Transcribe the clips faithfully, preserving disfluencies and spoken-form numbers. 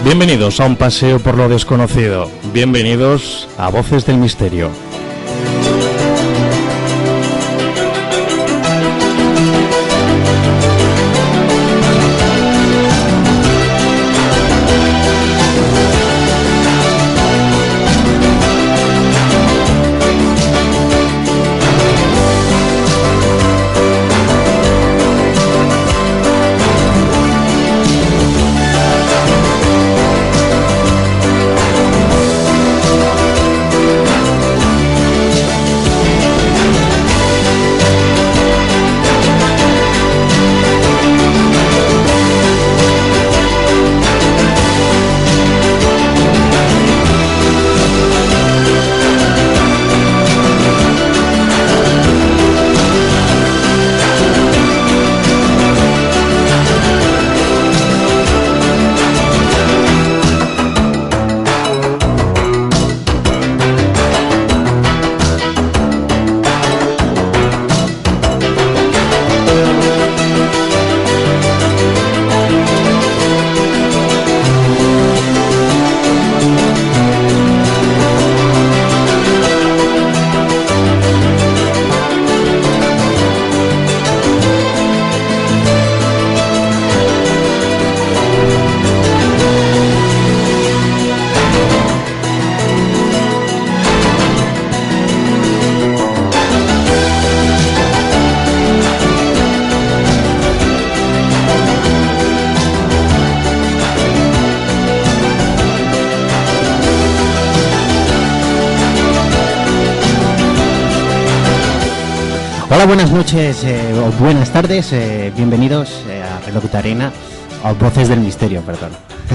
Bienvenidos a un paseo por lo desconocido. Bienvenidos a Voces del Misterio. Hola, buenas noches eh, o buenas tardes, eh, bienvenidos eh, a Reloj de Arena, a Voces del Misterio, perdón.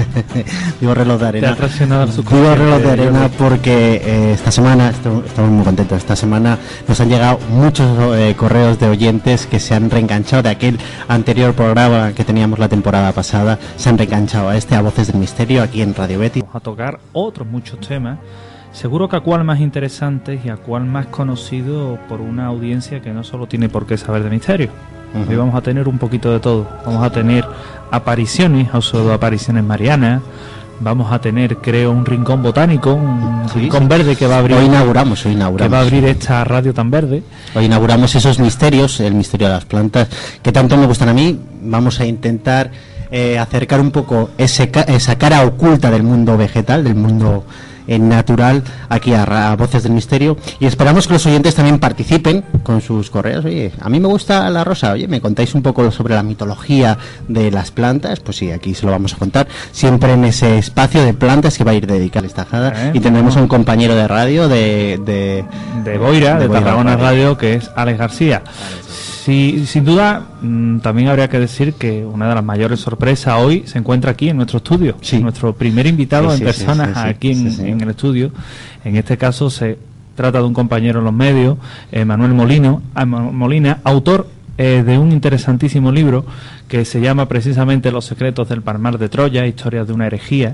Digo Reloj de Arena. Digo Reloj de Arena porque eh, esta semana, esto, estamos muy contentos, esta semana nos han llegado muchos eh, correos de oyentes que se han reenganchado de aquel anterior programa que teníamos la temporada pasada, se han reenganchado a este, a Voces del Misterio, aquí en Radio Betis. Vamos a tocar otros muchos temas. Seguro que a cual más interesantes y a cual más conocido por una audiencia que no solo tiene por qué saber de misterio. Uh-huh. Hoy vamos a tener un poquito de todo. Vamos a tener apariciones, o solo apariciones marianas. Vamos a tener, creo, un rincón botánico, un sí, rincón sí. verde que va a abrir. Hoy inauguramos, hoy inauguramos. Que va a abrir esta radio tan verde. Hoy inauguramos esos misterios, el misterio de las plantas, que tanto me gustan a mí. Vamos a intentar eh, acercar un poco ese, esa cara oculta del mundo vegetal, del mundo en natural, aquí a, a Voces del Misterio, y esperamos que los oyentes también participen con sus correos. Oye, a mí me gusta la rosa, oye, me contáis un poco sobre la mitología de las plantas, pues sí, aquí se lo vamos a contar, siempre en ese espacio de plantas que va a ir dedicado a esta jada, ¿Eh? Y tendremos a un compañero de radio de de, de Boira, de, de Boira Tarragona Radio. Radio, que es Alex García. Sí, sin duda, mmm, también habría que decir que una de las mayores sorpresas hoy se encuentra aquí en nuestro estudio. Sí. Nuestro primer invitado sí, sí, en persona sí, sí, sí, aquí en, sí, sí. en el estudio. En este caso se trata de un compañero en los medios, eh, Manuel Molino, eh, Molina, autor eh, de un interesantísimo libro que se llama precisamente Los secretos del Palmar de Troya, historias de una herejía.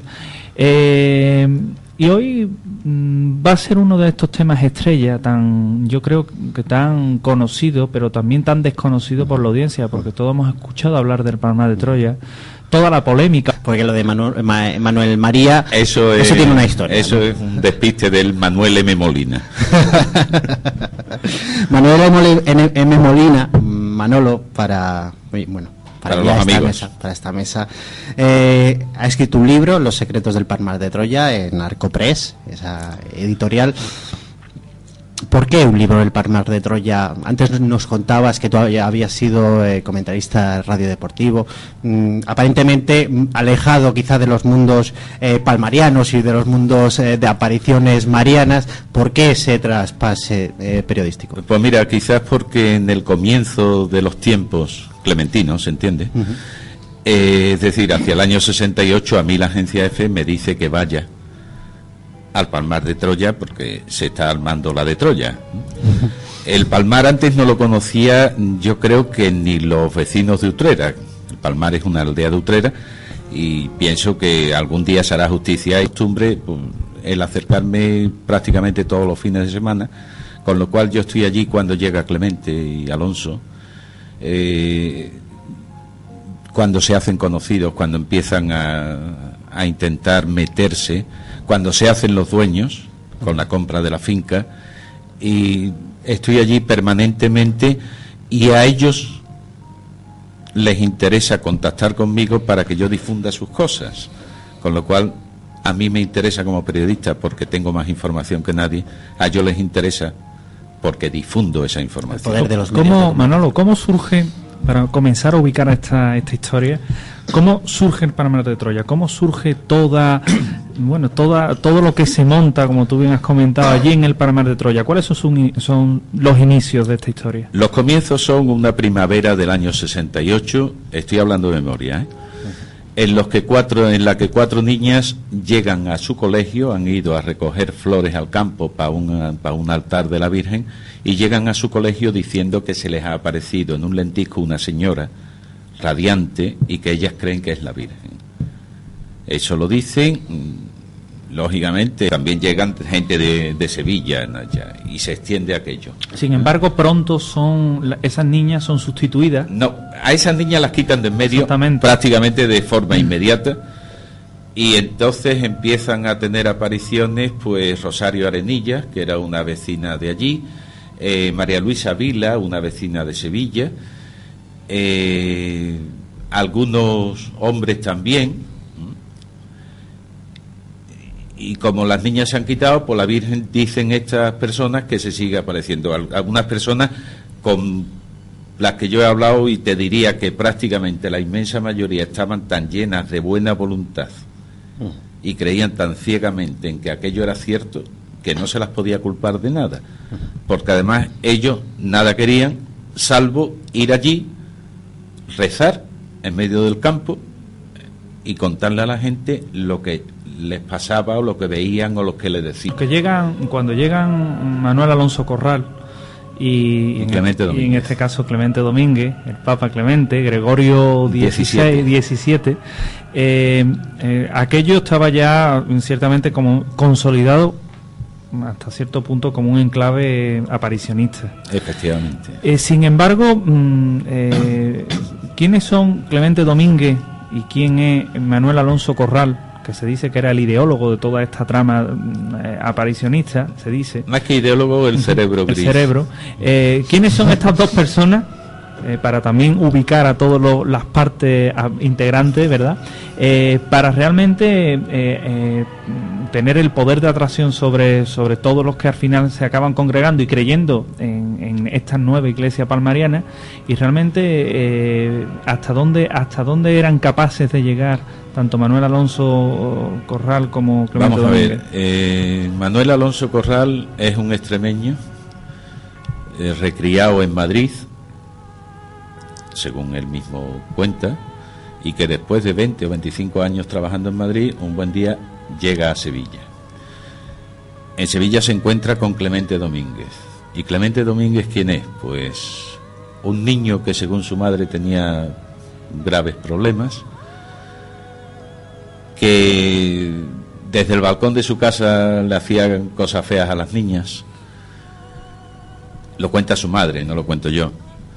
Eh, Y hoy mmm, va a ser uno de estos temas estrella, tan yo creo que tan conocido, pero también tan desconocido por la audiencia, porque todos hemos escuchado hablar del Palmar de Troya, toda la polémica. Porque lo de Manuel, Ma, Manuel María, eso, es, eso tiene una historia. Eso ¿no? Es un despiste del Manuel M. Molina. Manuel M. Molina, Manolo, para... bueno... Para, para, los esta amigos. Mesa, para esta mesa eh, ha escrito un libro, Los secretos del Palmar de Troya, en Arcopress, esa editorial. ¿Por qué un libro del Palmar de Troya? Antes nos contabas que tú habías sido eh, comentarista radiodeportivo, mm, aparentemente alejado quizá de los mundos eh, palmarianos y de los mundos eh, de apariciones marianas. ¿Por qué ese traspase eh, periodístico? Pues mira, quizás porque en el comienzo de los tiempos clementinos, ¿se entiende? Uh-huh. Eh, es decir, hacia el año sesenta y ocho a mí la agencia EFE me dice que vaya al Palmar de Troya porque se está armando la de Troya. Uh-huh. El Palmar antes no lo conocía, yo creo que ni los vecinos de Utrera. El Palmar es una aldea de Utrera y pienso que algún día se hará justicia y costumbre pues, el acercarme prácticamente todos los fines de semana, con lo cual yo estoy allí cuando llega Clemente y Alonso. Eh, cuando se hacen conocidos, cuando empiezan a, a intentar meterse cuando se hacen los dueños con la compra de la finca, y estoy allí permanentemente, y a ellos les interesa contactar conmigo para que yo difunda sus cosas, con lo cual a mí me interesa como periodista porque tengo más información que nadie, a ellos les interesa porque difundo esa información. El poder de los medios. ¿Cómo, Manolo, cómo surge, para comenzar a ubicar esta, esta historia, cómo surge el Palmar de Troya? ¿Cómo surge toda, bueno, toda, todo lo que se monta, como tú bien has comentado, allí en el Palmar de Troya? ¿Cuáles son, son los inicios de esta historia? Los comienzos son una primavera del año sesenta y ocho, estoy hablando de memoria, ¿eh? en los que cuatro, en la que cuatro niñas llegan a su colegio, han ido a recoger flores al campo para un, para un altar de la Virgen, y llegan a su colegio diciendo que se les ha aparecido en un lentisco una señora radiante y que ellas creen que es la Virgen. Eso lo dicen, lógicamente también llegan gente de, de Sevilla allá, y se extiende aquello. Sin embargo, pronto son esas niñas son sustituidas. No, a esas niñas las quitan de en medio prácticamente de forma inmediata, y entonces empiezan a tener apariciones pues Rosario Arenillas, que era una vecina de allí, eh, María Luisa Vila, una vecina de Sevilla, eh, algunos hombres también. Y como las niñas se han quitado, pues la Virgen, dicen estas personas, que se sigue apareciendo. Algunas personas con las que yo he hablado, y te diría que prácticamente la inmensa mayoría estaban tan llenas de buena voluntad y creían tan ciegamente en que aquello era cierto, que no se las podía culpar de nada, porque además ellos nada querían salvo ir allí, rezar en medio del campo y contarle a la gente lo que les pasaba o lo que veían o lo que les decían. Que llegan, cuando llegan Manuel Alonso Corral y, y, en, Clemente el, y en este caso Clemente Domínguez, el Papa Clemente, Gregorio dieciséis, diecisiete, eh, eh, aquello estaba ya ciertamente como consolidado hasta cierto punto como un enclave aparicionista. Efectivamente. Eh, sin embargo, mmm, eh, ¿quiénes son Clemente Domínguez y quién es Manuel Alonso Corral, que se dice que era el ideólogo de toda esta trama eh, aparicionista, se dice? Más que ideólogo, el cerebro gris. El cerebro. Eh, ¿Quiénes son estas dos personas? Eh, para también ubicar a todas las partes a, integrantes, ¿verdad? Eh, para realmente eh, eh, tener el poder de atracción sobre, sobre todos los que al final se acaban congregando y creyendo en, en esta nueva iglesia palmariana, y realmente eh, hasta dónde hasta dónde eran capaces de llegar tanto Manuel Alonso Corral como Clemente Vamos a Domínguez. ver, eh, Manuel Alonso Corral es un extremeño eh, recriado en Madrid, según él mismo cuenta, y que después de veinte o veinticinco años trabajando en Madrid, un buen día llega a Sevilla. En Sevilla se encuentra con Clemente Domínguez. ¿Y Clemente Domínguez quién es? Pues un niño que según su madre tenía graves problemas, que desde el balcón de su casa le hacía cosas feas a las niñas. Lo cuenta su madre, no lo cuento yo.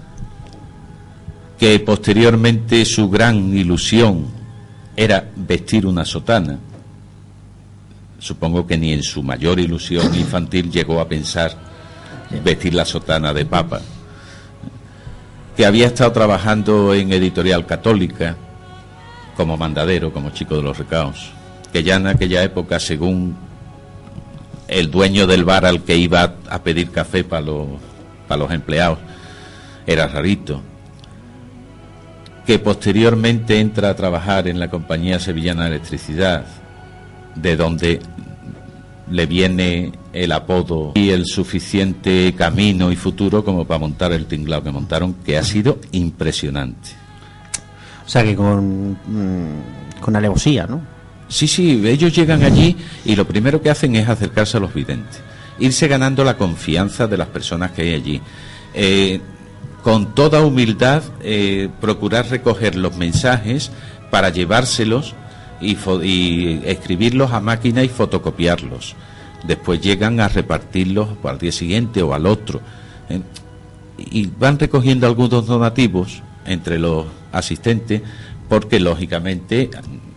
Que posteriormente su gran ilusión era vestir una sotana. Supongo que ni en su mayor ilusión infantil llegó a pensar vestir la sotana de papa. Que había estado trabajando en Editorial Católica como mandadero, como chico de los recaos. Que ya en aquella época, según el dueño del bar al que iba a pedir café para los, para los empleados, era rarito. Que posteriormente entra a trabajar en la Compañía Sevillana de Electricidad, de donde le viene el apodo y el suficiente camino y futuro como para montar el tinglao que montaron, que ha sido impresionante. O sea que con, con alevosía, ¿no? Sí, sí, ellos llegan allí y lo primero que hacen es acercarse a los videntes, irse ganando la confianza de las personas que hay allí. Eh, con toda humildad, eh, procurar recoger los mensajes para llevárselos y, y escribirlos a máquina y fotocopiarlos. Después llegan a repartirlos al día siguiente o al otro. ¿eh? Y van recogiendo algunos donativos entre los asistentes, porque lógicamente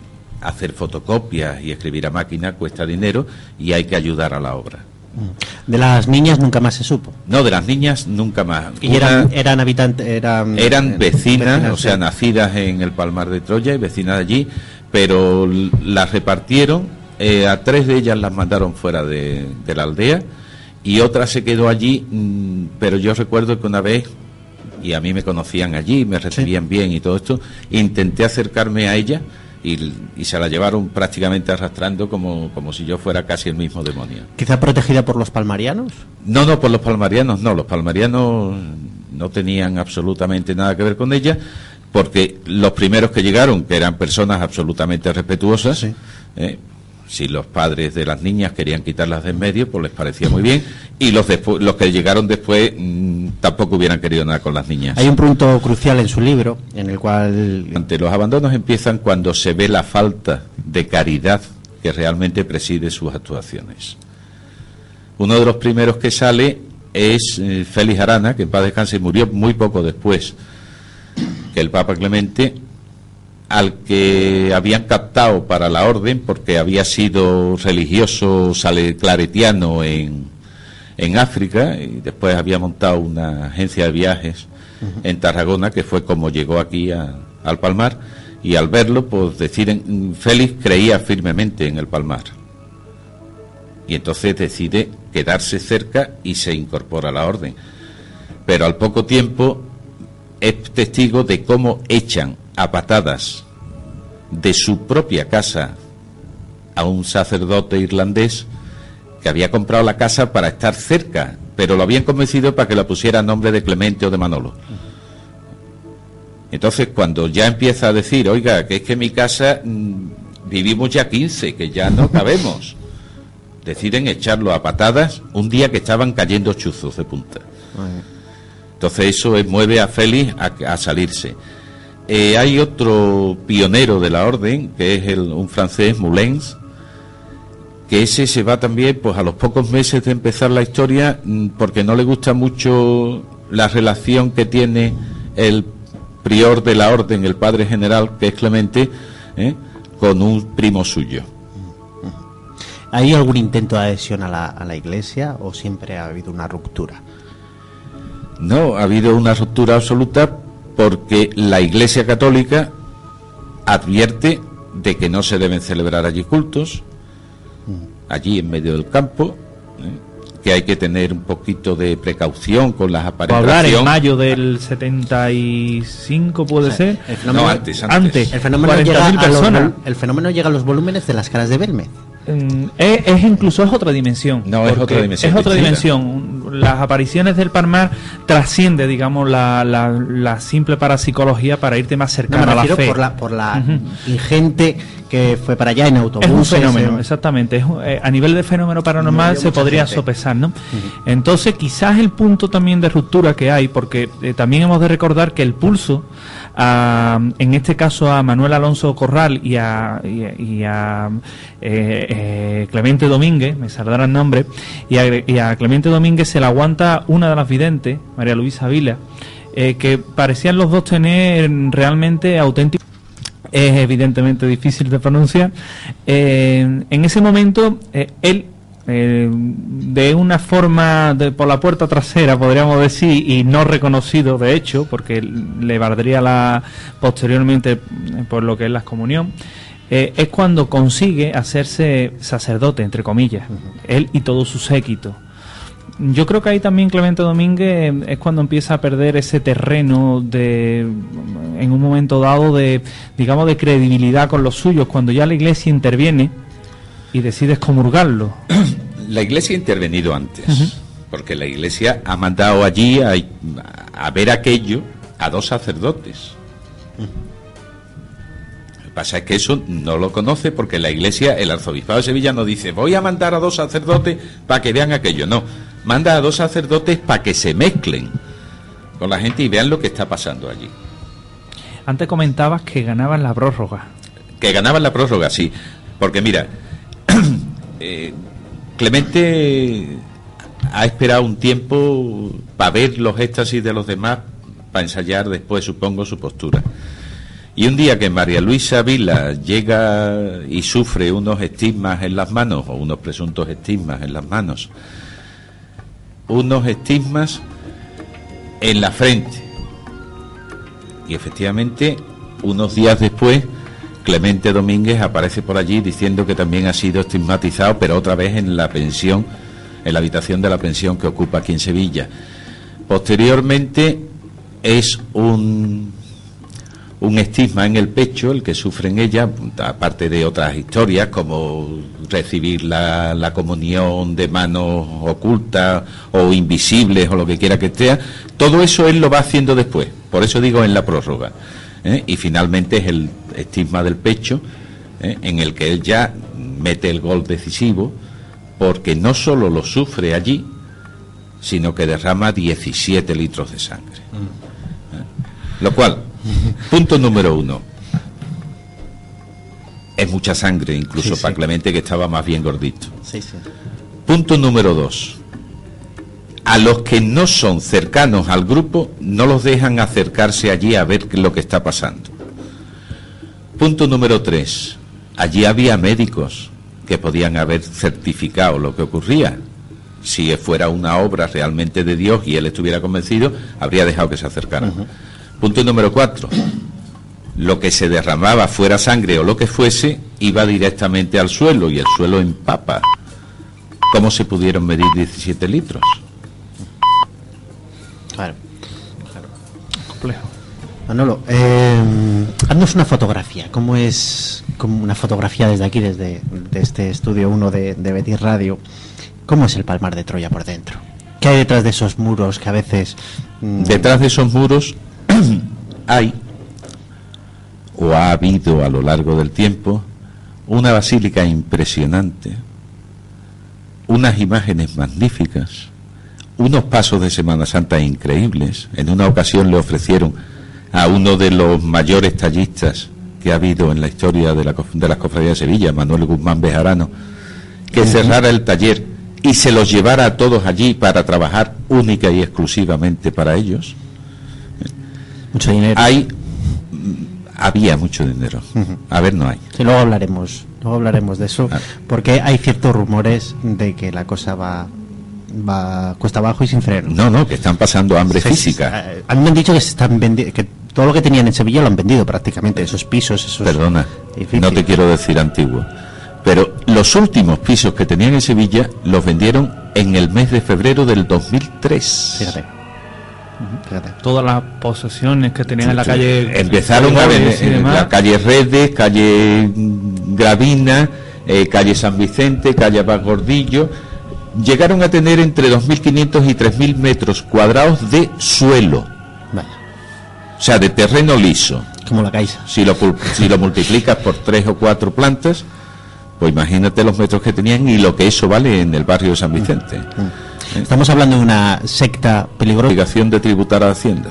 hacer fotocopias y escribir a máquina cuesta dinero y hay que ayudar a la obra. De las niñas nunca más se supo. No, de las niñas nunca más. Y Una, eran, eran habitantes, eran, eran vecinas, vecinas, o sea, nacidas en el Palmar de Troya y vecinas de allí, pero las repartieron, eh, a tres de ellas las mandaron fuera de, de la aldea y otra se quedó allí, mmm, pero yo recuerdo que una vez, y a mí me conocían allí, me recibían sí. bien y todo esto, intenté acercarme a ella y, y se la llevaron prácticamente arrastrando como, como si yo fuera casi el mismo demonio. ¿Quizá protegida por los palmarianos? No, no, por los palmarianos no, los palmarianos no tenían absolutamente nada que ver con ella, porque los primeros que llegaron, que eran personas absolutamente respetuosas, sí. eh, si los padres de las niñas querían quitarlas de en medio, pues les parecía muy bien, y los despu- los que llegaron después mmm, tampoco hubieran querido nada con las niñas. Hay un punto crucial en su libro, en el cual... Ante los abandonos empiezan cuando se ve la falta de caridad que realmente preside sus actuaciones. Uno de los primeros que sale es eh, Félix Arana, que en paz descanse, murió muy poco después que el Papa Clemente, al que habían captado para la orden porque había sido religioso sale claretiano en, en África y después había montado una agencia de viajes uh-huh. en Tarragona, que fue como llegó aquí a, al Palmar, y al verlo pues deciden, Félix creía firmemente en el Palmar y entonces decide quedarse cerca y se incorpora a la orden, pero al poco tiempo es testigo de cómo echan a patadas de su propia casa a un sacerdote irlandés que había comprado la casa para estar cerca, pero lo habían convencido para que la pusiera a nombre de Clemente o de Manolo. Entonces, cuando ya empieza a decir, oiga, que es que en mi casa mmm, vivimos ya quince, que ya no cabemos, deciden echarlo a patadas un día que estaban cayendo chuzos de punta. Entonces eso mueve a Félix a, a salirse. Eh, hay otro pionero de la orden, que es el, un francés, Moulins, que ese se va también pues a los pocos meses de empezar la historia, porque no le gusta mucho la relación que tiene el prior de la orden, el padre general, que es Clemente, ¿eh? con un primo suyo. ¿Hay algún intento de adhesión a la, a la Iglesia o siempre ha habido una ruptura? No, ha habido una ruptura absoluta porque la Iglesia Católica advierte de que no se deben celebrar allí cultos, allí en medio del campo, ¿eh? que hay que tener un poquito de precaución con las aparentaciones. Hablar en mayo del setenta y cinco, ¿puede o sea, ser? El fenómeno, no, antes, antes. antes. El fenómeno, llega a los, el fenómeno llega a los volúmenes de las caras de Belmez. Es, es incluso es otra dimensión. No, es otra dimensión. Es otra dimensión. Las apariciones del Palmar trasciende, digamos, la, la, la simple parapsicología para irte más cercano no, a la fe. Por la, por la uh-huh. ingente que fue para allá en autobús. Es un fenómeno, exactamente. Es, eh, a nivel de fenómeno paranormal se podría gente. sopesar, ¿no? Uh-huh. Entonces, quizás el punto también de ruptura que hay, porque eh, también hemos de recordar que el pulso, a, en este caso a Manuel Alonso Corral y a, y a, y a eh, eh, Clemente Domínguez, me saldrá el nombre, y a, y a Clemente Domínguez se le aguanta una de las videntes, María Luisa Vila, eh, que parecían los dos tener realmente auténticos. Es evidentemente difícil de pronunciar. Eh, en ese momento, eh, él, eh, de una forma de, por la puerta trasera, podríamos decir, y no reconocido de hecho, porque le valdría la posteriormente por lo que es la excomunión, eh, es cuando consigue hacerse sacerdote, entre comillas, uh-huh. él y todo su séquito. Yo creo que ahí también Clemente Domínguez es cuando empieza a perder ese terreno de, en un momento dado, de, digamos, de credibilidad con los suyos, cuando ya la Iglesia interviene y decide excomulgarlo. La Iglesia ha intervenido antes, uh-huh. porque la Iglesia ha mandado allí a, a ver aquello a dos sacerdotes. Uh-huh. Lo que pasa es que eso no lo conoce porque la Iglesia, el Arzobispado de Sevilla no dice voy a mandar a dos sacerdotes para que vean aquello, no. Manda a dos sacerdotes para que se mezclen con la gente y vean lo que está pasando allí. Antes comentabas que ganaban la prórroga. Que ganaban la prórroga, sí. Porque mira, eh, Clemente ha esperado un tiempo para ver los éxtasis de los demás, para ensayar después, supongo, su postura. Y un día que María Luisa Vila llega y sufre unos estigmas en las manos, o unos presuntos estigmas en las manos, unos estigmas en la frente. Y efectivamente, unos días después, Clemente Domínguez aparece por allí diciendo que también ha sido estigmatizado, pero otra vez en la pensión, en la habitación de la pensión que ocupa aquí en Sevilla. Posteriormente es un... un estigma en el pecho, el que sufre en ella, aparte de otras historias como recibir la, la comunión de manos ocultas o invisibles o lo que quiera que sea. Todo eso él lo va haciendo después, por eso digo en la prórroga, ¿eh? Y finalmente es el estigma del pecho, ¿eh? En el que él ya mete el gol decisivo, porque no solo lo sufre allí, sino que derrama diecisiete litros de sangre, ¿eh? Lo cual, punto número uno, es mucha sangre, incluso sí, para sí. Clemente, que estaba más bien gordito. Sí, sí. Punto número dos, a los que no son cercanos al grupo no los dejan acercarse allí a ver lo que está pasando. Punto número tres, allí había médicos que podían haber certificado lo que ocurría. Si fuera una obra realmente de Dios y él estuviera convencido, habría dejado que se acercaran. Uh-huh. Punto número cuatro, lo que se derramaba, fuera sangre o lo que fuese, iba directamente al suelo y el suelo empapa. ¿Cómo se pudieron medir diecisiete litros? Claro, claro. Complejo. Manolo, eh, haznos una fotografía. ¿Cómo es como una fotografía desde aquí, desde de este estudio uno de, de Betis Radio? ¿Cómo es el Palmar de Troya por dentro? ¿Qué hay detrás de esos muros que a veces... Mmm... Detrás de esos muros hay, o ha habido a lo largo del tiempo, una basílica impresionante, unas imágenes magníficas, unos pasos de Semana Santa increíbles. En una ocasión le ofrecieron a uno de los mayores tallistas que ha habido en la historia de, la, de las cofradías de Sevilla, Manuel Guzmán Bejarano, que uh-huh. cerrara el taller y se los llevara a todos allí para trabajar única y exclusivamente para ellos. Mucho dinero. Hay, había mucho dinero. Uh-huh. A ver, no hay. Sí, luego hablaremos, luego hablaremos de eso, ah. porque hay ciertos rumores de que la cosa va, va cuesta abajo y sin freno. No, no, que están pasando hambre sí, física. Sí, a mí me han dicho que se están vendi- que todo lo que tenían en Sevilla lo han vendido prácticamente, esos pisos, esos. Perdona, edificios. No te quiero decir antiguo, pero los últimos pisos que tenían en Sevilla los vendieron en el mes de febrero del dos mil tres. Fíjate. Fíjate. Todas las posesiones que tenían en la calle empezaron a ver en la calle Redes, calle Gravina, eh, calle San Vicente, calle Abad Gordillo, llegaron a tener entre dos mil quinientos y tres mil metros cuadrados de suelo. Vaya. O sea, de terreno liso. Como la Caixa. Si lo, si lo multiplicas por tres o cuatro plantas, pues imagínate los metros que tenían y lo que eso vale en el barrio de San Vicente. Mm. Mm. Estamos hablando de una secta peligrosa. Obligación de tributar a Hacienda.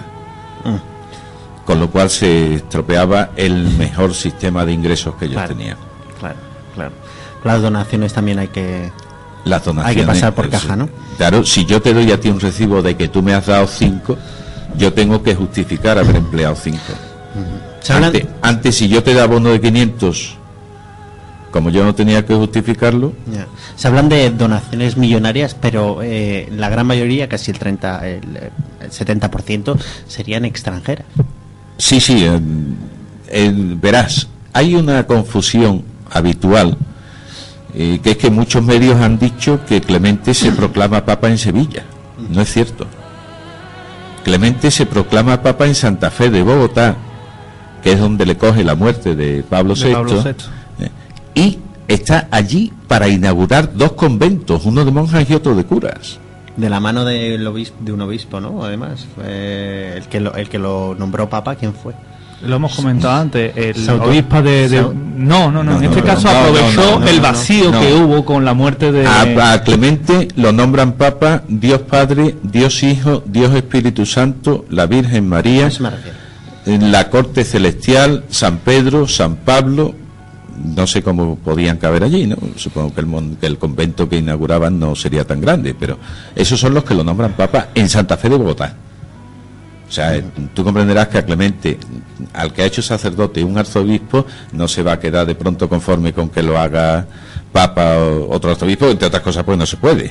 Mm. Con lo cual se estropeaba el mejor sistema de ingresos que ellos claro, tenían. Claro, claro. Las donaciones también hay que... Las donaciones, hay que pasar por caja, ¿no? Claro, si yo te doy a ti un recibo de que tú me has dado cinco, yo tengo que justificar haber empleado cinco. Uh-huh. Antes, antes, si yo te daba uno de quinientos, como yo no tenía que justificarlo. Yeah. Se hablan de donaciones millonarias, pero eh, la gran mayoría, casi el treinta, el, el setenta por ciento, serían extranjeras. Sí, sí, eh, eh, verás, hay una confusión habitual, eh, que es que muchos medios han dicho que Clemente se proclama papa en Sevilla. No es cierto. Clemente se proclama papa en Santa Fe de Bogotá, que es donde le coge la muerte de Pablo sexto, eh, y está allí para inaugurar dos conventos, uno de monjas y otro de curas. De la mano del obispo, de un obispo, ¿no? Además, eh, el que lo, el que lo nombró papa, ¿quién fue? Lo hemos comentado antes, el obispo de, de... No, no, no, no, en este no, caso no, aprovechó no, no, no, el vacío no, no. que hubo con la muerte de... A, a Clemente lo nombran papa Dios Padre, Dios Hijo, Dios Espíritu Santo, la Virgen María, en la corte celestial, San Pedro, San Pablo. No sé cómo podían caber allí, ¿no? Supongo que el, que el convento que inauguraban no sería tan grande, pero esos son los que lo nombran papa en Santa Fe de Bogotá. O O sea, tú comprenderás que a Clemente, al que ha hecho sacerdote un arzobispo, no se va a quedar de pronto conforme con que lo haga papa o otro arzobispo, entre otras cosas, pues no se puede.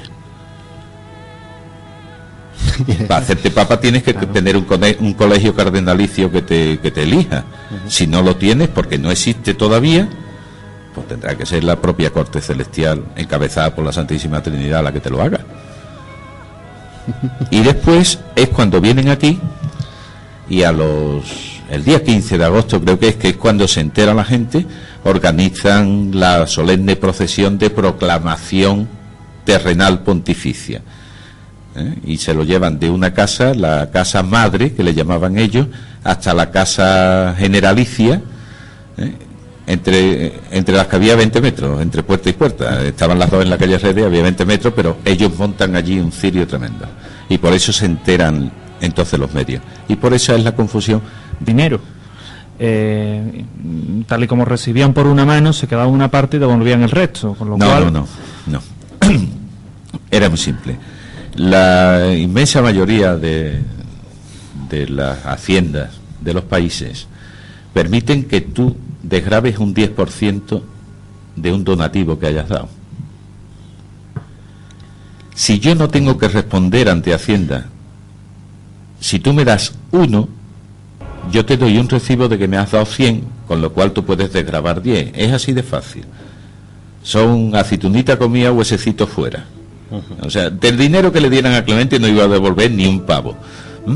Para hacerte papa tienes que claro. tener un, un colegio cardenalicio que te, que te elija. Uh-huh. Si no lo tienes, porque no existe todavía, pues tendrá que ser la propia corte celestial, encabezada por la Santísima Trinidad, la que te lo haga. Y después es cuando vienen aquí, y a los el día quince de agosto creo que es que es cuando se entera la gente, organizan la solemne procesión de proclamación terrenal pontificia, ¿eh? Y se lo llevan de una casa, la casa madre que le llamaban ellos, hasta la casa generalicia, ¿eh? entre entre las que había veinte metros, entre puerta y puerta. Estaban las dos en la calle Rede, había veinte metros, pero ellos montan allí un cirio tremendo, y por eso se enteran entonces los medios, y por eso es la confusión. Dinero, eh, tal y como recibían por una mano, se quedaba una parte y devolvían el resto, con lo no, cual... no, no, no. Era muy simple. La inmensa mayoría de, de las haciendas de los países permiten que tú desgraves un diez por ciento de un donativo que hayas dado. Si yo no tengo que responder ante Hacienda, si tú me das uno, yo te doy un recibo de que me has dado cien, con lo cual tú puedes desgravar diez. Es así de fácil. Son aceitunita comida, huesecito fuera. Uh-huh. O sea, del dinero que le dieran a Clemente no iba a devolver ni un pavo. ¿Mm?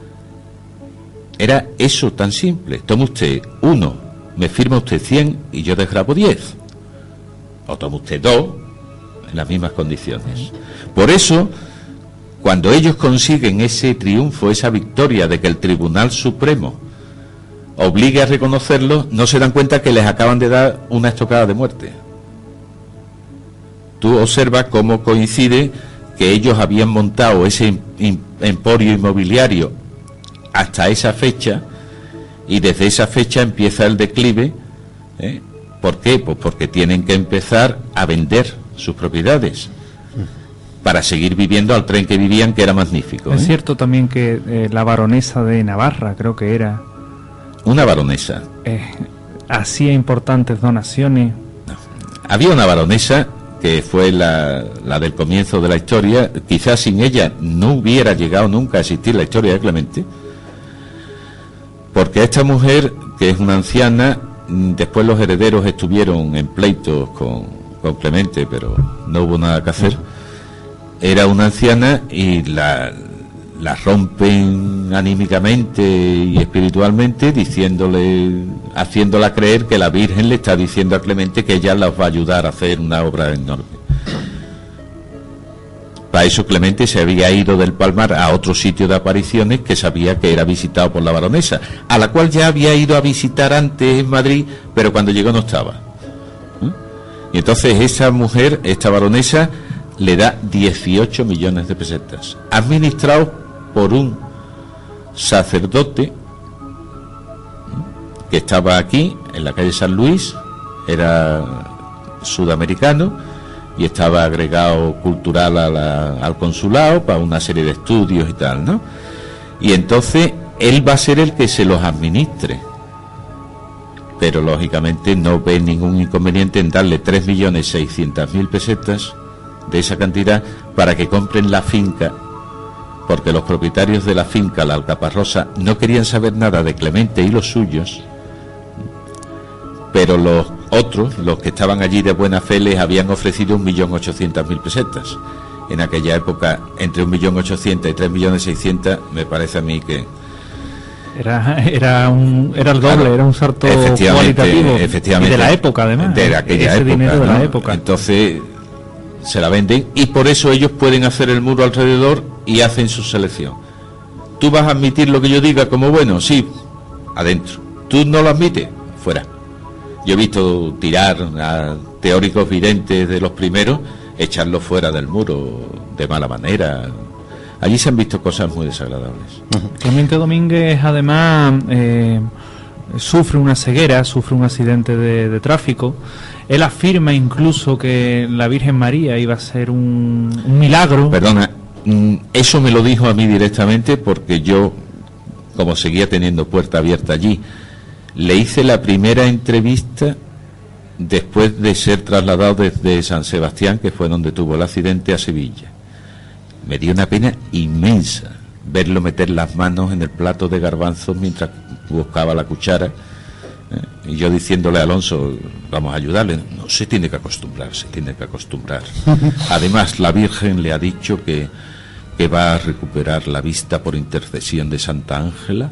Era eso tan simple. Toma usted uno, me firma usted cien y yo desgrabo diez. O toma usted dos, en las mismas condiciones. Por eso, cuando ellos consiguen ese triunfo, esa victoria de que el Tribunal Supremo obligue a reconocerlo, no se dan cuenta que les acaban de dar una estocada de muerte. Tú observas cómo coincide que ellos habían montado ese emporio inmobiliario hasta esa fecha, y desde esa fecha empieza el declive. ¿eh? ¿Por qué? Pues porque tienen que empezar a vender sus propiedades para seguir viviendo al tren que vivían, que era magnífico. ¿eh? Es cierto también que eh, la baronesa de Navarra, creo que era... Una baronesa. Eh, hacía importantes donaciones. No. Había una baronesa que fue la, la del comienzo de la historia. Quizás sin ella no hubiera llegado nunca a existir la historia de Clemente, porque esta mujer, que es una anciana, después los herederos estuvieron en pleitos con, con Clemente, pero no hubo nada que hacer. Era una anciana y la, la rompen anímicamente y espiritualmente, diciéndole, haciéndola creer que la Virgen le está diciendo a Clemente que ella las va a ayudar a hacer una obra enorme. Para eso Clemente se había ido del Palmar a otro sitio de apariciones que sabía que era visitado por la baronesa, a la cual ya había ido a visitar antes en Madrid, pero cuando llegó no estaba. ¿Eh? Y entonces esa mujer, esta baronesa, le da dieciocho millones de pesetas, administrados por un sacerdote que estaba aquí, en la calle San Luis, era sudamericano y estaba agregado cultural a la, al consulado para una serie de estudios y tal, ¿no? Y entonces él va a ser el que se los administre, pero lógicamente no ve ningún inconveniente en darle tres millones seiscientas mil pesetas de esa cantidad para que compren la finca, porque los propietarios de la finca, la Alcaparrosa, no querían saber nada de Clemente y los suyos, pero los otros, los que estaban allí de buena fe, les habían ofrecido un millón ochocientas mil pesetas. En aquella época, entre un millón ochocientas y tres millones seiscientas, me parece a mí que era era un era el doble, claro, era un salto cualitativo, efectivamente, y de la época, además, de aquella ese época, dinero de ¿no? la época. Entonces se la venden y por eso ellos pueden hacer el muro alrededor y hacen su selección. ¿Tú vas a admitir lo que yo diga como bueno? Sí, adentro. ¿Tú no lo admites? Fuera. Yo he visto tirar a teóricos videntes de los primeros, echarlos fuera del muro de mala manera. Allí se han visto cosas muy desagradables. Uh-huh. Clemente Domínguez, además, eh, sufre una ceguera, sufre un accidente de, de tráfico. Él afirma incluso que la Virgen María iba a ser un, un milagro. Perdona, eso me lo dijo a mí directamente, porque yo como seguía teniendo puerta abierta allí. Le hice la primera entrevista después de ser trasladado desde San Sebastián, que fue donde tuvo el accidente, a Sevilla. Me dio una pena inmensa verlo meter las manos en el plato de garbanzos mientras buscaba la cuchara, ¿eh? Y yo diciéndole a Alonso, vamos a ayudarle. No, se tiene que acostumbrar, se tiene que acostumbrar. Además, la Virgen le ha dicho que, que va a recuperar la vista por intercesión de Santa Ángela.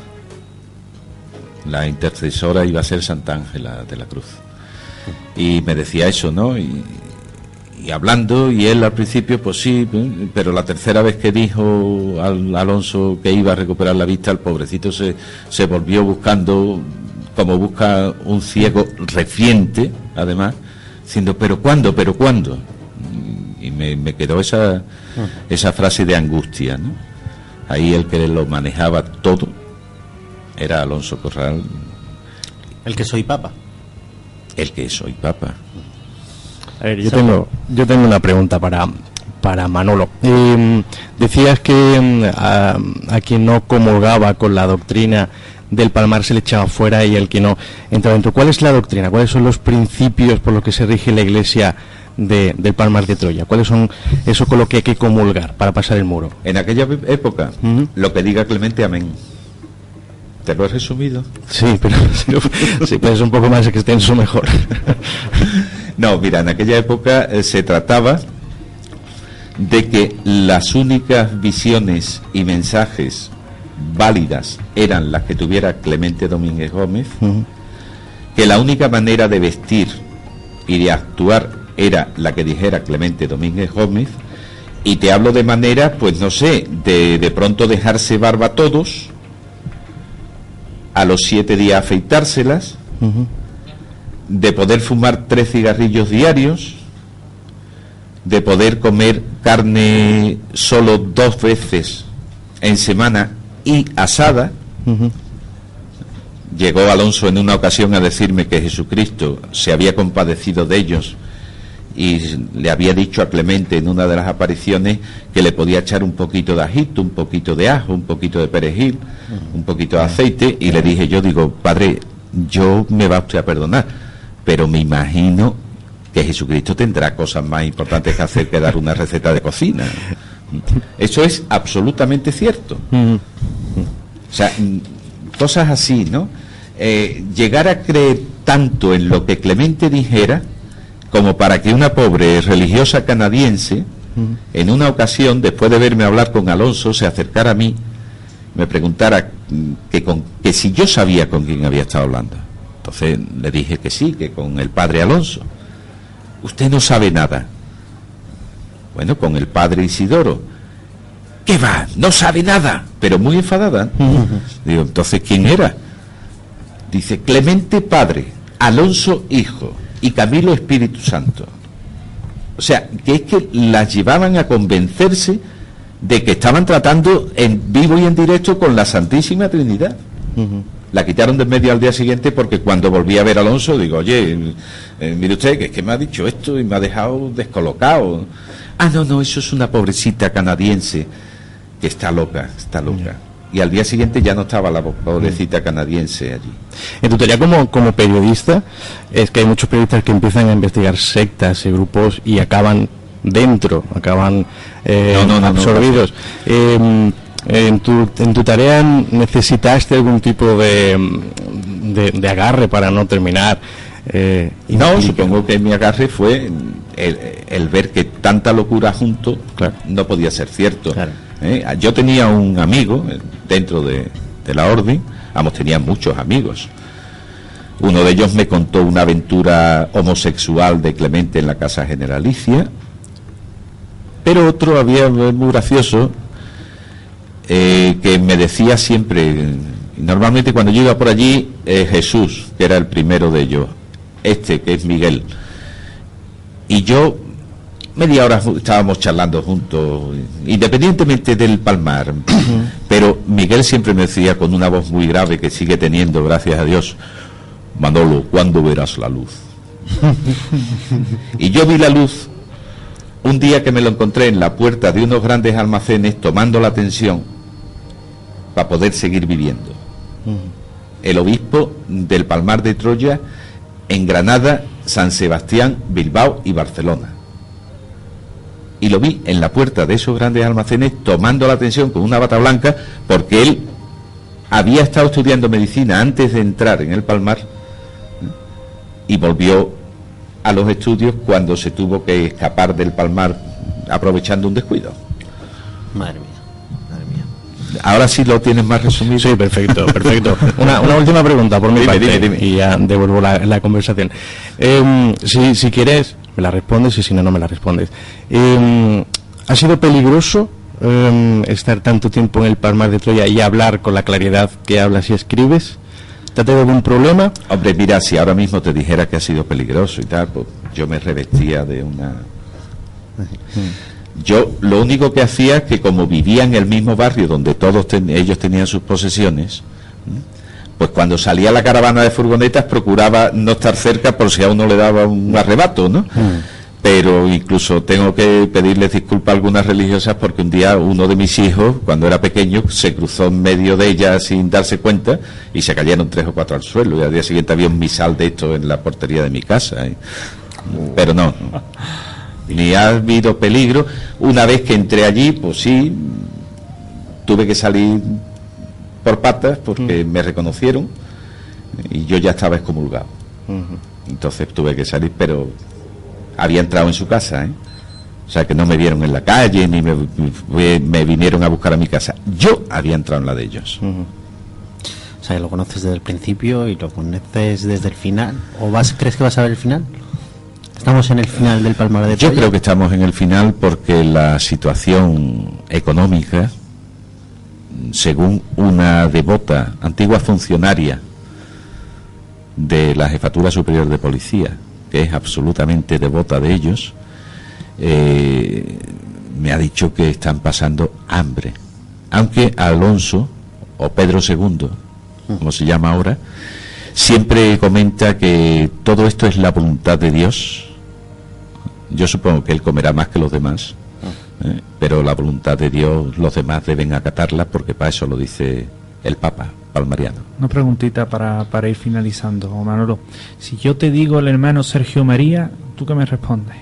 La intercesora iba a ser Santa Ángela de la Cruz. Y me decía eso, ¿no? Y, y hablando, y él al principio, pues sí, pero la tercera vez que dijo al Alonso que iba a recuperar la vista, el pobrecito se, se volvió buscando, como busca un ciego reciente, además, diciendo, ¿pero cuándo? ¿Pero cuándo? Y me, me quedó esa, esa frase de angustia, ¿no? Ahí el que lo manejaba todo era Alonso Corral. El que soy papa. El que soy papa. A ver, yo tengo, yo tengo una pregunta para, para Manolo. Eh, decías que a, a quien no comulgaba con la doctrina del Palmar se le echaba fuera y el que no entra dentro. ¿Cuál es la doctrina? ¿Cuáles son los principios por los que se rige la Iglesia de, del Palmar de Troya? ¿Cuáles son eso con lo que hay que comulgar para pasar el muro? En aquella época, uh-huh. Lo que diga Clemente, amén. ¿Te lo he resumido? Sí, pero si puedes un poco más extenso, mejor. No, mira, en aquella época eh, se trataba de que las únicas visiones y mensajes válidas eran las que tuviera Clemente Domínguez Gómez, uh-huh. Que la única manera de vestir y de actuar era la que dijera Clemente Domínguez Gómez, y te hablo de manera, pues no sé, de, de pronto dejarse barba todos, a los siete días afeitárselas, uh-huh. De poder fumar tres cigarrillos diarios, de poder comer carne solo dos veces en semana y asada. Uh-huh. Llegó Alonso en una ocasión a decirme que Jesucristo se había compadecido de ellos y le había dicho a Clemente en una de las apariciones que le podía echar un poquito de ajito, un poquito de ajo, un poquito de perejil, un poquito de aceite, y le dije yo, digo, padre, yo me va usted a perdonar, pero me imagino que Jesucristo tendrá cosas más importantes que hacer que dar una receta de cocina. Eso es absolutamente cierto. O sea, cosas así, ¿no? Eh, llegar a creer tanto en lo que Clemente dijera como para que una pobre religiosa canadiense, uh-huh. En una ocasión, después de verme hablar con Alonso, se acercara a mí, me preguntara que, con, que si yo sabía con quién había estado hablando. Entonces le dije que sí, que con el padre Alonso. Usted no sabe nada. Bueno, con el padre Isidoro. ¿Qué va? No sabe nada. Pero muy enfadada. Uh-huh. Digo, entonces, ¿quién era? Dice, Clemente padre, Alonso hijo y Camilo Espíritu Santo. O sea, que es que las llevaban a convencerse de que estaban tratando en vivo y en directo con la Santísima Trinidad. Uh-huh. La quitaron de en medio al día siguiente porque cuando volví a ver a Alonso digo, oye, eh, mire usted, que es que me ha dicho esto y me ha dejado descolocado. Ah, no, no, eso es una pobrecita canadiense que está loca, está loca. Uh-huh. Y al día siguiente ya no estaba la pobrecita canadiense allí. En tu teoría como, como periodista, es que hay muchos periodistas que empiezan a investigar sectas y grupos y acaban dentro, acaban eh, no, no, no, absorbidos. No, no, eh, en, tu, en tu tarea necesitaste algún tipo de, de, de agarre para no terminar. Eh, no, supongo que mi agarre fue el, el ver que tanta locura junto, claro, no podía ser cierto. Claro. ¿Eh? Yo tenía un amigo dentro de, de la orden, vamos, tenía muchos amigos. Uno de ellos me contó una aventura homosexual de Clemente en la Casa Generalicia, pero otro había muy gracioso, eh, que me decía siempre, normalmente cuando yo iba por allí, eh, Jesús, que era el primero de ellos, este que es Miguel, y yo media hora estábamos charlando juntos, independientemente del Palmar, uh-huh. Pero Miguel siempre me decía con una voz muy grave que sigue teniendo, gracias a Dios, Manolo, ¿cuándo verás la luz? Y yo vi la luz un día que me lo encontré en la puerta de unos grandes almacenes tomando la atención, para poder seguir viviendo. Uh-huh. El obispo del Palmar de Troya en Granada, San Sebastián, Bilbao y Barcelona. Y lo vi en la puerta de esos grandes almacenes tomando la atención con una bata blanca, porque él había estado estudiando medicina antes de entrar en el Palmar, ¿eh? Y volvió a los estudios cuando se tuvo que escapar del Palmar aprovechando un descuido. Madre mía, madre mía. Ahora sí lo tienes más resumido. Sí, perfecto, perfecto. Una, una última pregunta por mi dime, parte, dime, dime. y ya devuelvo la, la conversación. Eh, si, si quieres, me la respondes, y si no, no me la respondes. Eh, ¿Ha sido peligroso eh, estar tanto tiempo en el Palmar de Troya y hablar con la claridad que hablas y escribes? ¿Te ha tenido algún problema? Hombre, mira, si ahora mismo te dijera que ha sido peligroso y tal, pues yo me revestía de una... Yo lo único que hacía es que, como vivía en el mismo barrio donde todos ten, ellos tenían sus posesiones, pues cuando salía la caravana de furgonetas procuraba no estar cerca por si a uno le daba un arrebato, ¿no? Mm. Pero incluso tengo que pedirles disculpas a algunas religiosas, porque un día uno de mis hijos, cuando era pequeño, se cruzó en medio de ellas sin darse cuenta y se cayeron tres o cuatro al suelo, y al día siguiente había un misal de esto en la portería de mi casa, ¿eh? Pero no, no, ni ha habido peligro. Una vez que entré allí, pues sí, tuve que salir por patas porque mm. me reconocieron y yo ya estaba excomulgado. Uh-huh. Entonces tuve que salir, pero había entrado en su casa, ¿eh? O sea, que no me vieron en la calle ni me, me vinieron a buscar a mi casa. Yo había entrado en la de ellos. Uh-huh. O sea, que lo conoces desde el principio y lo conoces desde el final. ¿O vas, crees que vas a ver el final? ¿Estamos en el final del Palmar de Troya? Yo creo que estamos en el final, porque la situación económica, según una devota, antigua funcionaria de la Jefatura Superior de Policía, que es absolutamente devota de ellos, eh, me ha dicho que están pasando hambre. Aunque Alonso, o Pedro segundo, como se llama ahora, siempre comenta que todo esto es la voluntad de Dios. Yo supongo que él comerá más que los demás, ¿eh? Pero la voluntad de Dios los demás deben acatarla, porque para eso lo dice el Papa palmariano. Una preguntita para, para ir finalizando, Manolo. Si yo te digo el hermano Sergio María, ¿tú qué me respondes?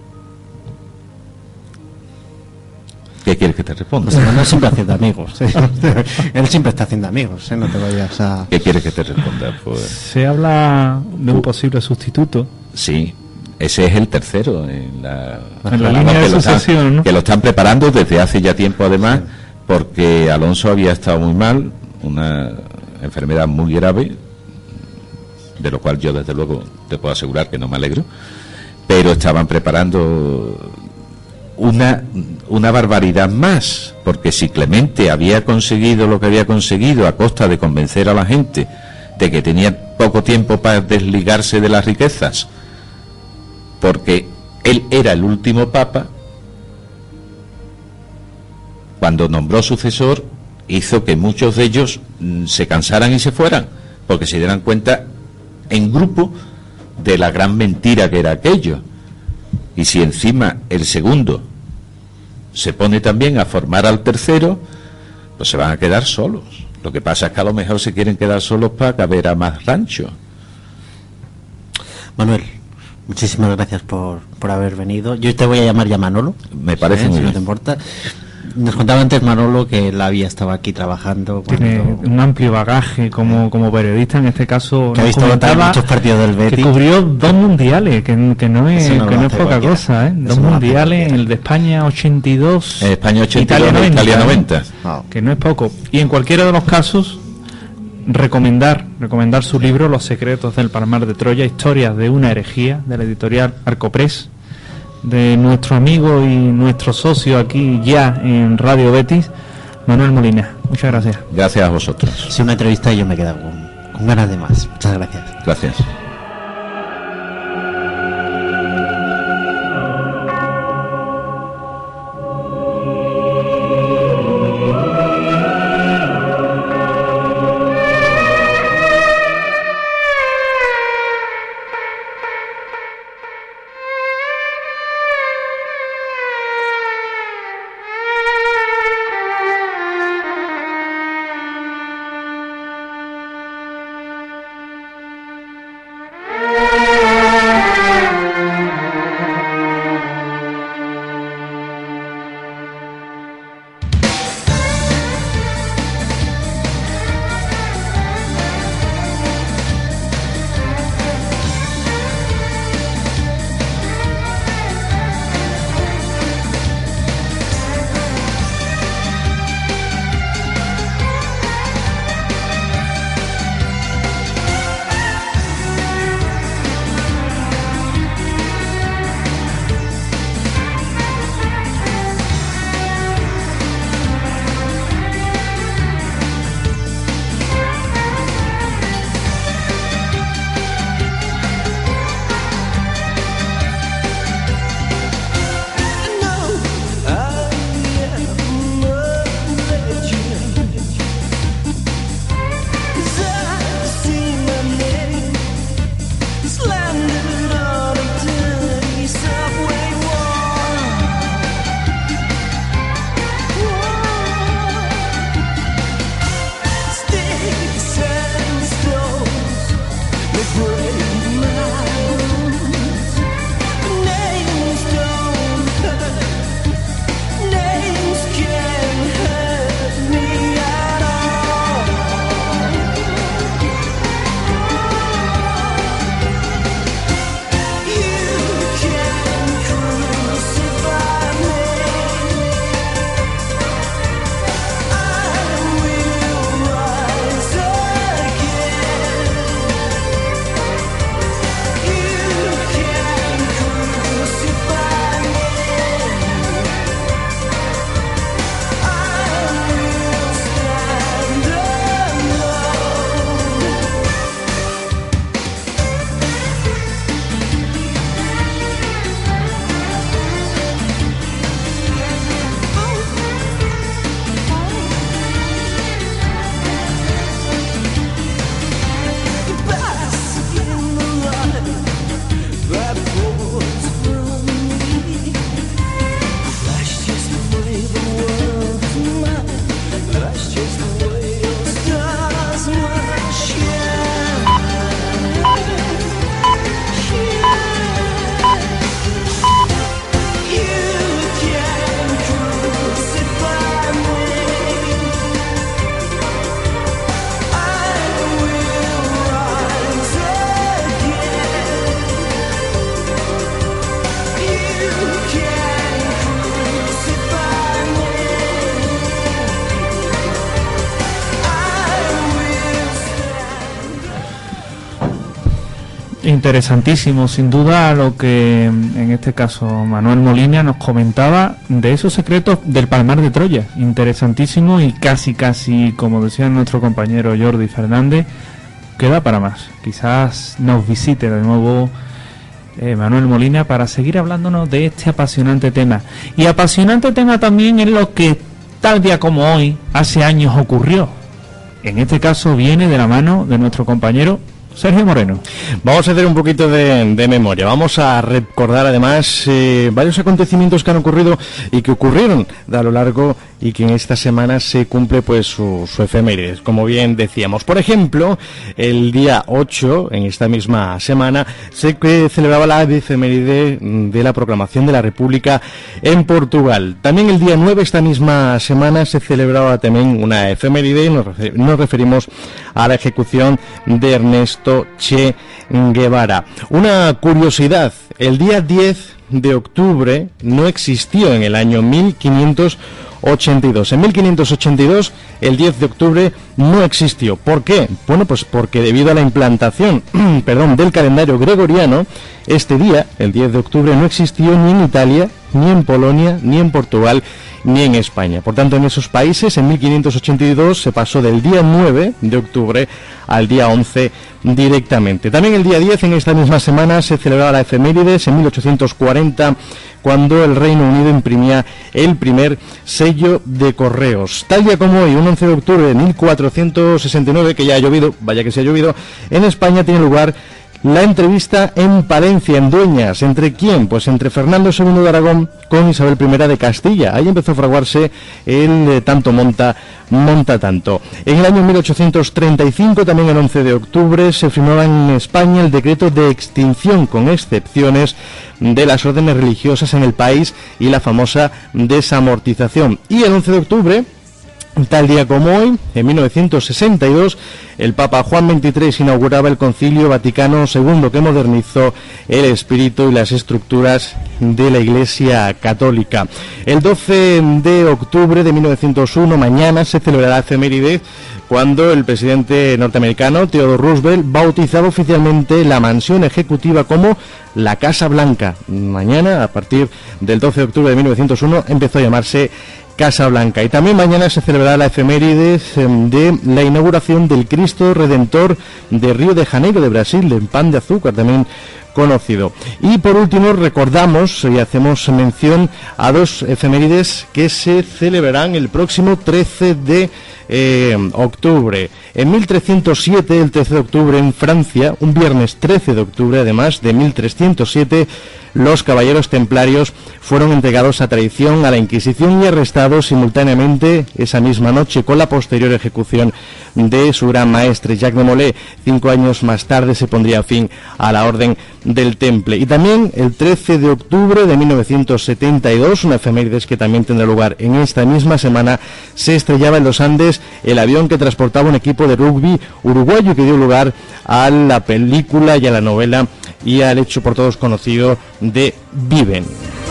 ¿Qué quieres que te responda? Pues Manuel siempre haciendo amigos. ¿Sí? Él siempre está haciendo amigos, ¿eh? No te vayas a... ¿Qué quieres que te responda? Pues... Se habla de un posible sustituto. Sí, ese es el tercero en la, en la línea de sucesión, ¿no? Que lo están preparando desde hace ya tiempo, además, sí. Porque Alonso había estado muy mal, una enfermedad muy grave, de lo cual yo desde luego te puedo asegurar que no me alegro, pero estaban preparando una, una barbaridad más, porque si Clemente había conseguido lo que había conseguido a costa de convencer a la gente de que tenía poco tiempo para desligarse de las riquezas, porque él era el último papa, cuando nombró sucesor hizo que muchos de ellos mm, se cansaran y se fueran, porque se dieran cuenta en grupo de la gran mentira que era aquello. Y si encima el segundo se pone también a formar al tercero, pues se van a quedar solos. Lo que pasa es que a lo mejor se quieren quedar solos para caber a más rancho. Manuel, muchísimas gracias por, por haber venido. Yo te voy a llamar ya Manolo. Me parece, ¿eh? muy Si bien. no te importa. Nos contaba antes Manolo que la había estado aquí trabajando. Tiene cuando... un amplio bagaje como, como periodista, en este caso. Que ha visto muchos partidos del Betis. Que cubrió dos mundiales, que, que no es, no que no es poca cualquiera. cosa, ¿eh? Dos no mundiales, el de España ochenta y dos, eh, España ochenta y dos, Italia noventa, Italia noventa. Wow. Que no es poco. Y en cualquiera de los casos, recomendar, recomendar su libro Los secretos del Palmar de Troya, historias de una herejía, de la editorial Arcopress, de nuestro amigo y nuestro socio aquí ya en Radio Betis, Manuel Molina. Muchas gracias. Gracias a vosotros. Si una entrevista yo me he quedado con, con ganas de más. Muchas gracias. Gracias. interesantísimo, sin duda, lo que en este caso Manuel Molina nos comentaba de esos secretos del Palmar de Troya. Interesantísimo y casi, casi, como decía nuestro compañero Jordi Fernández, queda para más. Quizás nos visite de nuevo eh, Manuel Molina para seguir hablándonos de este apasionante tema. Y apasionante tema también es lo que tal día como hoy, hace años ocurrió. En este caso viene de la mano de nuestro compañero Sergio Moreno. Vamos a hacer un poquito de, de memoria. Vamos a recordar además eh, varios acontecimientos que han ocurrido y que ocurrieron a lo largo y que en esta semana se cumple pues su, su efemérides, como bien decíamos. Por ejemplo, el día ocho, en esta misma semana, se celebraba la efeméride de la proclamación de la República en Portugal. También el día nueve, esta misma semana, se celebraba también una efeméride, nos, refer- nos referimos a la ejecución de Ernesto Che Guevara. Una curiosidad, el día diez de octubre no existió en el año mil quinientos ochenta y dos. En mil quinientos ochenta y dos, el diez de octubre no existió. ¿Por qué? Bueno, pues porque debido a la implantación, perdón, del calendario gregoriano, este día, el diez de octubre, no existió ni en Italia, ni en Polonia, ni en Portugal, ni en España. Por tanto, en esos países, en mil quinientos ochenta y dos, se pasó del día nueve de octubre al día once directamente. También el día diez, en esta misma semana, se celebraba la efemérides en mil ochocientos cuarenta, cuando el Reino Unido imprimía el primer sello de correos. Tal día como hoy, un once de octubre de mil cuatrocientos sesenta y nueve, que ya ha llovido, vaya que se ha llovido, en España tiene lugar la entrevista en Palencia, en Dueñas. ¿Entre quién? Pues entre Fernando segundo de Aragón con Isabel primera de Castilla. Ahí empezó a fraguarse el eh, tanto monta, monta tanto. En el año mil ochocientos treinta y cinco, también el once de octubre, se firmaba en España el decreto de extinción, con excepciones, de las órdenes religiosas en el país y la famosa desamortización. Y el once de octubre, tal día como hoy, en mil novecientos sesenta y dos, el Papa Juan veintitrés inauguraba el Concilio Vaticano segundo, que modernizó el espíritu y las estructuras de la Iglesia Católica. El doce de octubre de mil novecientos uno, mañana, se celebrará la efeméride cuando el presidente norteamericano Theodore Roosevelt bautizaba oficialmente la mansión ejecutiva como la Casa Blanca. Mañana, a partir del doce de octubre de mil novecientos uno, empezó a llamarse Casa Blanca. Y también mañana se celebrará la efeméride de la inauguración del Cristo Redentor de Río de Janeiro, de Brasil, en pan de azúcar, también conocido. Y por último recordamos y hacemos mención a dos efemérides que se celebrarán el próximo trece de octubre. En mil trescientos siete, el trece de octubre, en Francia, un viernes trece de octubre, además de mil trescientos siete, los caballeros templarios fueron entregados a traición a la Inquisición y arrestados simultáneamente esa misma noche, con la posterior ejecución de su gran maestre, Jacques de Molay. Cinco años más tarde se pondría fin a la Orden del Temple. Y también el trece de octubre de mil novecientos setenta y dos, una efeméride que también tendrá lugar en esta misma semana, se estrellaba en los Andes el avión que transportaba un equipo de rugby uruguayo, que dio lugar a la película y a la novela y al hecho por todos conocido de Viven.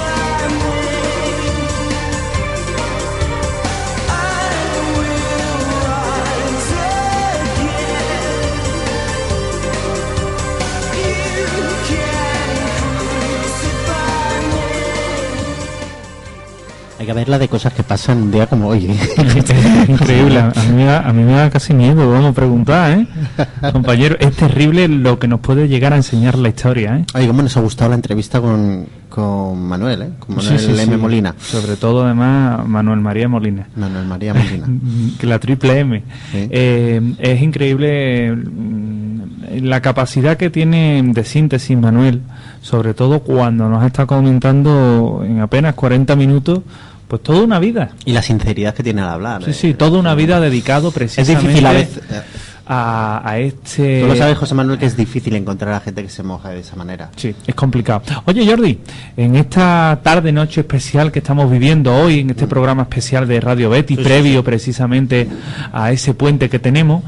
Hay que verla de cosas que pasan un día como hoy. Increíble, a mí, me da, a mí me da casi miedo, vamos a preguntar, ¿eh? Compañero, es terrible lo que nos puede llegar a enseñar la historia, ¿eh? Ay, cómo nos ha gustado la entrevista con, con Manuel, ¿eh? Con Manuel sí, sí, M. sí. Molina. Sobre todo, además, Manuel María Molina. Manuel María Molina. Que la triple M. Sí. Eh, es increíble la capacidad que tiene de síntesis Manuel, sobre todo cuando nos está comentando en apenas cuarenta minutos, pues toda una vida. Y la sinceridad que tiene al hablar. Sí, eh. sí, toda una vida dedicado precisamente es difícil a veces. A, a este... Tú lo sabes, José Manuel, que es difícil encontrar a gente que se moja de esa manera. Sí, es complicado. Oye, Jordi, en esta tarde-noche especial que estamos viviendo hoy, en este programa especial de Radio Betty, sí, previo sí, sí. precisamente a ese puente que tenemos,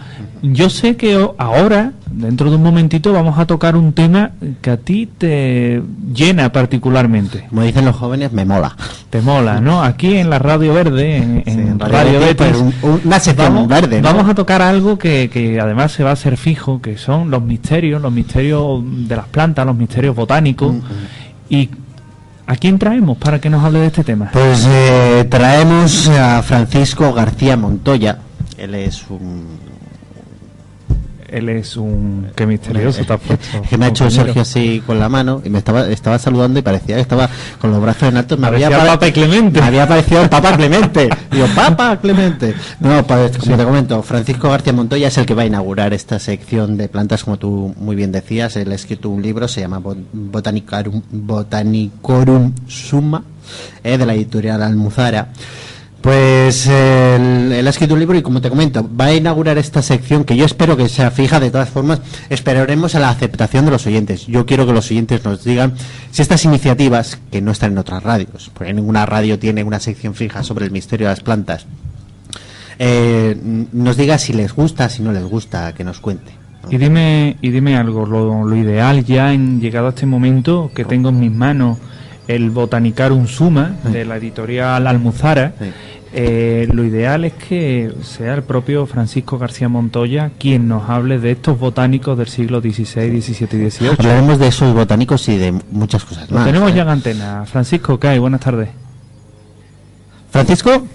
yo sé que ahora, dentro de un momentito, vamos a tocar un tema que a ti te llena particularmente. Como dicen los jóvenes, me mola. Te mola, ¿no? Aquí en la Radio Verde, en, en sí, Radio Betis, pues un, un, una sección vamos, verde, ¿no? Vamos a tocar algo que, que además se va a hacer fijo, que son los misterios, los misterios de las plantas, los misterios botánicos. Mm-hmm. Y ¿a quién traemos para que nos hable de este tema? Pues eh, traemos a Francisco García Montoya. Él es un... Él es un... Qué misterioso te has puesto. Que me ha hecho Sergio así con la mano y me estaba estaba saludando y parecía que estaba con los brazos en alto. Me había el Papa Clemente. Me había parecido el Papa Clemente. Digo, Papa Clemente. No, pues, como sí. te comento, Francisco García Montoya es el que va a inaugurar esta sección de plantas, como tú muy bien decías. Él ha escrito un libro, se llama Botanicarum, Botanicorum Summa, eh, de la editorial Almuzara. Pues eh, él, él ha escrito un libro y, como te comento, va a inaugurar esta sección que yo espero que sea fija. De todas formas, esperaremos a la aceptación de los oyentes. Yo quiero que los oyentes nos digan si estas iniciativas, que no están en otras radios, porque ninguna radio tiene una sección fija sobre el misterio de las plantas, eh, nos diga si les gusta, si no les gusta, que nos cuente, ¿no? Y dime, y dime algo, lo, lo ideal ya en llegado a este momento, que tengo en mis manos el Botanicarum Summa, sí, de la editorial Almuzara, sí. Eh, lo ideal es que sea el propio Francisco García Montoya quien nos hable de estos botánicos del siglo dieciséis, diecisiete y dieciocho. Hablaremos de esos botánicos y de muchas cosas lo más. Tenemos ¿eh? ya en antena. Francisco, ¿qué hay? Buenas tardes. ¿Francisco?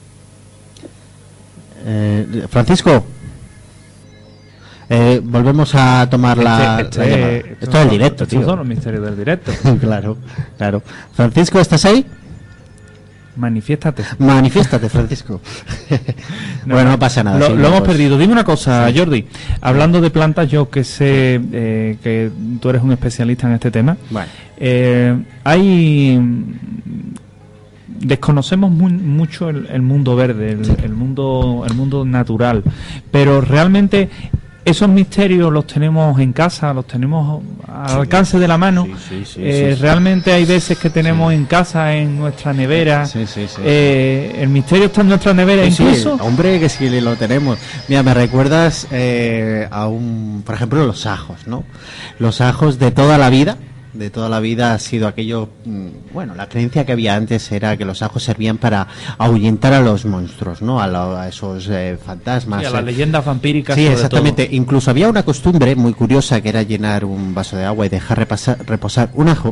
Eh, ¿Francisco? Eh, volvemos a tomar la, este, la este, esto, esto es el directo, estos tío. son los misterios del directo. Claro, claro. Francisco, ¿estás ahí? Manifiéstate. Manifiéstate, Francisco. no, bueno, no pasa nada. Lo, sí, lo hemos pues... perdido. Dime una cosa, sí. Jordi. Hablando de plantas, yo que sé eh, que tú eres un especialista en este tema. Bueno. Eh, hay... Desconocemos muy, mucho el, el mundo verde, el, el mundo el mundo natural, pero realmente esos misterios los tenemos en casa, los tenemos al sí, alcance de la mano. Sí, sí, sí, eh, sí, realmente sí. Hay veces que tenemos sí. en casa, en nuestra nevera. Sí, sí, sí, eh, sí. El misterio está en nuestra nevera, sí, incluso. Sí, hombre, que sí lo tenemos. Mira, me recuerdas eh, a un, por ejemplo, los ajos, ¿no? Los ajos de toda la vida. De toda la vida ha sido aquello, bueno, la creencia que había antes era que los ajos servían para ahuyentar a los monstruos, ¿no? A, lo, a esos eh, fantasmas. Sí, a las leyendas vampíricas. Sí, exactamente. Todo. Incluso había una costumbre muy curiosa que era llenar un vaso de agua y dejar repasar, reposar un ajo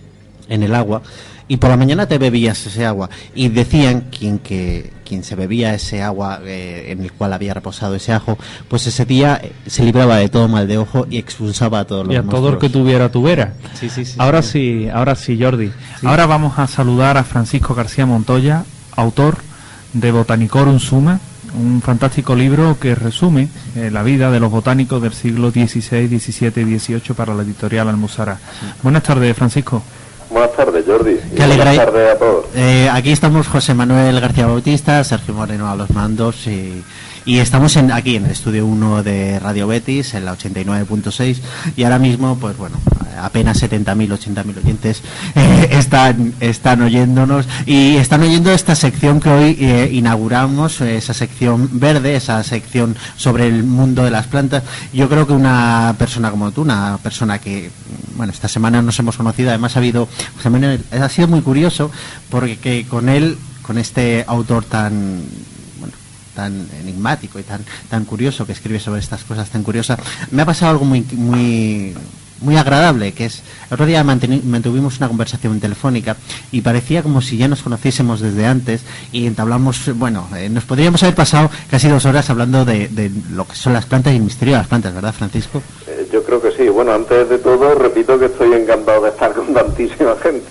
en el agua, y por la mañana te bebías ese agua, y decían quien que quien se bebía ese agua eh, en el cual había reposado ese ajo, pues ese día eh, se libraba de todo mal de ojo y expulsaba a todos los y a monstruos. todo el que tuviera tubera. Sí, sí, sí, ahora sí, sí, ahora sí, Jordi. Sí. Ahora vamos a saludar a Francisco García Montoya, autor de Botanicorum Summa, un fantástico libro que resume eh, la vida de los botánicos del siglo dieciséis, diecisiete y dieciocho para la editorial Almuzara. Sí. Buenas tardes, Francisco. Buenas tardes, Jordi. Qué alegre. Buenas tardes a todos. Eh, aquí estamos José Manuel García Bautista, Sergio Moreno a los mandos y, y estamos en, aquí en el estudio uno de Radio Betis, en la ochenta y nueve punto seis, y ahora mismo, pues bueno, apenas setenta mil, ochenta mil oyentes eh, están, están oyéndonos y están oyendo esta sección que hoy eh, inauguramos, esa sección verde, esa sección sobre el mundo de las plantas. Yo creo que una persona como tú, una persona que, bueno, esta semana nos hemos conocido, además ha habido, pues, ha sido muy curioso porque que con él, con este autor tan, bueno, tan enigmático y tan tan curioso, que escribe sobre estas cosas tan curiosas, me ha pasado algo muy muy muy agradable, que es, el otro día mantuvimos una conversación telefónica y parecía como si ya nos conociésemos desde antes y entablamos, bueno, eh, nos podríamos haber pasado casi dos horas hablando de, de lo que son las plantas y el misterio de las plantas, ¿verdad, Francisco? Eh, yo creo que sí. Bueno, antes de todo, repito que estoy encantado de estar con tantísima gente.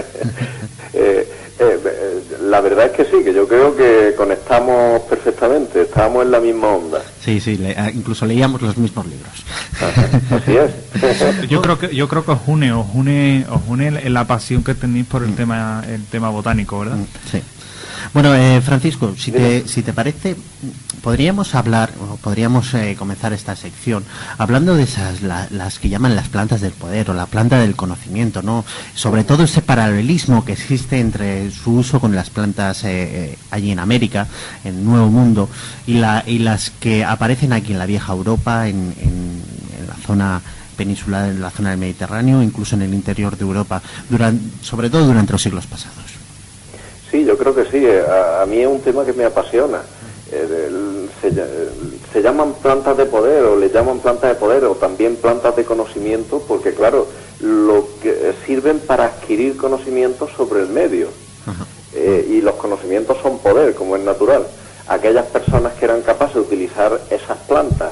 eh, eh, la verdad es que sí, que yo creo que conectamos perfectamente, estamos en la misma onda. Sí, sí, le, incluso leíamos los mismos libros. Ajá, así es. Yo creo que yo creo que os une, os une, os une la pasión que tenéis por el mm. tema el tema botánico, ¿verdad? Sí. Bueno, eh, Francisco, si te, si te parece, podríamos hablar, o podríamos eh, comenzar esta sección hablando de esas, la, las que llaman las plantas del poder o la planta del conocimiento, ¿no? Sobre todo ese paralelismo que existe entre su uso con las plantas eh, allí en América, en el Nuevo Mundo, y, la, y las que aparecen aquí en la vieja Europa, en, en, en la zona peninsular, en la zona del Mediterráneo, incluso en el interior de Europa, durante, sobre todo durante los siglos pasados. Sí, yo creo que sí. A, a mí es un tema que me apasiona. Eh, el, se, se llaman plantas de poder, o le llaman plantas de poder, o también plantas de conocimiento, porque claro, lo que sirven para adquirir conocimientos sobre el medio. Eh, y los conocimientos son poder, como es natural. Aquellas personas que eran capaces de utilizar esas plantas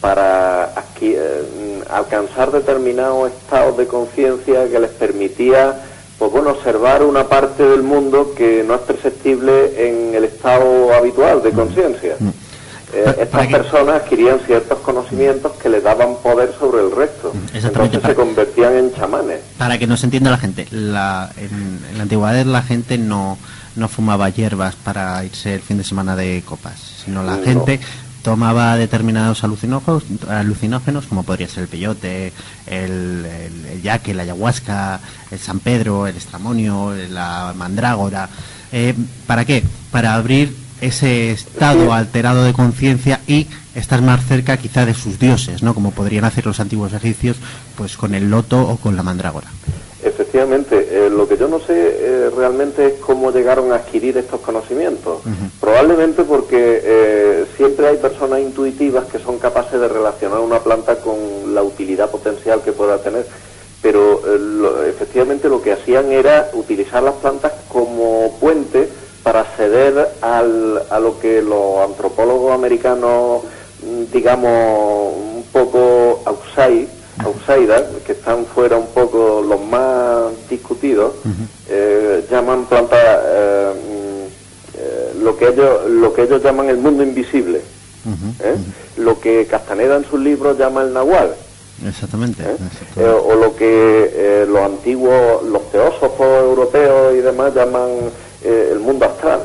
para adqui- eh, alcanzar determinados estados de conciencia que les permitía, pues bueno, observar una parte del mundo que no es perceptible en el estado habitual de conciencia. Eh, estas personas adquirían ciertos conocimientos que les daban poder sobre el resto. Entonces se convertían en chamanes. Para que nos entienda la gente, la, en, en la antigüedad la gente no, no fumaba hierbas para irse el fin de semana de copas, sino la gente... No. Tomaba determinados alucinógenos, alucinógenos, como podría ser el peyote, el, el, el yaque, la ayahuasca, el San Pedro, el estramonio, la mandrágora. Eh, ¿Para qué? Para abrir ese estado alterado de conciencia y estar más cerca quizá de sus dioses, ¿no? Como podrían hacer los antiguos egipcios, pues con el loto o con la mandrágora. Efectivamente, eh, lo que yo no sé eh, realmente es cómo llegaron a adquirir estos conocimientos. Uh-huh. Probablemente porque eh, siempre hay personas intuitivas que son capaces de relacionar una planta con la utilidad potencial que pueda tener, pero eh, lo, efectivamente lo que hacían era utilizar las plantas como puente para acceder al, a lo que los antropólogos americanos, digamos, un poco outside, outsiders, que están fuera un poco los más discutidos, uh-huh. eh, llaman plantas eh, eh, lo que ellos lo que ellos llaman el mundo invisible, uh-huh. ¿eh? Uh-huh. Lo que Castaneda en sus libros llama el nahual. Exactamente. ¿Eh? Exactamente. Eh, o lo que eh, los antiguos, los teósofos europeos y demás llaman eh, el mundo astral.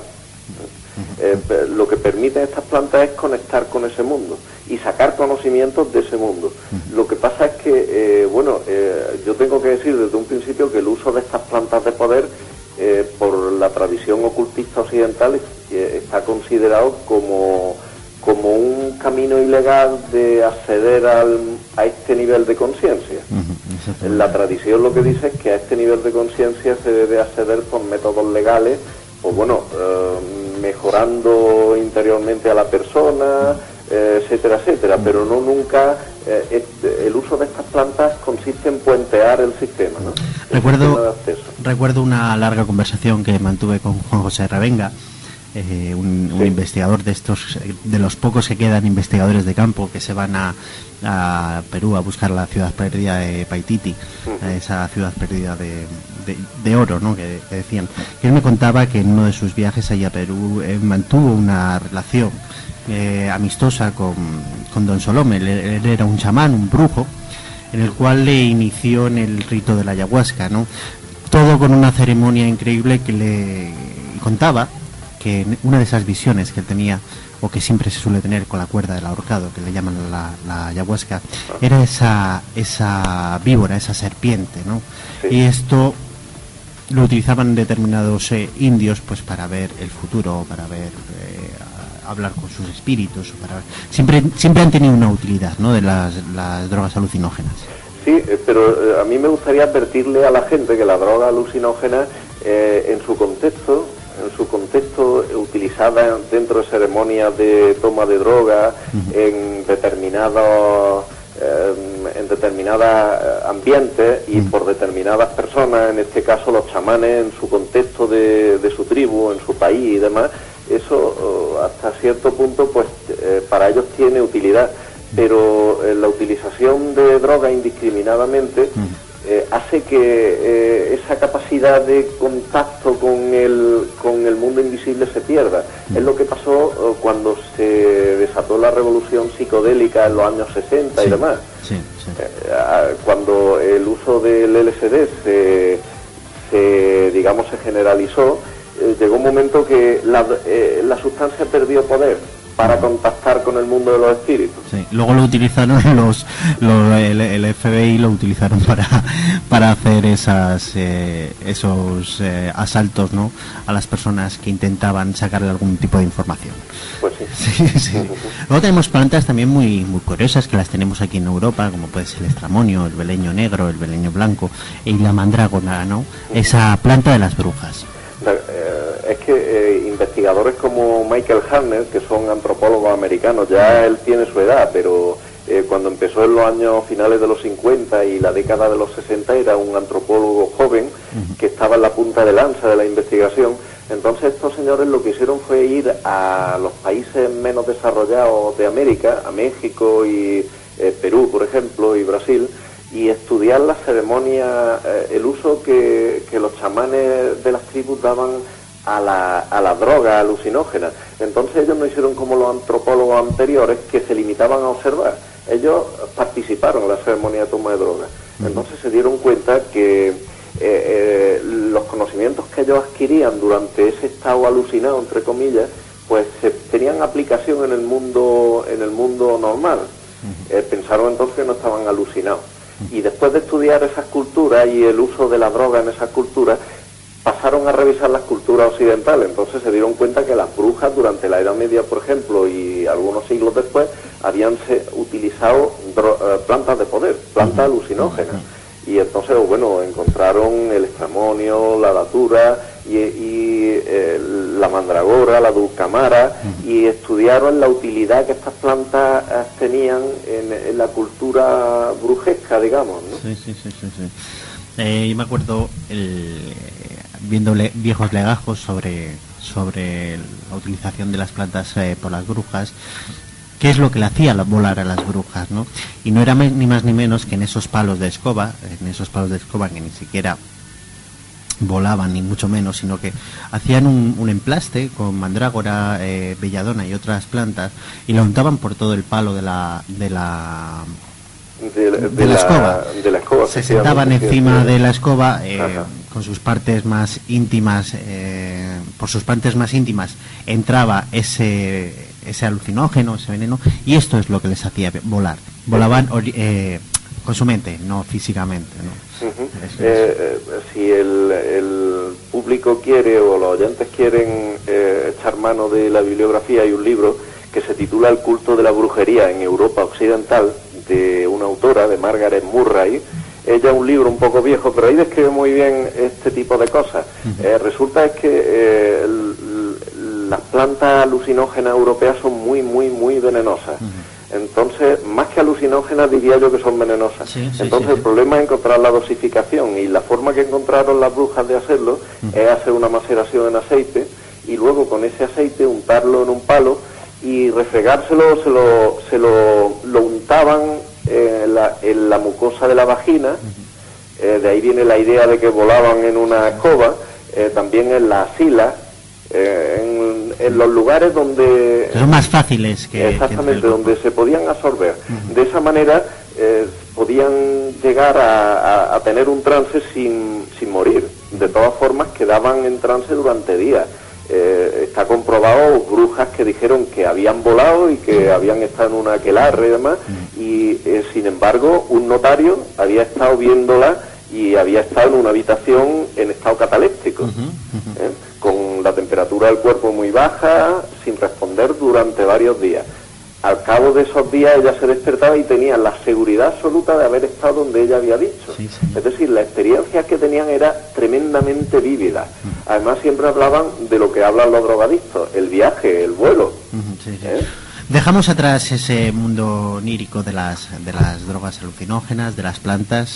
Eh, lo que permiten estas plantas es conectar con ese mundo y sacar conocimientos de ese mundo. Uh-huh. Lo que pasa es que, eh, bueno, eh, yo tengo que decir desde un principio que el uso de estas plantas de poder, eh, por la tradición ocultista occidental, eh, está considerado como, como un camino ilegal de acceder al, a este nivel de conciencia. Uh-huh. La tradición lo que dice es que a este nivel de conciencia se debe acceder por métodos legales, pues bueno, eh, mejorando interiormente a la persona, eh, etcétera, etcétera, pero no nunca, eh, este, el uso de estas plantas consiste en puentear el sistema, ¿no? El recuerdo, sistema de acceso. Recuerdo una larga conversación que mantuve con Juan José Ravenga, eh, un, un sí. investigador de estos, de los pocos que quedan investigadores de campo que se van a, a Perú a buscar la ciudad perdida de Paititi, uh-huh. esa ciudad perdida de, de, de oro, ¿no? que, que decían. Y él me contaba que en uno de sus viajes allá a Perú eh, mantuvo una relación eh, amistosa con, con Don Solome. Él, él era un chamán, un brujo, en el cual le inició en el rito de la ayahuasca, ¿no? Todo con una ceremonia increíble que le contaba que una de esas visiones que él tenía, o que siempre se suele tener con la cuerda del ahorcado, que le llaman la, la ayahuasca, era esa esa víbora, esa serpiente, ¿no? Sí. Y esto lo utilizaban determinados eh, indios, pues para ver el futuro, para ver, eh, hablar con sus espíritus, para ver. siempre siempre han tenido una utilidad, ¿no? De las, las drogas alucinógenas. Sí, pero eh, a mí me gustaría advertirle a la gente que la droga alucinógena, eh, en su contexto, en su contexto utilizada dentro de ceremonias de toma de droga, uh-huh. en determinados eh, en determinados ambientes y uh-huh. por determinadas personas, en este caso los chamanes en su contexto de, de su tribu, en su país y demás, eso hasta cierto punto pues eh, para ellos tiene utilidad, pero eh, la utilización de droga indiscriminadamente uh-huh. Eh, hace que eh, esa capacidad de contacto con el con el mundo invisible se pierda. Mm. Es lo que pasó eh, cuando se desató la revolución psicodélica en los años sesenta sí, y demás. Sí, sí. Eh, cuando el uso del L S D se, se digamos se generalizó, eh, llegó un momento que la, eh, la sustancia perdió poder para contactar con el mundo de los espíritus. Sí. Luego lo utilizaron los, los el, el F B I lo utilizaron para para hacer esas eh, esos eh, asaltos, ¿no?, a las personas que intentaban sacarle algún tipo de información. Pues sí. Sí, sí. Uh-huh. Luego tenemos plantas también muy muy curiosas que las tenemos aquí en Europa, como puede ser el estramonio, el beleño negro, el beleño blanco y la mandrágora, ¿no? Uh-huh. Esa planta de las brujas. Es que eh, investigadores como Michael Hartnett, que son antropólogos americanos, ya él tiene su edad, pero eh, cuando empezó en los años finales de los cincuenta y la década de los sesenta era un antropólogo joven que estaba en la punta de lanza de la investigación. Entonces estos señores lo que hicieron fue ir a los países menos desarrollados de América, a México y eh, Perú, por ejemplo, y Brasil, y estudiar las ceremonias, eh, el uso que, que los chamanes de las tribus daban a la, a la droga alucinógena. Entonces ellos no hicieron como los antropólogos anteriores, que se limitaban a observar. Ellos participaron en la ceremonia de toma de droga. Entonces se dieron cuenta que eh, eh, los conocimientos que ellos adquirían durante ese estado alucinado, entre comillas, pues se, tenían aplicación en el mundo, en el mundo normal. Eh, pensaron entonces que no estaban alucinados. Y después de estudiar esas culturas y el uso de la droga en esas culturas, pasaron a revisar las culturas occidentales. Entonces se dieron cuenta que las brujas durante la Edad Media, por ejemplo, y algunos siglos después, habían se, utilizado dro, eh, plantas de poder, plantas uh-huh. alucinógenas. Uh-huh. Y entonces, bueno, encontraron el estramonio, la datura y, y eh, la mandragora, la dulcamara, uh-huh. y estudiaron la utilidad que estas plantas eh, tenían en, en la cultura brujesca, digamos, ¿no? Sí, sí, sí, sí, sí. Eh, yo me acuerdo el, viendo le, viejos legajos sobre sobre la utilización de las plantas eh, por las brujas, qué es lo que le hacía volar a las brujas, ¿no? Y no era ni más ni menos que en esos palos de escoba, en esos palos de escoba que ni siquiera volaban ni mucho menos, sino que hacían un, un emplaste con mandrágora, eh, belladona y otras plantas y lo untaban por todo el palo de la de la de, de, de la, la escoba. De la escoba se sentaban encima de la escoba eh, con sus partes más íntimas, eh, por sus partes más íntimas entraba ese ese alucinógeno, ese veneno, y esto es lo que les hacía volar. Volaban eh, con su mente, no físicamente, ¿no? Uh-huh. es, eh, eh, si el, el público quiere o los oyentes quieren eh, echar mano de la bibliografía, hay un libro que se titula El culto de la brujería en Europa Occidental, de una autora, de Margaret Murray. Ella es un libro un poco viejo, pero ahí describe muy bien este tipo de cosas. Uh-huh. Eh, resulta es que eh, el, el, las plantas alucinógenas europeas son muy, muy, muy venenosas. Uh-huh. Entonces, más que alucinógenas, diría yo que son venenosas. Sí, sí, Entonces, sí, sí. el problema es encontrar la dosificación, y la forma que encontraron las brujas de hacerlo uh-huh. es hacer una maceración en aceite, y luego con ese aceite untarlo en un palo y refregárselo, se lo, se lo, lo untaban en la, en la mucosa de la vagina. Uh-huh. eh, de ahí viene la idea de que volaban en una escoba, eh, también en la axila, eh, en, en los lugares donde... Son más fáciles que... Exactamente, que donde se podían absorber. Uh-huh. De esa manera eh, podían llegar a, a, a tener un trance sin, sin morir. De todas formas, quedaban en trance durante días. Eh, está comprobado brujas que dijeron que habían volado y que uh-huh. habían estado en una aquelarre y demás, uh-huh. y eh, sin embargo un notario había estado viéndola y había estado en una habitación en estado cataléptico, uh-huh. Uh-huh. ¿eh? con la temperatura del cuerpo muy baja, sin responder durante varios días. Al cabo de esos días ella se despertaba y tenía la seguridad absoluta de haber estado donde ella había dicho. Sí, sí. Es decir, la experiencia que tenían era tremendamente vívida. Uh-huh. Además siempre hablaban de lo que hablan los drogadictos, el viaje, el vuelo. Uh-huh, sí, sí. ¿Eh? Dejamos atrás ese mundo onírico de las, de las drogas alucinógenas, de las plantas,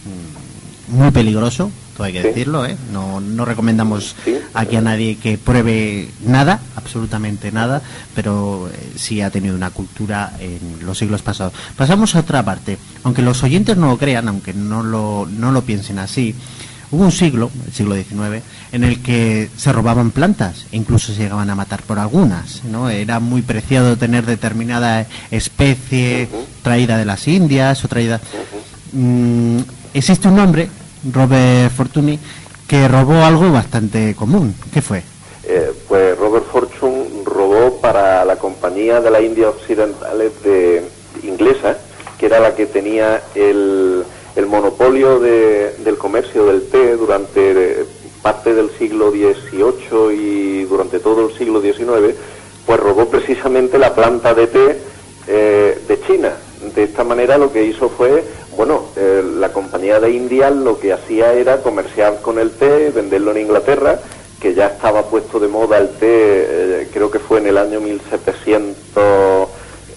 muy peligroso, todo hay que sí. decirlo, ¿eh? No, no recomendamos sí. aquí a nadie que pruebe nada, absolutamente nada, pero eh, sí ha tenido una cultura en los siglos pasados. Pasamos a otra parte. Aunque los oyentes no lo crean, aunque no lo, no lo piensen así, hubo un siglo, el siglo diecinueve, en el que se robaban plantas e incluso se llegaban a matar por algunas, ¿no? Era muy preciado tener determinada especie uh-huh. traída de las Indias o traída... Uh-huh. Mm, existe un hombre, Robert Fortuny, que robó algo bastante común. ¿Qué fue? Eh, pues Robert Fortune robó para la compañía de la India Occidentales de inglesa, que era la que tenía el, el monopolio de, del comercio del té durante parte del siglo dieciocho y durante todo el siglo diecinueve, pues robó precisamente la planta de té eh, de China. De esta manera lo que hizo fue, bueno, eh, la compañía de India lo que hacía era comerciar con el té, venderlo en Inglaterra, que ya estaba puesto de moda el té, eh, creo que fue en el año mil setecientos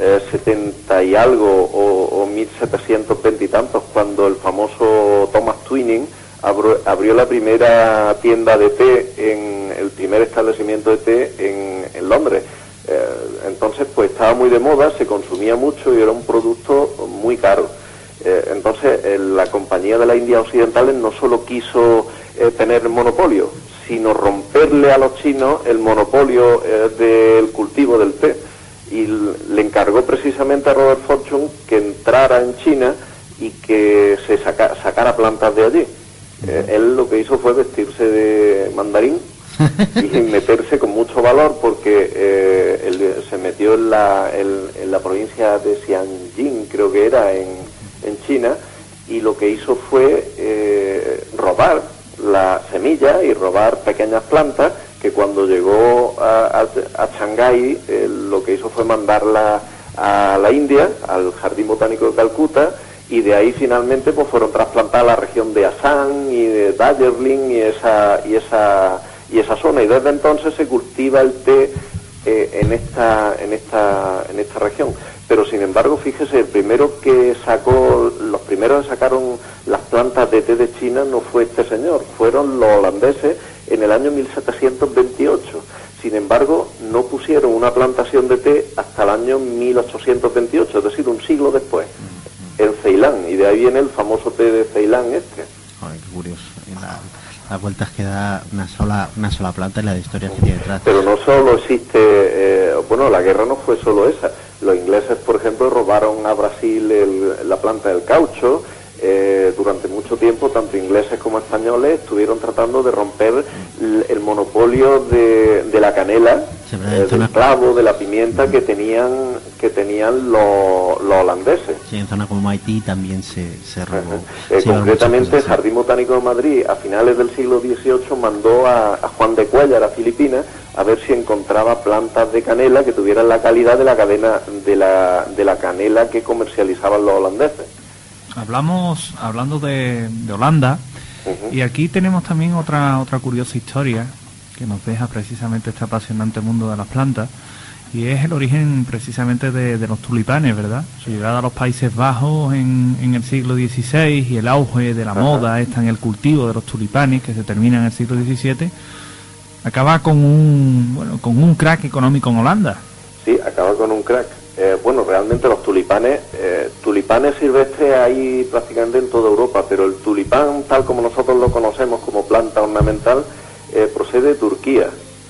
setenta y algo o, o mil setecientos veinte y tantos, cuando el famoso Thomas Twining abrió, abrió la primera tienda de té, en el primer establecimiento de té en, en Londres. Eh, entonces pues estaba muy de moda, se consumía mucho y era un producto muy caro. Eh, entonces eh, la compañía de la India Occidentales no solo quiso eh, tener monopolio, sino romperle a los chinos el monopolio eh, del cultivo del té, y le encargó precisamente a Robert Fortune que entrara en China y que se saca, sacara plantas de allí. Eh, él lo que hizo fue vestirse de mandarín y meterse con mucho valor, porque eh, él se metió en la, en, en la provincia de Xianjin, creo que era, en, en China, y lo que hizo fue eh, robar la semilla y robar pequeñas plantas, que cuando llegó a, a, a Shanghái eh, lo que hizo fue mandarla a la India, al Jardín Botánico de Calcuta, y de ahí finalmente pues fueron trasplantadas a la región de Assam y de Darjeeling y esa y esa y esa zona, y desde entonces se cultiva el té eh, en esta en esta en esta región. Pero sin embargo, fíjese, el primero que sacó, los primeros que sacaron las plantas de té de China no fue este señor, fueron los holandeses en el año mil setecientos veintiocho. Sin embargo, no pusieron una plantación de té hasta el año mil ochocientos veintiocho, es decir, un siglo después, en Ceilán, y de ahí viene el famoso té de Ceilán este. Ay, qué curioso. La, las vueltas que da una sola una sola planta y la historia que tiene detrás. Pero no solo existe, eh, bueno, la guerra no fue solo esa. Los ingleses, por ejemplo, robaron a Brasil el, la planta del caucho. Eh, durante mucho tiempo, tanto ingleses como españoles estuvieron tratando de romper el, el monopolio de, de la canela, eh, del clavo, de la pimienta que tenían que tenían los, los holandeses. Sí, en zonas como Haití también se, se robó. Eh, concretamente, el Jardín Botánico de Madrid, a finales del siglo dieciocho, mandó a, a Juan de Cuéllar a Filipinas a ver si encontraba plantas de canela que tuvieran la calidad de la cadena de la, de la canela que comercializaban los holandeses. Hablamos, hablando de, de Holanda, uh-huh. Y aquí tenemos también otra otra curiosa historia que nos deja precisamente este apasionante mundo de las plantas, y es el origen precisamente de, de los tulipanes, ¿verdad? Su llegada a los Países Bajos en, en el siglo dieciséis y el auge de la uh-huh. moda está en el cultivo de los tulipanes, que se termina en el siglo diecisiete, acaba con un bueno con un crack económico en Holanda. Sí, acaba con un crack. Eh, bueno, realmente los tulipanes, eh, tulipanes silvestres hay prácticamente en toda Europa, pero el tulipán, tal como nosotros lo conocemos como planta ornamental, eh, procede de Turquía.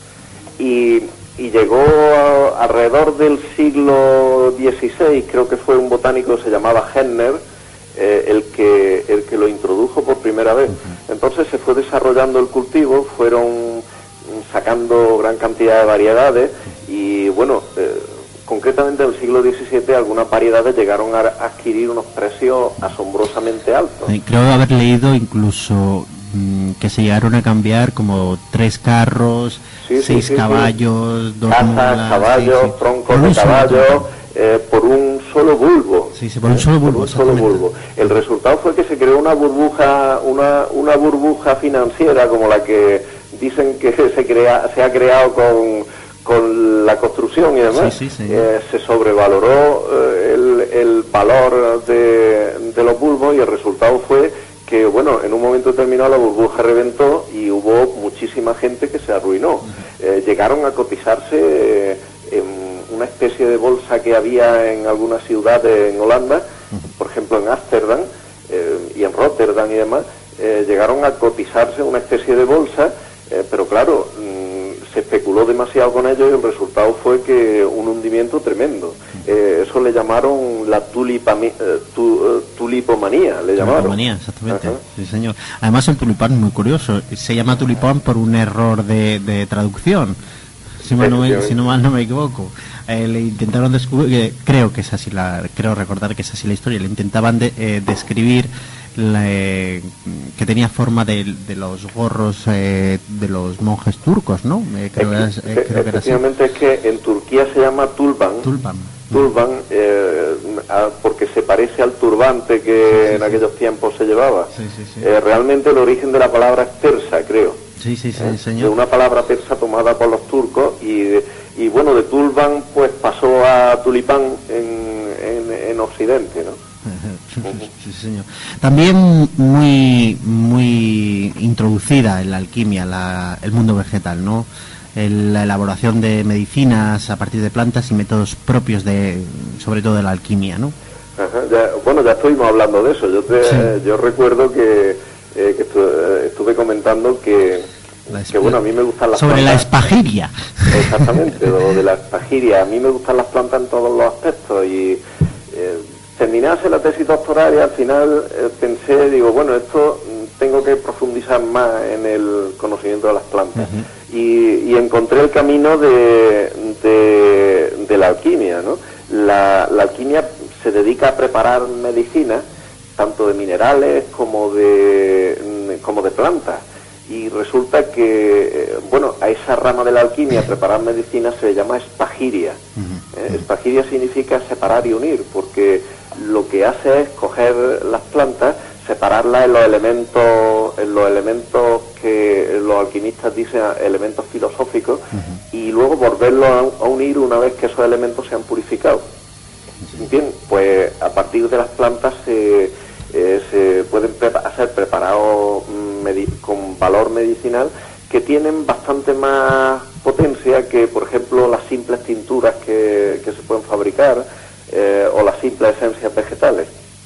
Y, y llegó a, alrededor del siglo dieciséis, creo que fue un botánico que se llamaba Henner, eh, el que el que lo introdujo por primera vez. Entonces se fue desarrollando el cultivo, fueron sacando gran cantidad de variedades y, bueno... Eh, concretamente en el siglo diecisiete algunas variedades llegaron a adquirir unos precios asombrosamente altos. Creo haber leído incluso mmm, que se llegaron a cambiar como tres carros, sí, seis sí, sí, caballos, sí. dos casas, caballos, sí, sí. troncos de caballos, eh, por un solo bulbo. Sí, sí, por un solo bulbo. Por un solo bulbo. El resultado fue que se creó una burbuja, una, una burbuja financiera como la que dicen que se crea, se ha creado con con la construcción y demás. Sí, sí, sí. Eh, se sobrevaloró eh, el, el valor de, de los bulbos, y el resultado fue que, bueno, en un momento determinado la burbuja reventó y hubo muchísima gente que se arruinó. Uh-huh. Eh, llegaron a cotizarse eh, en una especie de bolsa que había en algunas ciudades en Holanda, uh-huh. por ejemplo en Ámsterdam eh, y en Rotterdam y demás, eh, llegaron a cotizarse una especie de bolsa, eh, pero claro, se especuló demasiado con ellos y el resultado fue que un hundimiento tremendo. Eh, eso le llamaron la tulipami, eh, tu, uh, tulipomanía, le llamaron. Tulipomanía, exactamente. Ajá. Sí, señor. Además, el tulipán es muy curioso. Se llama tulipán por un error de, de traducción. Si mal, no me, si no mal no me equivoco, eh, le intentaron descubrir, eh, creo que es así la, creo recordar que es así la historia, le intentaban de, eh, describir la, eh, que tenía forma de, de los gorros eh, de los monjes turcos, ¿no? Eh, creo, es, que, eh, creo que era así. Efectivamente, es que en Turquía se llama tulban. Tulban. Tulban, eh, a, porque se parece al turbante que sí, sí, en aquellos sí. tiempos se llevaba. Sí, sí, sí. Eh, realmente el origen de la palabra es persa, creo. Sí, sí, sí, ¿Eh? señor. De una palabra persa tomada por los turcos y, y bueno, de tulban pues pasó a tulipán en, en, en Occidente, ¿no? Sí, señor. También muy muy introducida en la alquimia, la, el mundo vegetal, ¿no? El, la elaboración de medicinas a partir de plantas y métodos propios de, sobre todo de la alquimia, ¿no? Ajá, ya, bueno, ya estuvimos hablando de eso. Yo te, sí. yo recuerdo que Eh, que estuve, estuve comentando que, que bueno, a mí me gustan las sobre plantas. La espagiria. Exactamente, lo de la espagiria. A mí me gustan las plantas en todos los aspectos y eh, terminé de hacer la tesis doctoral y al final eh, pensé, digo, bueno, esto tengo que profundizar más en el conocimiento de las plantas. Uh-huh. y, y encontré el camino de, de, de la alquimia, ¿no? La, la alquimia se dedica a preparar medicinas tanto de minerales como de como de plantas y resulta que bueno, a esa rama de la alquimia, preparar medicinas, se le llama espagiria. eh, espagiria significa separar y unir, porque lo que hace es coger las plantas, separarlas en los elementos en los elementos que los alquimistas dicen elementos filosóficos, uh-huh. y luego volverlos a, a unir una vez que esos elementos se han purificado. Bien, pues a partir de las plantas se Eh, se pueden prepa- hacer preparados medi- con valor medicinal que tienen bastante más potencia que, por ejemplo, las simples tinturas que, que se pueden fabricar eh, o las simples esencias vegetales.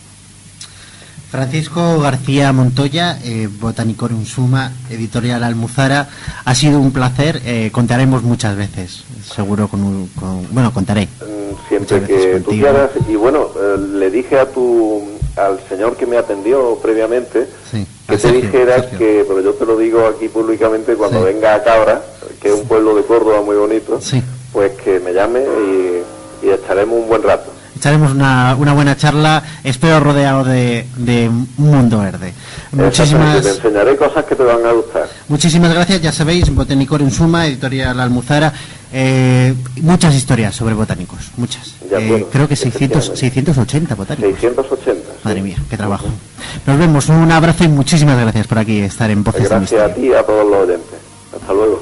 Francisco García Montoya, eh, Botanicorium Summa, editorial Almuzara, ha sido un placer, eh, contaremos muchas veces, seguro con, un, con bueno, contaré. Siempre que tú quieras, y bueno, eh, le dije a tu al señor que me atendió previamente, sí, que te Sergio, dijera Sergio. que, pero yo te lo digo aquí públicamente, cuando sí. venga a Cabra, que es un pueblo de Córdoba muy bonito, sí. pues que me llame y, y echaremos un buen rato. Echaremos una, una buena charla, espero rodeado de, de un mundo verde. Muchísimas... Te enseñaré cosas que te van a gustar. Muchísimas gracias, ya sabéis, Botanicorium Summa, editorial Almuzara, eh, muchas historias sobre botánicos, muchas. Eh, bueno, creo que seiscientos, seiscientos ochenta botánicos. seiscientos ochenta. Madre mía, qué trabajo. Nos vemos, un abrazo y muchísimas gracias por aquí estar en Voces del Misterio. Gracias a ti y a todos los oyentes. Hasta luego.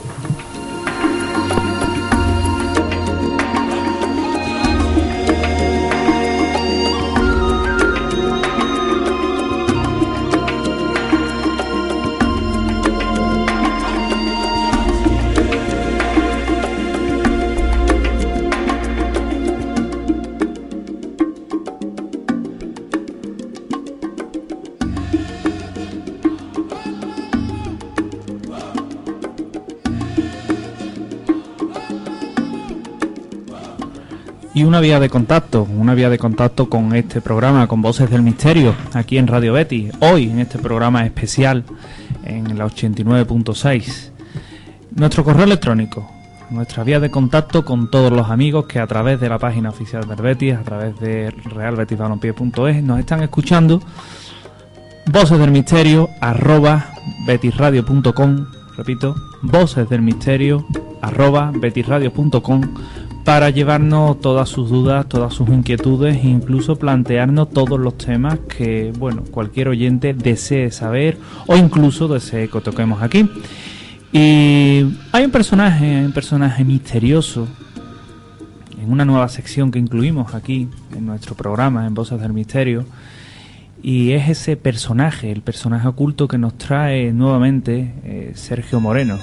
Y una vía de contacto, una vía de contacto con este programa, con Voces del Misterio, aquí en Radio Betis, hoy en este programa especial, en la ochenta y nueve punto seis. Nuestro correo electrónico, nuestra vía de contacto con todos los amigos que a través de la página oficial del Betis, a través de real betis balompié punto es, nos están escuchando. Voces del Misterio, arroba betisradio punto com, repito, Voces del Misterio, arroba betisradio punto com, para llevarnos todas sus dudas, todas sus inquietudes e incluso plantearnos todos los temas que, bueno, cualquier oyente desee saber o incluso desee que toquemos aquí. Y hay un personaje, hay un personaje misterioso en una nueva sección que incluimos aquí en nuestro programa, en Voces del Misterio, y es ese personaje, el personaje oculto que nos trae nuevamente eh, Sergio Moreno.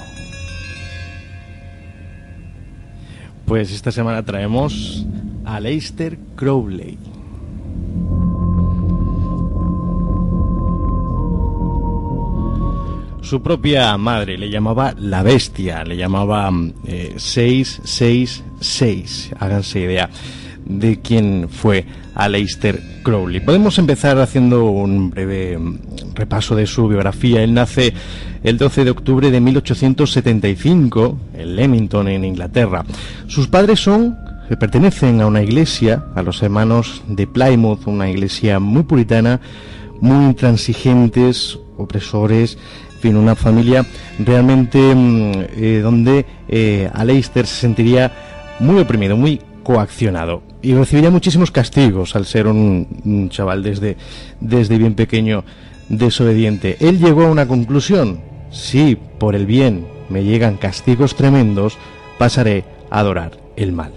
Pues esta semana traemos a Aleister Crowley. Su propia madre le llamaba la bestia, le llamaba eh, seis seis seis. Háganse idea de quién fue Aleister Crowley. Podemos empezar haciendo un breve repaso de su biografía. Él nace el doce de octubre de mil ochocientos setenta y cinco en Leamington, en Inglaterra. Sus padres son pertenecen a una iglesia, a los hermanos de Plymouth, una iglesia muy puritana, muy intransigentes, opresores, en fin, una familia realmente eh, donde eh, Aleister se sentiría muy oprimido, muy coaccionado, y recibiría muchísimos castigos al ser un, un chaval desde, desde bien pequeño desobediente. Él llegó a una conclusión: si por el bien me llegan castigos tremendos, pasaré a adorar el mal.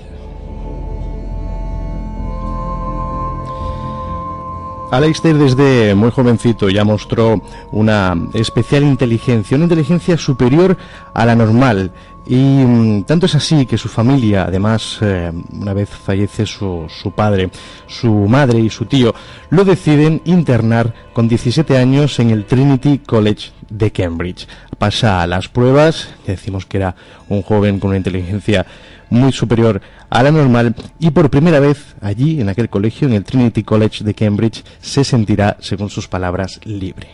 Aleister desde muy jovencito ya mostró una especial inteligencia, una inteligencia superior a la normal, y mmm, tanto es así que su familia, además, eh, una vez fallece su, su padre, su madre y su tío, lo deciden internar con diecisiete años en el Trinity College de Cambridge. Pasa las pruebas, ya decimos que era un joven con una inteligencia muy superior a la normal, y por primera vez allí, en aquel colegio, en el Trinity College de Cambridge, se sentirá, según sus palabras, libre.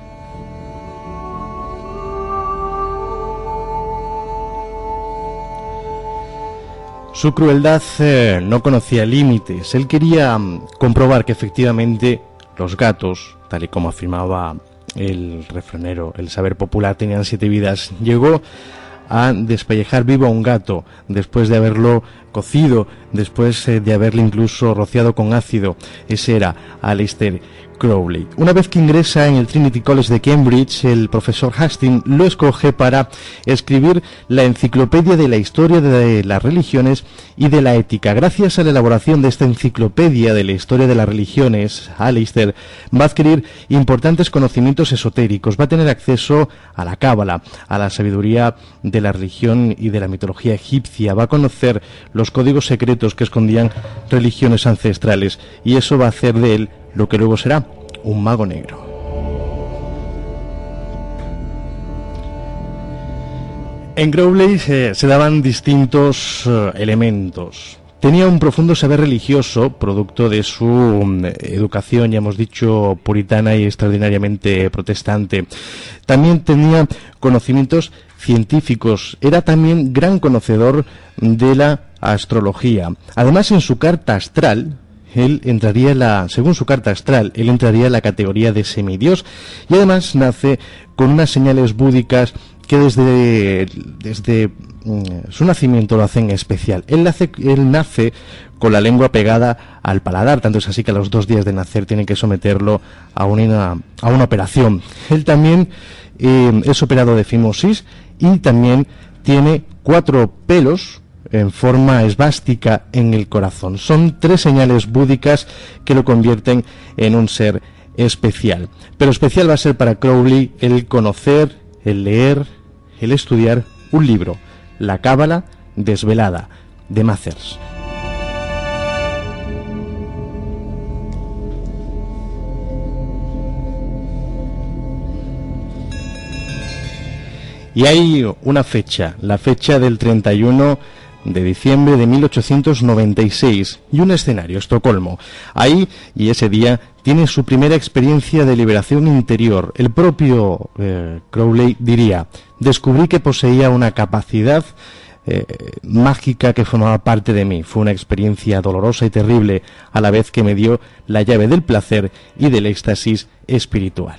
Su crueldad eh, no conocía límites. Él quería um, comprobar que efectivamente los gatos, tal y como afirmaba el refranero, el saber popular, tenían siete vidas. Llegó a despellejar vivo a un gato después de haberlo cocido, después eh, de haberle incluso rociado con ácido. Ese era Aleister Crowley. Una vez que ingresa en el Trinity College de Cambridge, el profesor Hastings lo escoge para escribir la enciclopedia de la historia de las religiones y de la ética. Gracias a la elaboración de esta enciclopedia de la historia de las religiones, Aleister va a adquirir importantes conocimientos esotéricos, va a tener acceso a la cábala, a la sabiduría de la religión y de la mitología egipcia, va a conocer los códigos secretos que escondían religiones ancestrales, y eso va a hacer de él lo que luego será un mago negro. En Crowley se, se daban distintos uh, elementos. Tenía un profundo saber religioso, producto de su um, educación, ya hemos dicho, puritana y extraordinariamente protestante. También tenía conocimientos científicos. Era también gran conocedor de la astrología. Además, en su carta astral, él entraría en la, según su carta astral, él entraría en la categoría de semidios, y además nace con unas señales búdicas que desde, desde mm, su nacimiento lo hacen especial. Él nace, él nace con la lengua pegada al paladar, tanto es así que a los dos días de nacer tienen que someterlo a una, a una operación. Él también eh, es operado de fimosis, y también tiene cuatro pelos en forma esvástica en el corazón. Son tres señales búdicas que lo convierten en un ser especial. Pero especial va a ser para Crowley el conocer, el leer, el estudiar un libro, La Cábala Desvelada, de Mathers. Y hay una fecha, la fecha del treinta y uno de diciembre de mil ochocientos noventa y seis, y un escenario, Estocolmo. Ahí, y ese día, tiene su primera experiencia de liberación interior. El propio eh, Crowley diría: descubrí que poseía una capacidad eh, mágica que formaba parte de mí. Fue una experiencia dolorosa y terrible, a la vez que me dio la llave del placer y del éxtasis espiritual.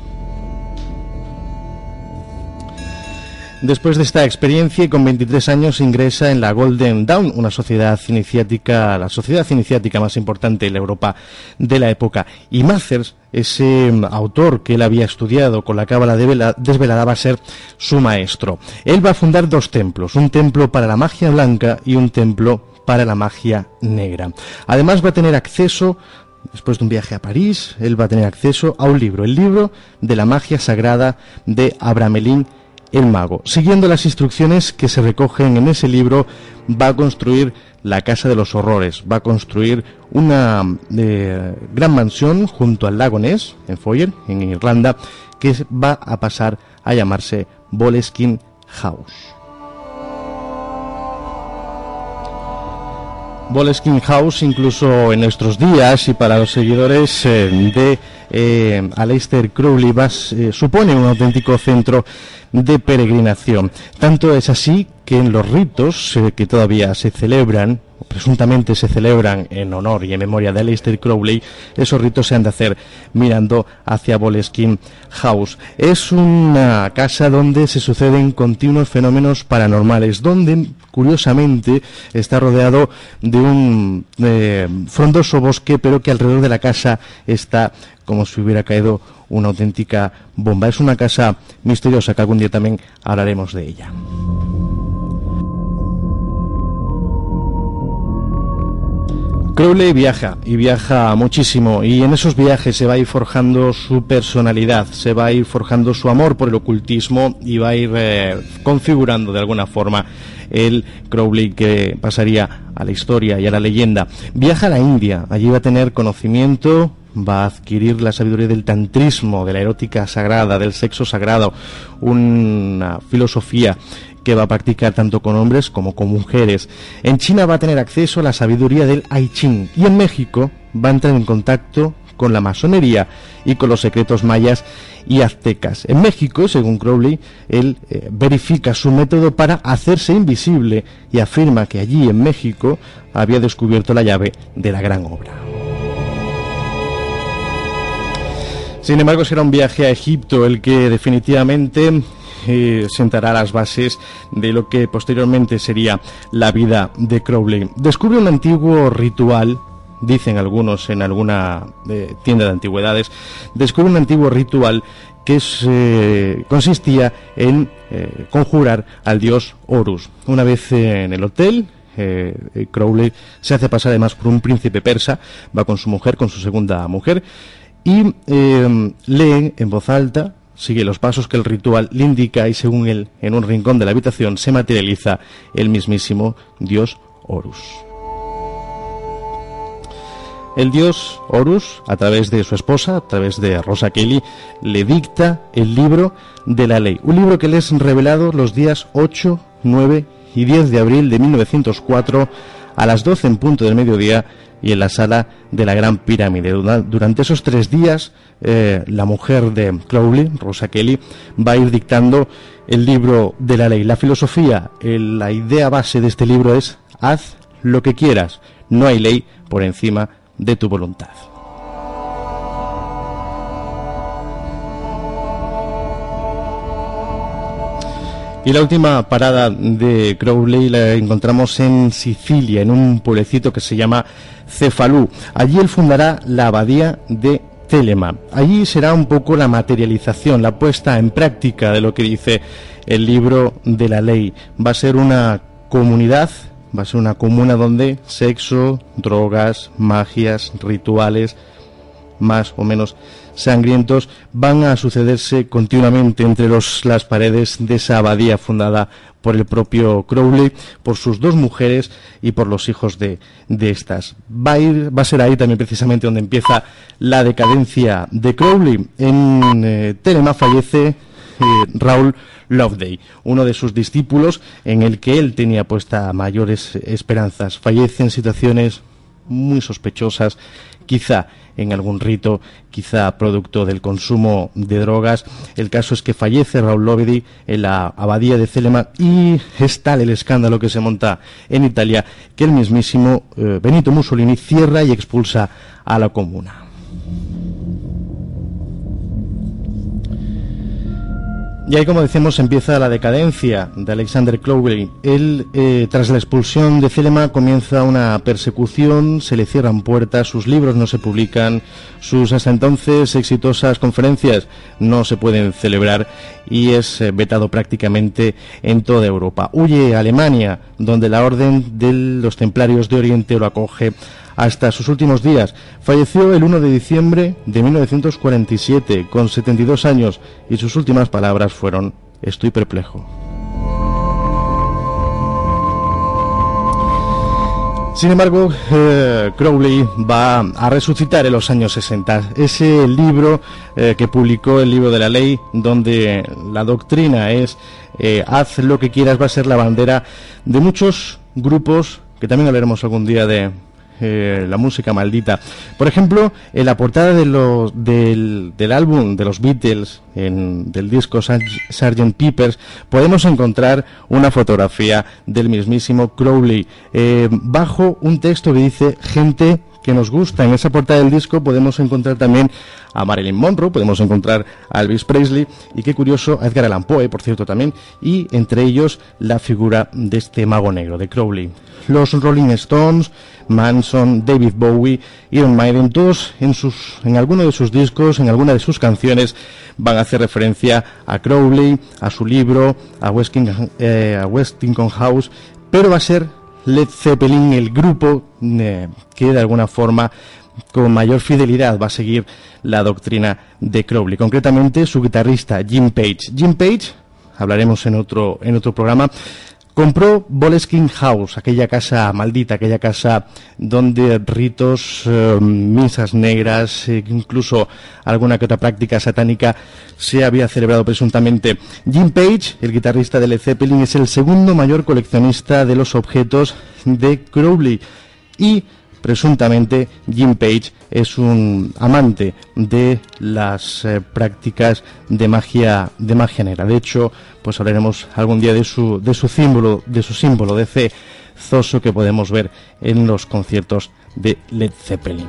Después de esta experiencia, y con veintitrés años, ingresa en la Golden Dawn, una sociedad iniciática, la sociedad iniciática más importante en la Europa de la época. Y Mathers, ese autor que él había estudiado con la cábala desvelada, va a ser su maestro. Él va a fundar dos templos, un templo para la magia blanca y un templo para la magia negra. Además va a tener acceso, después de un viaje a París, él va a tener acceso a un libro, el libro de la magia sagrada de Abramelin el mago. Siguiendo las instrucciones que se recogen en ese libro, va a construir la Casa de los Horrores, va a construir una eh, gran mansión junto al lago Ness, en Foyers, en Irlanda, que va a pasar a llamarse Boleskine House. Boleskine House, incluso en nuestros días y para los seguidores eh, de eh, Aleister Crowley, va, eh, supone un auténtico centro de peregrinación. Tanto es así que en los ritos eh, que todavía se celebran, o presuntamente se celebran en honor y en memoria de Aleister Crowley, esos ritos se han de hacer mirando hacia Boleskine House. Es una casa donde se suceden continuos fenómenos paranormales, donde curiosamente está rodeado de un eh, frondoso bosque, pero que alrededor de la casa está como si hubiera caído una auténtica bomba. Es una casa misteriosa que algún día también hablaremos de ella. Crowley viaja, y viaja muchísimo, y en esos viajes se va a ir forjando su personalidad, se va a ir forjando su amor por el ocultismo, y va a ir eh, configurando de alguna forma el Crowley que pasaría a la historia y a la leyenda. Viaja a la India, allí va a tener conocimiento, va a adquirir la sabiduría del tantrismo, de la erótica sagrada, del sexo sagrado, una filosofía que va a practicar tanto con hombres como con mujeres. En China va a tener acceso a la sabiduría del I Ching, y en México va a entrar en contacto con la masonería y con los secretos mayas y aztecas. En México, según Crowley, él eh, verifica su método para hacerse invisible y afirma que allí en México había descubierto la llave de la gran obra. Sin embargo, será un viaje a Egipto el que definitivamente eh, sentará las bases de lo que posteriormente sería la vida de Crowley. Descubre un antiguo ritual, dicen algunos en alguna eh, tienda de antigüedades, descubre un antiguo ritual que es, eh, consistía en eh, conjurar al dios Horus. Una vez eh, en el hotel, eh, Crowley se hace pasar además por un príncipe persa, va con su mujer, con su segunda mujer, y eh, lee en voz alta, sigue los pasos que el ritual le indica, y según él, en un rincón de la habitación se materializa el mismísimo dios Horus. El dios Horus, a través de su esposa, a través de Rosa Kelly, le dicta el libro de la ley, un libro que le es revelado los días ocho, nueve y diez de abril de mil novecientos cuatro a las doce en punto del mediodía, y en la sala de la Gran Pirámide. Durante esos tres días, eh, la mujer de Crowley, Rosa Kelly, va a ir dictando el libro de la ley. La filosofía, el, la idea base de este libro es: haz lo que quieras, no hay ley por encima de tu voluntad. Y la última parada de Crowley la encontramos en Sicilia, en un pueblecito que se llama Cefalú. Allí él fundará la abadía de Telema. Allí será un poco la materialización, la puesta en práctica de lo que dice el libro de la ley. Va a ser una comunidad, va a ser una comuna donde sexo, drogas, magias, rituales más o menos sangrientos van a sucederse continuamente entre los, las paredes de esa abadía fundada por el propio Crowley, por sus dos mujeres y por los hijos de, de estas. Va a ir, va a ser ahí también precisamente donde empieza la decadencia de Crowley. En eh, Telema fallece eh, Raúl Loveday, uno de sus discípulos en el que él tenía puesta mayores esperanzas. Fallece en situaciones muy sospechosas, quizá en algún rito, quizá producto del consumo de drogas. El caso es que fallece Raúl Loveday en la abadía de Telema, y es tal el escándalo que se monta en Italia que el mismísimo eh, Benito Mussolini cierra y expulsa a la comuna. Y ahí, como decimos, empieza la decadencia de Alexander Crowley. Él, eh, tras la expulsión de Telema, comienza una persecución, se le cierran puertas, sus libros no se publican, sus hasta entonces exitosas conferencias no se pueden celebrar, y es eh, vetado prácticamente en toda Europa. Huye a Alemania, donde la Orden de los Templarios de Oriente lo acoge hasta sus últimos días. Falleció el uno de diciembre de mil novecientos cuarenta y siete, con setenta y dos años, y sus últimas palabras fueron: estoy perplejo. Sin embargo, eh, Crowley va a resucitar en los años sesenta. Ese libro eh, que publicó, el libro de la ley, donde la doctrina es eh, haz lo que quieras, va a ser la bandera de muchos grupos, que también hablaremos algún día de eh, la música maldita. Por ejemplo, en la portada de los, del, del álbum de los Beatles, en, del disco sergeant Pepper's, podemos encontrar una fotografía del mismísimo Crowley, eh, bajo un texto que dice gente que nos gusta. En esa portada del disco podemos encontrar también a Marilyn Monroe, podemos encontrar a Elvis Presley y, qué curioso, a Edgar Allan Poe, por cierto, también, y entre ellos la figura de este mago negro, de Crowley. Los Rolling Stones, Manson, David Bowie, Iron Maiden, todos en, sus, en alguno de sus discos, en alguna de sus canciones, van a hacer referencia a Crowley, a su libro, a Westinghouse, eh, a Westinghouse House, pero va a ser Led Zeppelin el grupo eh, que de alguna forma con mayor fidelidad va a seguir la doctrina de Crowley, concretamente su guitarrista Jim Page. Jim Page, hablaremos en otro en otro programa, compró Boleskine House, aquella casa maldita, aquella casa donde ritos, eh, misas negras, eh, incluso alguna que otra práctica satánica se había celebrado presuntamente. Jim Page, el guitarrista de Led Zeppelin, es el segundo mayor coleccionista de los objetos de Crowley y presuntamente Jim Page es un amante de las eh, prácticas de magia de magia negra. De hecho, pues hablaremos algún día de su de su símbolo, de su símbolo de fe zoso que podemos ver en los conciertos de Led Zeppelin.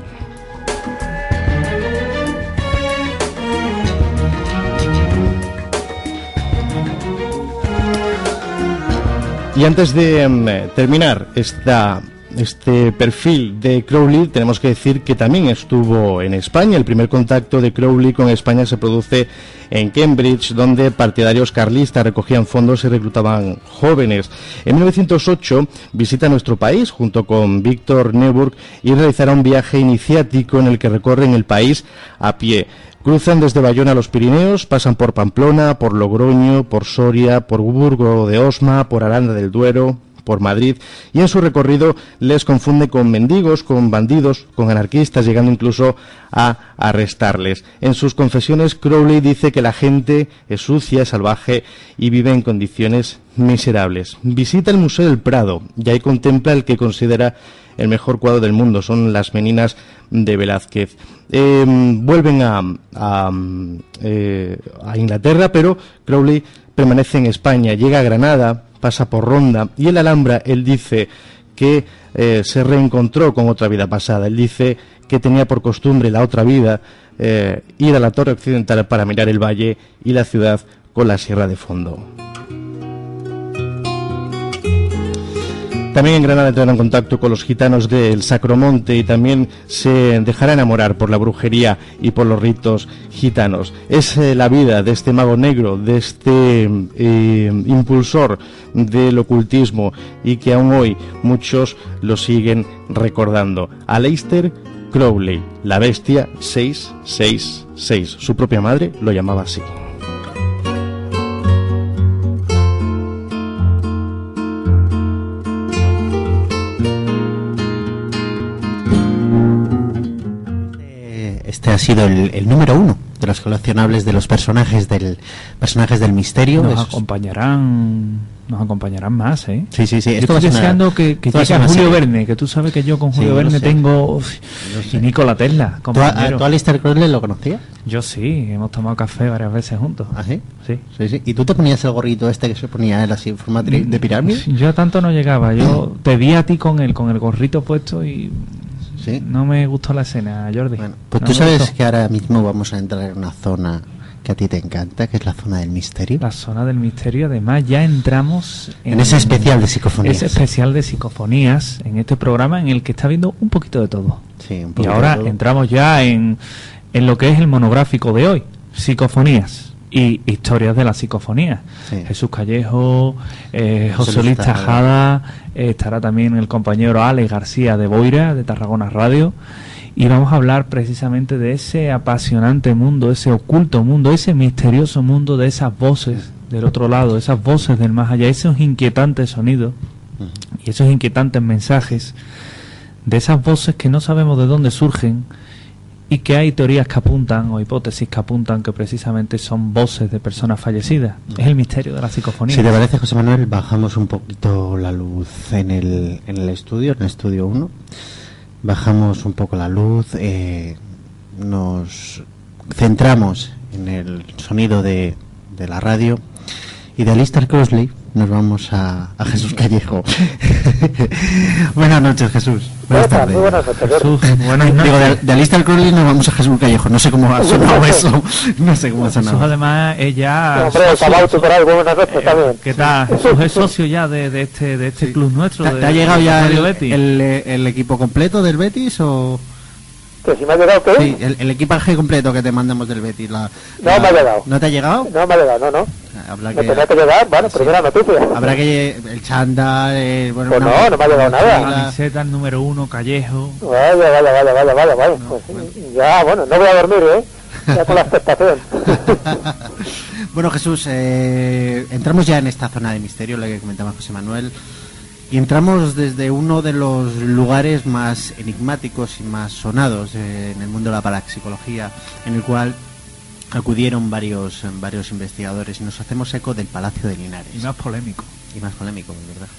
Y antes de um, terminar esta este perfil de Crowley, tenemos que decir que también estuvo en España. El primer contacto de Crowley con España se produce en Cambridge, donde partidarios carlistas recogían fondos y reclutaban jóvenes. En mil novecientos ocho visita nuestro país junto con Víctor Neuburg y realizará un viaje iniciático en el que recorren el país a pie. Cruzan desde Bayona a los Pirineos, pasan por Pamplona, por Logroño, por Soria, por Burgo de Osma, por Aranda del Duero, por Madrid, y en su recorrido les confunde con mendigos, con bandidos, con anarquistas, llegando incluso a arrestarles. En sus confesiones, Crowley dice que la gente es sucia, es salvaje y vive en condiciones miserables. Visita el Museo del Prado y ahí contempla el que considera el mejor cuadro del mundo, son las Meninas de Velázquez. Eh, vuelven a, a, eh, a Inglaterra, pero Crowley permanece en España, llega a Granada, pasa por Ronda, y en la Alhambra él dice que eh, se reencontró con otra vida pasada. Él dice que tenía por costumbre la otra vida eh, ir a la Torre Occidental para mirar el valle y la ciudad con la sierra de fondo. También en Granada entrará en contacto con los gitanos del Sacromonte y también se dejará enamorar por la brujería y por los ritos gitanos. Es eh, la vida de este mago negro, de este eh, impulsor del ocultismo y que aún hoy muchos lo siguen recordando. Aleister Crowley, la bestia seiscientos sesenta y seis. Su propia madre lo llamaba así. Este ha sido el, el número uno de los coleccionables de los personajes del personajes del misterio. Nos Esos... acompañarán, nos acompañarán más, ¿eh? Sí, sí, sí. Esto estoy deseando que, que llegue a Julio serie. Verne, que tú sabes que yo con Julio sí, Verne tengo uf, y Nikola Tesla. ¿Tú a, ¿Tú a Aleister Crowley lo conocías? Yo sí, hemos tomado café varias veces juntos. ¿Ah, sí? Sí. Sí, sí. ¿Y tú te ponías el gorrito este que se ponía él así en forma de pirámide? Yo tanto no llegaba. Yo te vi a ti con el con el gorrito puesto y ¿sí? No me gustó la escena, Jordi. Bueno, pues no tú sabes gustó. Que ahora mismo vamos a entrar en una zona que a ti te encanta, que es la zona del misterio. La zona del misterio, además ya entramos en, en ese especial de psicofonías. Ese especial de psicofonías, en este programa en el que está viendo un poquito de todo. Sí, un y ahora de todo. entramos ya en, en lo que es el monográfico de hoy, psicofonías y historias de la psicofonía. Sí. Jesús Callejo, eh, José Luis Tajada, eh, estará también el compañero Alex García de Boira, de Tarragona Radio, y vamos a hablar precisamente de ese apasionante mundo, ese oculto mundo, ese misterioso mundo de esas voces del otro lado, esas voces del más allá, esos inquietantes sonidos uh-huh. y esos inquietantes mensajes de esas voces que no sabemos de dónde surgen y que hay teorías que apuntan o hipótesis que apuntan que precisamente son voces de personas fallecidas. Es el misterio de la psicofonía. Si te parece, José Manuel, bajamos un poquito la luz en el, en el estudio, en el estudio uno. Bajamos un poco la luz, eh, nos centramos en el sonido de, de la radio, y de Aleister Crowley nos vamos a, a Jesús Callejo. Buenas noches, Jesús. Buenas tardes. Muy buenas noches. Jesús, buenas noches. Digo, de, de Aleister Crowley nos vamos a Jesús Callejo. No sé cómo ha sonado eso. No sé cómo ha sonado. Jesús, además, ella... Hombre, el Cabauto por ahí, buenas noches también. ¿Qué tal? Jesús es socio ya de, de este de este sí. club nuestro. ¿Te, de, ¿te ha llegado ya el, Betis? El, el equipo completo del Betis o...? ¿Que si me ha llegado qué? Sí, el, el equipaje completo que te mandamos del Betis. La, no la, me ha llegado. ¿No te ha llegado? No me ha llegado, no, no. Habrá me que... tenía que llegar, bueno, sí. Primera noticia. Habrá que... El chándal... Eh, bueno, pues una, no, no me ha llegado nada. La camiseta, el número uno, Callejo. Vaya, vaya, vaya, vaya, vaya, vaya. No, pues, bueno. Ya, bueno, no voy a dormir, ¿eh? Ya con la expectación. Bueno, Jesús, eh, entramos ya en esta zona de misterio, la que comentaba José Manuel. Y entramos desde uno de los lugares más enigmáticos y más sonados eh, en el mundo de la parapsicología, en el cual acudieron varios varios investigadores, y nos hacemos eco del Palacio de Linares. Y más polémico. Y más polémico, ¿verdad?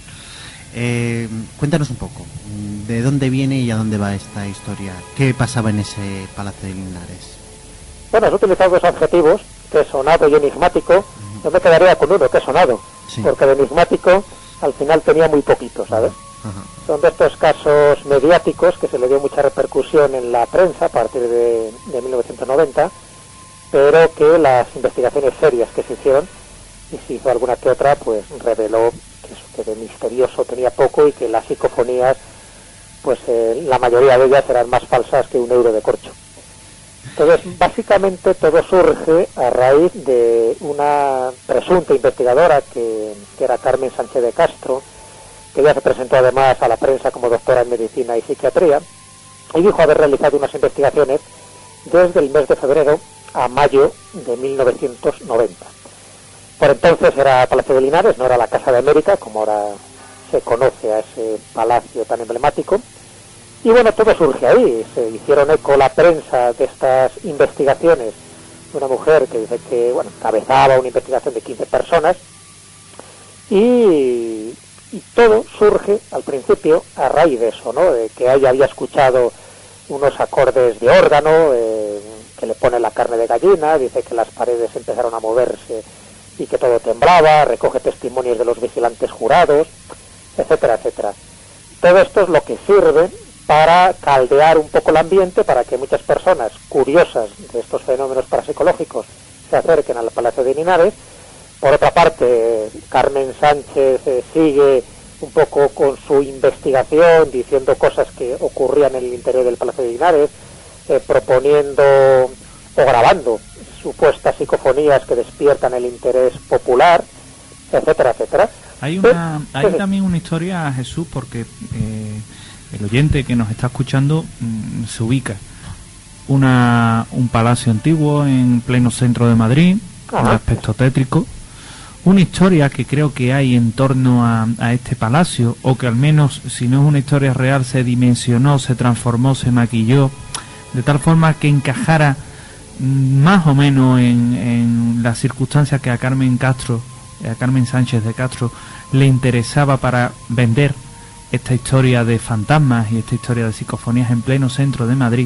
Eh, cuéntanos un poco, ¿de dónde viene y a dónde va esta historia? ¿Qué pasaba en ese Palacio de Linares? Bueno, has utilizado dos adjetivos, que es sonado y enigmático. Uh-huh. Yo me quedaría con uno, que es sonado, sí. Porque de enigmático al final tenía muy poquito, ¿sabes? Uh-huh. Son de estos casos mediáticos que se le dio mucha repercusión en la prensa a partir de, de mil novecientos noventa, pero que las investigaciones serias que se hicieron, y se hizo alguna que otra, pues reveló que, eso, que de misterioso tenía poco y que las psicofonías, pues eh, la mayoría de ellas eran más falsas que un euro de corcho. Entonces, básicamente todo surge a raíz de una presunta investigadora que, que era Carmen Sánchez de Castro, que ya se presentó además a la prensa como doctora en medicina y psiquiatría, y dijo haber realizado unas investigaciones desde el mes de febrero a mayo de mil novecientos noventa. Por entonces era Palacio de Linares, no era la Casa de América, como ahora se conoce a ese palacio tan emblemático. Y bueno, todo surge ahí. Se hicieron eco la prensa de estas investigaciones de una mujer que dice que, bueno, cabezaba una investigación de quince personas, y, y todo surge al principio a raíz de eso, ¿no? De que ella había escuchado unos acordes de órgano, eh, que le pone la carne de gallina, dice que las paredes empezaron a moverse y que todo temblaba, recoge testimonios de los vigilantes jurados, etcétera, etcétera. Todo esto es lo que sirve para caldear un poco el ambiente, para que muchas personas curiosas de estos fenómenos parapsicológicos se acerquen al Palacio de Linares. Por otra parte, Carmen Sánchez eh, sigue un poco con su investigación, diciendo cosas que ocurrían en el interior del Palacio de Linares, eh, proponiendo o grabando supuestas psicofonías que despiertan el interés popular, etcétera, etcétera. Hay una, hay sí, también una historia, Jesús, porque eh, el oyente que nos está escuchando mmm, se ubica una un palacio antiguo en pleno centro de Madrid, de aspecto tétrico, una historia que creo que hay en torno a, a este palacio, o que al menos, si no es una historia real, se dimensionó, se transformó, se maquilló, de tal forma que encajara más o menos en, en las circunstancias que a Carmen Castro, a Carmen Sánchez de Castro, le interesaba para vender esta historia de fantasmas y esta historia de psicofonías en pleno centro de Madrid.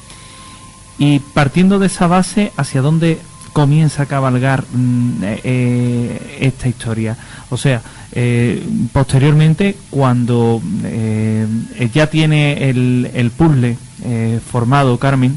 Y partiendo de esa base, ¿hacia dónde comienza a cabalgar mm, eh, esta historia? O sea, eh, posteriormente, cuando eh, ya tiene el, el puzzle eh, formado, Carmen,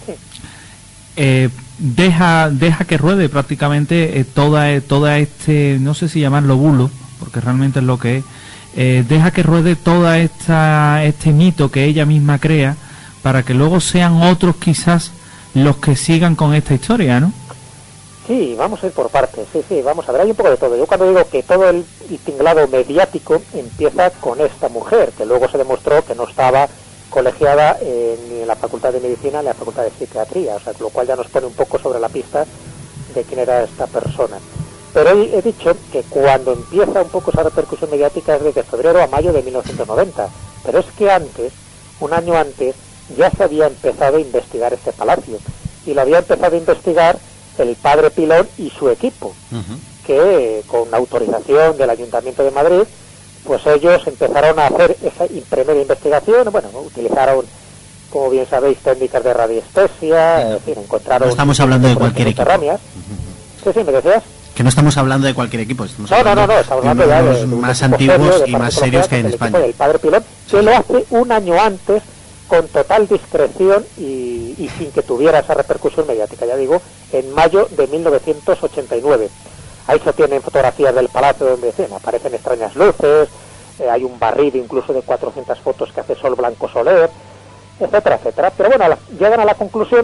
eh, deja deja que ruede prácticamente eh, toda toda este, no sé si llamarlo bulo, porque realmente es lo que es, eh, deja que ruede toda esta este mito que ella misma crea, para que luego sean otros quizás los que sigan con esta historia, ¿no? Sí, vamos a ir por partes, sí, sí, vamos a ver, hay un poco de todo. Yo cuando digo que todo el, el tinglado mediático empieza con esta mujer, que luego se demostró que no estaba colegiada eh, ni en la Facultad de Medicina ni en la Facultad de Psiquiatría, o sea, lo cual ya nos pone un poco sobre la pista de quién era esta persona. Pero he, he dicho que cuando empieza un poco esa repercusión mediática es desde febrero a mayo de mil novecientos noventa, Pero es que antes, un año antes, ya se había empezado a investigar este palacio, y lo había empezado a investigar el padre Pilón y su equipo, uh-huh. que con autorización del Ayuntamiento de Madrid, pues ellos empezaron a hacer esa primera investigación. Bueno, utilizaron, como bien sabéis, técnicas de radiestesia, uh-huh. es decir, encontraron... No estamos hablando de cualquier equipo. Uh-huh. Sí, sí, ¿me decías? Que no estamos hablando de cualquier equipo. Estamos no, no, no, no, estamos hablando de ya de, de más antiguos serio, y más serios que hay en España. Del padre Pilón, que lo hace un año antes, con total discreción y, y sin que tuviera esa repercusión mediática, ya digo, en mayo de mil novecientos ochenta y nueve. Ahí se tienen fotografías del palacio donde sí, aparecen extrañas luces, eh, hay un barrido incluso de cuatrocientas fotos que hace Sol Blanco Soler, etcétera, etcétera. Pero bueno, a la, llegan a la conclusión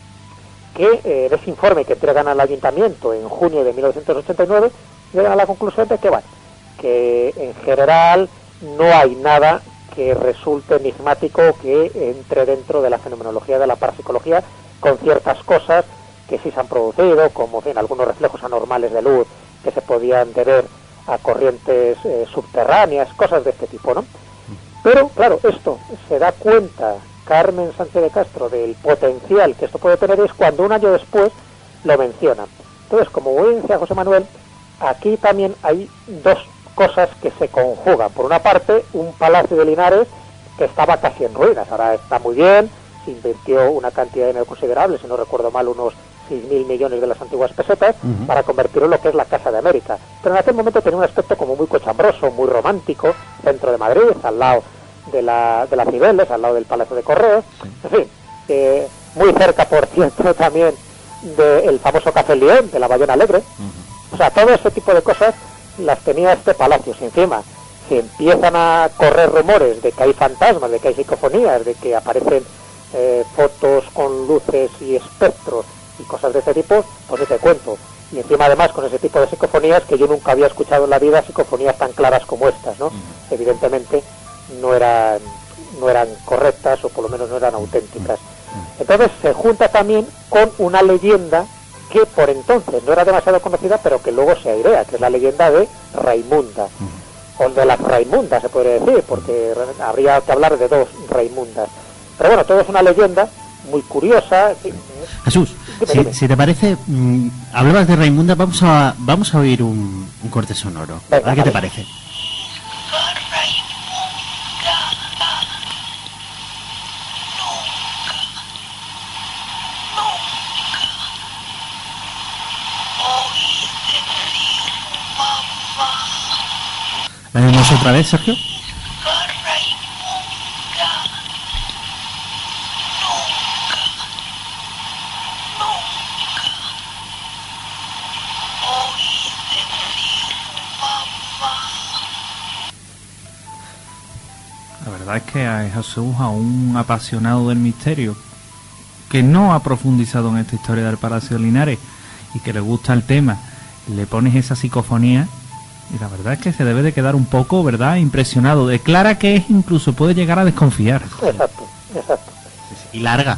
que eh, en ese informe que entregan al ayuntamiento en junio de mil novecientos ochenta y nueve, llegan a la conclusión de que, bueno, que en general no hay nada que resulte enigmático, que entre dentro de la fenomenología de la parapsicología, con ciertas cosas que sí se han producido, como en fin, algunos reflejos anormales de luz que se podían deber a corrientes eh, subterráneas, cosas de este tipo, ¿no? Pero, claro, esto se da cuenta Carmen Sánchez de Castro del potencial que esto puede tener, es cuando un año después lo menciona. Entonces, como bien decía José Manuel, aquí también hay dos cosas que se conjugan. Por una parte, un palacio de Linares que estaba casi en ruinas, ahora está muy bien, se invirtió una cantidad de dinero considerable, si no recuerdo mal, unos seis mil millones de las antiguas pesetas, uh-huh. para convertirlo en lo que es la Casa de América. Pero en aquel momento tenía un aspecto como muy cochambroso, muy romántico, centro de Madrid, al lado de la de las Cibeles, al lado del Palacio de Correos, en fin, eh, muy cerca, por cierto, también del famoso Café León, de la Bayona Alegre. Uh-huh. O sea, todo ese tipo de cosas las tenía este palacio. Si encima se empiezan a correr rumores de que hay fantasmas, de que hay psicofonías, de que aparecen eh, fotos con luces y espectros y cosas de ese tipo, pues ni te cuento. Y encima además con ese tipo de psicofonías que yo nunca había escuchado en la vida, psicofonías tan claras como estas, ¿no? Uh-huh. Evidentemente no eran no eran correctas, o por lo menos no eran auténticas. Entonces se junta también con una leyenda que por entonces no era demasiado conocida, pero que luego se airea, que es la leyenda de Raimunda, uh-huh. o de las Raimundas se podría decir, porque habría que hablar de dos Raimundas. Pero bueno, todo es una leyenda muy curiosa. Jesús, dime, si, dime. si te parece, mmm, hablabas de Raimunda, vamos a vamos a oír un, un corte sonoro. Venga, a ver qué te parece. ¿La vemos otra vez, Sergio? La verdad es que a Jesús, a un apasionado del misterio, que no ha profundizado en esta historia del Palacio de Linares y que le gusta el tema, le pones esa psicofonía y la verdad es que se debe de quedar un poco, ¿verdad?, impresionado. Declara que es, incluso puede llegar a desconfiar. Exacto, exacto. Y larga.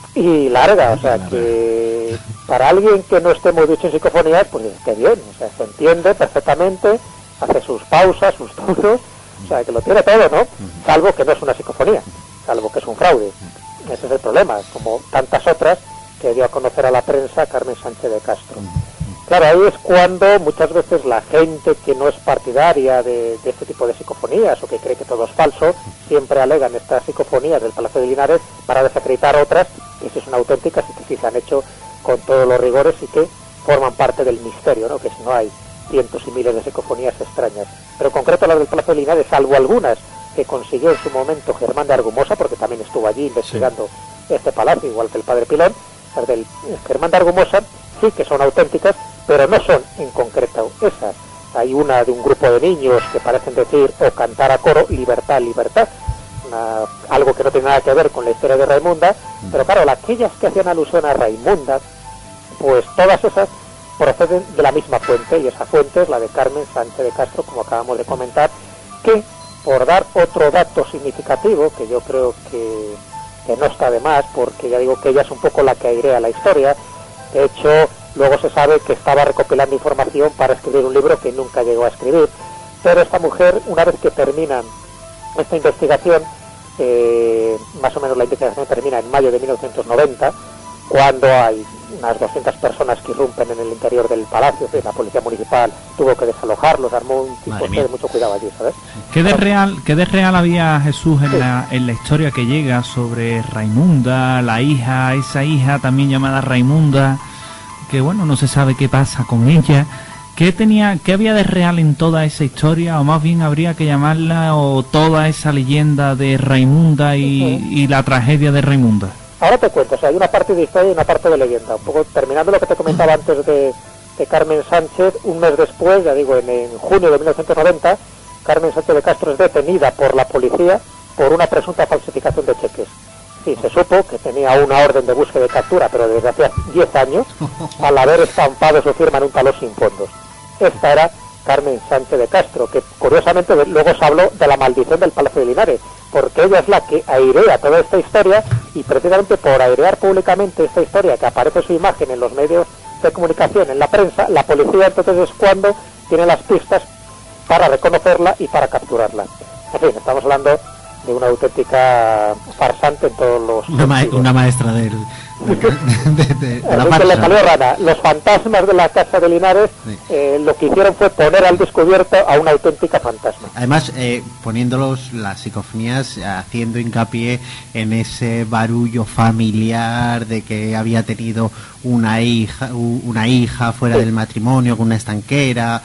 Y larga, o sea, que para alguien que no esté muy dicho en psicofonías, pues esté bien, o sea, se entiende perfectamente, hace sus pausas, sus pausas, o sea, que lo tiene todo, ¿no? Salvo que no es una psicofonía, salvo que es un fraude. Ese es el problema, como tantas otras que dio a conocer a la prensa Carmen Sánchez de Castro. Claro, ahí es cuando muchas veces la gente que no es partidaria de, de este tipo de psicofonías, o que cree que todo es falso, siempre alegan estas psicofonías del Palacio de Linares para desacreditar otras que sí son auténticas y que sí se han hecho con todos los rigores y que forman parte del misterio, ¿no? Que si no hay cientos y miles de psicofonías extrañas. Pero en concreto las del Palacio de Linares, salvo algunas que consiguió en su momento Germán de Argumosa, porque también estuvo allí investigando sí. este palacio, igual que el padre Pilón, las del Germán de Argumosa sí que son auténticas, pero no son en concreto esas. Hay una de un grupo de niños que parecen decir o cantar a coro libertad, libertad, una, algo que no tiene nada que ver con la historia de Raimunda, pero claro, aquellas que hacían alusión a Raimunda, pues todas esas proceden de la misma fuente, y esa fuente es la de Carmen Sánchez de Castro, como acabamos de comentar, que, por dar otro dato significativo, que yo creo que, que no está de más, porque ya digo que ella es un poco la que airea la historia. De hecho, luego se sabe que estaba recopilando información para escribir un libro que nunca llegó a escribir, pero esta mujer, una vez que terminan Esta investigación, eh, más o menos la investigación termina en mayo de mil novecientos noventa, cuando hay unas doscientas personas que irrumpen en el interior del palacio. La policía municipal tuvo que desalojarlos, armó un tipo de mucho cuidado allí, ¿sabes? ¿Qué de real, qué de real había, Jesús, en, sí. la, en la historia que llega sobre Raimunda, la hija, esa hija también llamada Raimunda, que bueno, no se sabe qué pasa con ella? ¿Qué tenía, qué había de real en toda esa historia, o más bien habría que llamarla, o toda esa leyenda de Raimunda y, uh-huh. y la tragedia de Raimunda? Ahora te cuento, o sea, hay una parte de historia y una parte de leyenda. Un poco terminando lo que te comentaba antes de, de Carmen Sánchez, un mes después, ya digo, en, en junio de mil novecientos noventa, Carmen Sánchez de Castro es detenida por la policía por una presunta falsificación de cheques. Sí, se supo que tenía una orden de búsqueda y captura, pero desde hacía diez años, al haber estampado su firma en un talón sin fondos. Esta era Carmen Sánchez de Castro, que curiosamente luego se habló de la maldición del Palacio de Linares, porque ella es la que airea toda esta historia, y precisamente por airear públicamente esta historia, que aparece su imagen en los medios de comunicación, en la prensa, la policía entonces es cuando tiene las pistas para reconocerla y para capturarla. En fin, estamos hablando de una auténtica farsante en todos los... Una, ma una maestra del... De, de, de, de la farsa. Le salió rana. Los fantasmas de la Casa de Linares, sí. eh, lo que hicieron fue poner al descubierto a una auténtica fantasma. Además, eh, poniéndolos las psicofonías, haciendo hincapié en ese barullo familiar de que había tenido una hija, una hija fuera sí. del matrimonio con una estanquera.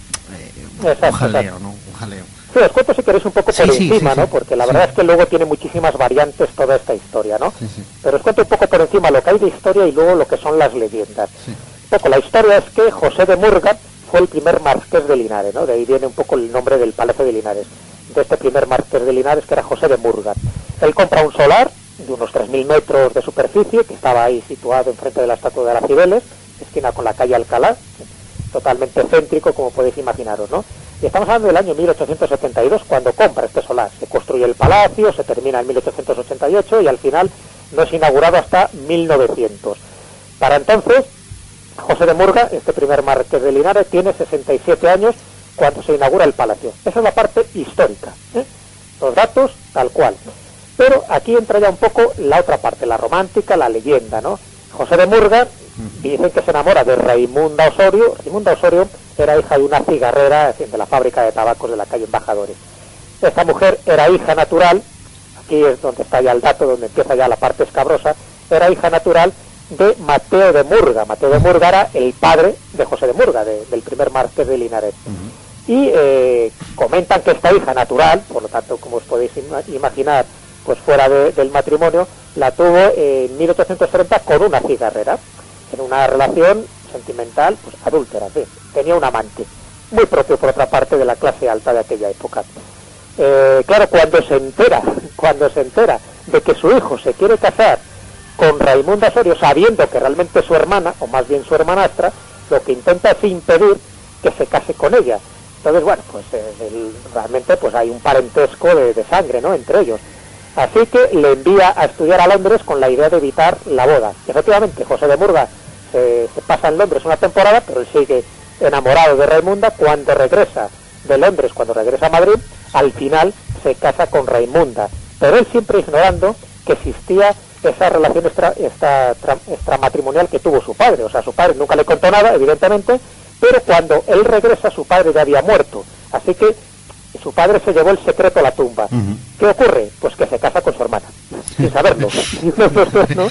Eh, exacto, un jaleo, exacto. ¿no? Un jaleo. Sí, os cuento si queréis un poco sí, por sí, encima, sí, ¿no? sí. Porque la sí. verdad es que luego tiene muchísimas variantes toda esta historia, ¿no? Sí, sí. Pero os cuento un poco por encima lo que hay de historia y luego lo que son las leyendas. Sí. Un poco la historia es que José de Murga fue el primer marqués de Linares, ¿no? De ahí viene un poco el nombre del Palacio de Linares, de este primer marqués de Linares, que era José de Murga. Él compra un solar de unos tres mil metros de superficie, que estaba ahí situado enfrente de la estatua de las Cibeles, esquina con la calle Alcalá, totalmente céntrico, como podéis imaginaros, ¿no? Y estamos hablando del año mil ochocientos setenta y dos, cuando compra este solar. Se construye el palacio, se termina en mil ochocientos ochenta y ocho y al final no es inaugurado hasta mil novecientos. Para entonces, José de Murga, este primer marqués de Linares, tiene sesenta y siete años cuando se inaugura el palacio. Esa es la parte histórica, ¿eh? Los datos tal cual. Pero aquí entra ya un poco la otra parte, la romántica, la leyenda, ¿no? José de Murga dicen que se enamora de Raimunda Osorio. Raimunda Osorio era hija de una cigarrera de la fábrica de tabacos de la calle Embajadores. Esta mujer era hija natural, aquí es donde está ya el dato, donde empieza ya la parte escabrosa, era hija natural de Mateo de Murga. Mateo de Murga era el padre de José de Murga, de, del primer marqués de Linares. Uh-huh. Y eh, comentan que esta hija natural, por lo tanto, como os podéis imaginar, pues fuera de, del matrimonio, la tuvo en mil ochocientos treinta con una cigarrera, en una relación sentimental, pues adúltera, ¿sí? Tenía un amante, muy propio por otra parte de la clase alta de aquella época. Eh, claro, cuando se entera, cuando se entera de que su hijo se quiere casar con Raimunda Osorio, sabiendo que realmente es su hermana, o más bien su hermanastra, lo que intenta es impedir que se case con ella. Entonces, bueno, pues eh, el, realmente pues hay un parentesco de, de sangre, ¿no?, entre ellos. Así que le envía a estudiar a Londres con la idea de evitar la boda. Y efectivamente, José de Murga se, se pasa en Londres una temporada, pero él sigue enamorado de Raimunda. Cuando regresa de Londres, cuando regresa a Madrid, al final se casa con Raimunda. Pero él siempre ignorando que existía esa relación extra, extra, extramatrimonial que tuvo su padre. O sea, su padre nunca le contó nada, evidentemente, pero cuando él regresa, su padre ya había muerto. Así que su padre se llevó el secreto a la tumba. Uh-huh. ¿Qué ocurre? Pues que se casa con su hermana, sin saberlo. ¿No?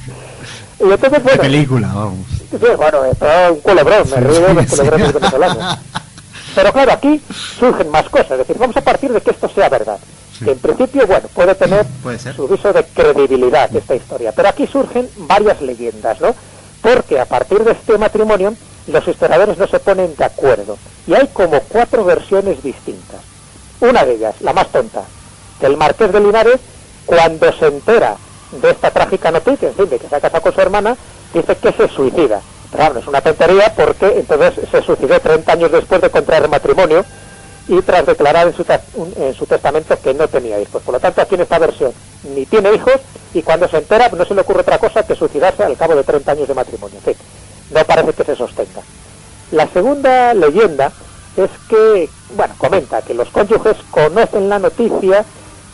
Y entonces, bueno, película, vamos. Sí, bueno, es un culebrón, me río de los culebrones venezolanos. Pero claro, aquí surgen más cosas, es decir, vamos a partir de que esto sea verdad. Sí. Que en principio, bueno, puede tener ¿Puede ser? su viso de credibilidad esta historia, pero aquí surgen varias leyendas, ¿no? Porque a partir de este matrimonio, los historiadores no se ponen de acuerdo, y hay como cuatro versiones distintas. Una de ellas, la más tonta, que el marqués de Linares, cuando se entera de esta trágica noticia, en fin, de que se ha casado con su hermana, dice que se suicida. Pero bueno, es una tontería, porque entonces se suicidó treinta años después de contraer matrimonio y tras declarar en su, en su testamento que no tenía hijos. Por lo tanto, aquí en esta versión ni tiene hijos, y cuando se entera no se le ocurre otra cosa que suicidarse al cabo de treinta años de matrimonio. En fin, no parece que se sostenga. La segunda leyenda es que, bueno, comenta que los cónyuges conocen la noticia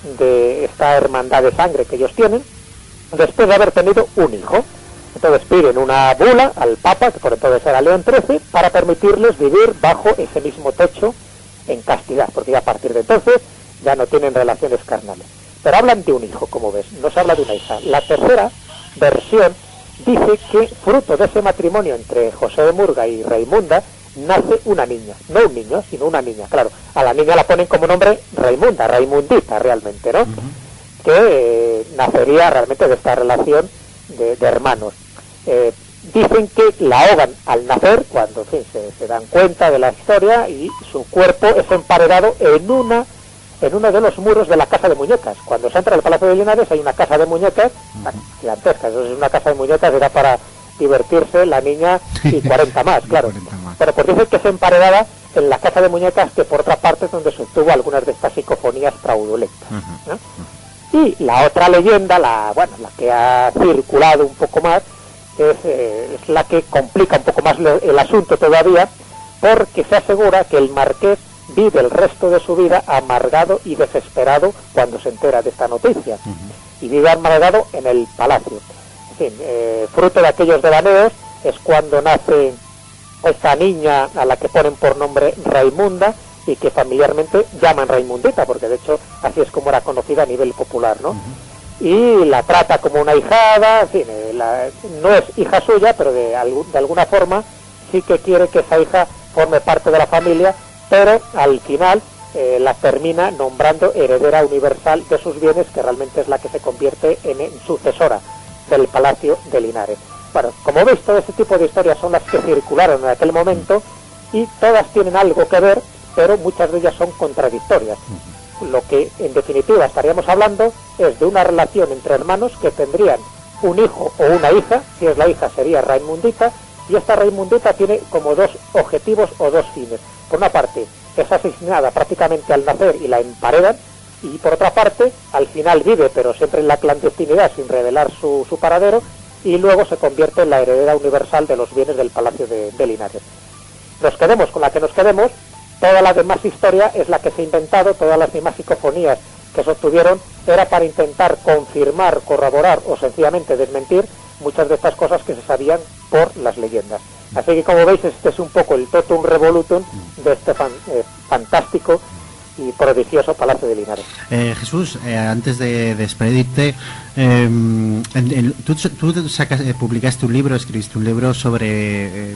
de esta hermandad de sangre que ellos tienen después de haber tenido un hijo. Entonces piden una bula al Papa, que por entonces era León trece, para permitirles vivir bajo ese mismo techo en castidad, porque ya a partir de entonces ya no tienen relaciones carnales. Pero hablan de un hijo, como ves, no se habla de una hija. La tercera versión dice que fruto de ese matrimonio entre José de Murga y Raimunda nace una niña, no un niño, sino una niña. Claro, a la niña la ponen como nombre Raimunda, Raimundita realmente, ¿no? Uh-huh. Que eh, nacería realmente de esta relación de, de hermanos. Eh, dicen que la ahogan al nacer, cuando en fin, se, se dan cuenta de la historia, y su cuerpo es emparedado en una en uno de los muros de la casa de muñecas. Cuando se entra al Palacio de Linares hay una casa de muñecas, uh-huh, gigantesca. Entonces una casa de muñecas era para divertirse la niña y cuarenta más, claro. cuarenta más. Pero pues dicen que se emparedaba en la casa de muñecas, que por otra parte es donde se obtuvo algunas de estas psicofonías fraudulentas, ¿no? Uh-huh. Y la otra leyenda, la bueno, la que ha circulado un poco más, es, eh, es la que complica un poco más lo, el asunto todavía, porque se asegura que el marqués vive el resto de su vida amargado y desesperado cuando se entera de esta noticia. Uh-huh. Y vive amargado en el palacio. En fin, eh, fruto de aquellos devaneos es cuando nace esta niña a la que ponen por nombre Raimunda y que familiarmente llaman Raimundita, porque de hecho así es como era conocida a nivel popular, ¿no? Uh-huh. Y la trata como una hijada, en fin, eh, la, no es hija suya, pero de, algún, de alguna forma sí que quiere que esa hija forme parte de la familia, pero al final eh, la termina nombrando heredera universal de sus bienes, que realmente es la que se convierte en, en sucesora del Palacio de Linares. Bueno, como veis, todo este tipo de historias son las que circularon en aquel momento y todas tienen algo que ver, pero muchas de ellas son contradictorias. Lo que en definitiva estaríamos hablando es de una relación entre hermanos que tendrían un hijo o una hija. Si es la hija sería Raimundita, y esta Raimundita tiene como dos objetivos o dos fines. Por una parte, es asesinada prácticamente al nacer y la emparedan, y por otra parte, al final vive, pero siempre en la clandestinidad, sin revelar su, su paradero, y luego se convierte en la heredera universal de los bienes del Palacio de, de Linares. Nos quedemos con la que nos quedemos, toda la demás historia es la que se ha inventado, todas las demás psicofonías que se obtuvieron era para intentar confirmar, corroborar o sencillamente desmentir muchas de estas cosas que se sabían por las leyendas. Así que, como veis, este es un poco el totum revolutum de este fan, eh, fantástico y prodigioso Palacio de Linares. Eh, Jesús, eh, antes de despedirte, eh, en, en, tú, tú sacas, eh, publicaste un libro, escribiste un libro sobre eh,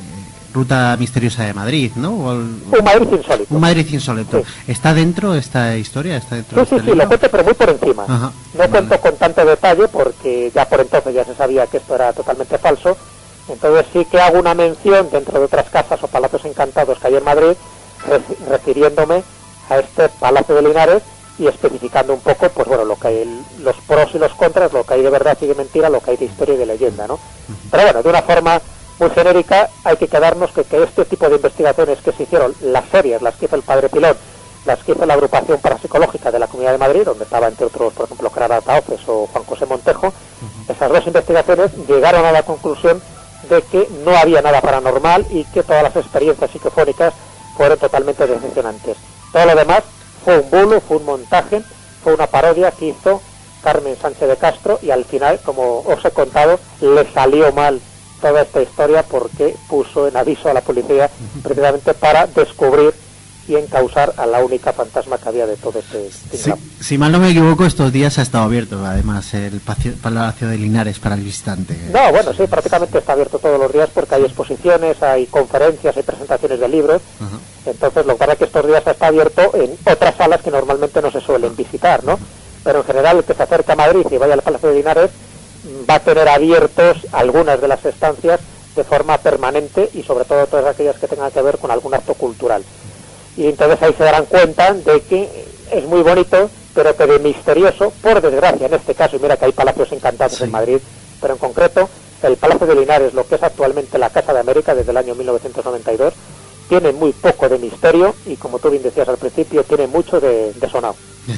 Ruta Misteriosa de Madrid, ¿no? O el, un Madrid insólito. Un Madrid insólito. Sí. ¿Está dentro esta historia? ¿Está dentro sí, de sí, este sí, lo cuento, pero muy por encima. Ajá, no vale. Cuento con tanto detalle porque ya por entonces ya se sabía que esto era totalmente falso. Entonces sí que hago una mención dentro de otras casas o palacios encantados que hay en Madrid, refiriéndome a este Palacio de Linares y especificando un poco, pues bueno, lo que hay, el, los pros y los contras, lo que hay de verdad y de mentira, lo que hay de historia y de leyenda, ¿no? Pero bueno, de una forma muy genérica hay que quedarnos que, que este tipo de investigaciones que se hicieron, las series, las que hizo el Padre Pilón, las que hizo la agrupación parapsicológica de la Comunidad de Madrid, donde estaba entre otros, por ejemplo, Clara Taoces o Juan José Montejo, uh-huh. Esas dos investigaciones llegaron a la conclusión de que no había nada paranormal y que todas las experiencias psicofónicas fueron totalmente decepcionantes. Todo lo demás fue un bulo, fue un montaje, fue una parodia que hizo Carmen Sánchez de Castro, y al final, como os he contado, le salió mal toda esta historia porque puso en aviso a la policía precisamente para descubrir y encausar a la única fantasma que había de todo este sí, si mal no me equivoco, estos días ha estado abierto además el Palacio de Linares para el visitante. No, bueno, sí, prácticamente está abierto todos los días porque hay exposiciones, hay conferencias, hay presentaciones de libros. Uh-huh. Entonces lo que pasa es que estos días está abierto en otras salas que normalmente no se suelen visitar, ¿no? Pero en general el que se acerca a Madrid y vaya al Palacio de Linares va a tener abiertos algunas de las estancias de forma permanente, y sobre todo todas aquellas que tengan que ver con algún acto cultural. Y entonces ahí se darán cuenta de que es muy bonito, pero que de misterioso, por desgracia en este caso, y mira que hay palacios encantados sí. en Madrid, pero en concreto el Palacio de Linares, lo que es actualmente la Casa de América desde el año mil novecientos noventa y dos, tiene muy poco de misterio y, como tú bien decías al principio, tiene mucho de, de sonado.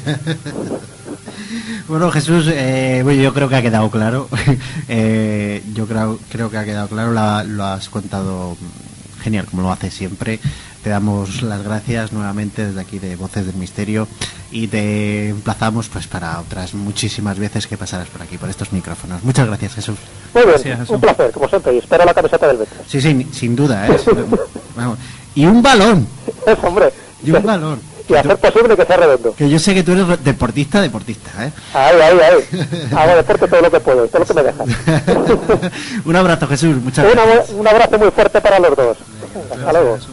Bueno, Jesús, eh, bueno, yo creo que ha quedado claro. eh, yo creo, creo que ha quedado claro, la, lo has contado genial, como lo hace siempre. Te damos las gracias nuevamente desde aquí de Voces del Misterio y te emplazamos pues para otras muchísimas veces que pasarás por aquí, por estos micrófonos. Muchas gracias, Jesús. Muy bien, gracias, Jesús. Un placer, como siempre, y espero la camiseta del Betis. Sí, sí, sin duda, ¿eh? Vamos. Y un balón. Eso, hombre. Y un balón. Y hacer posible que sea redondo. Que yo sé que tú eres deportista, deportista, ¿eh? Ahí, ahí, ahí. Hago deporte todo lo que puedo, todo lo que me dejan. Un abrazo, Jesús, muchas Una, gracias. Un abrazo muy fuerte para los dos. Venga, hasta luego. Jesús.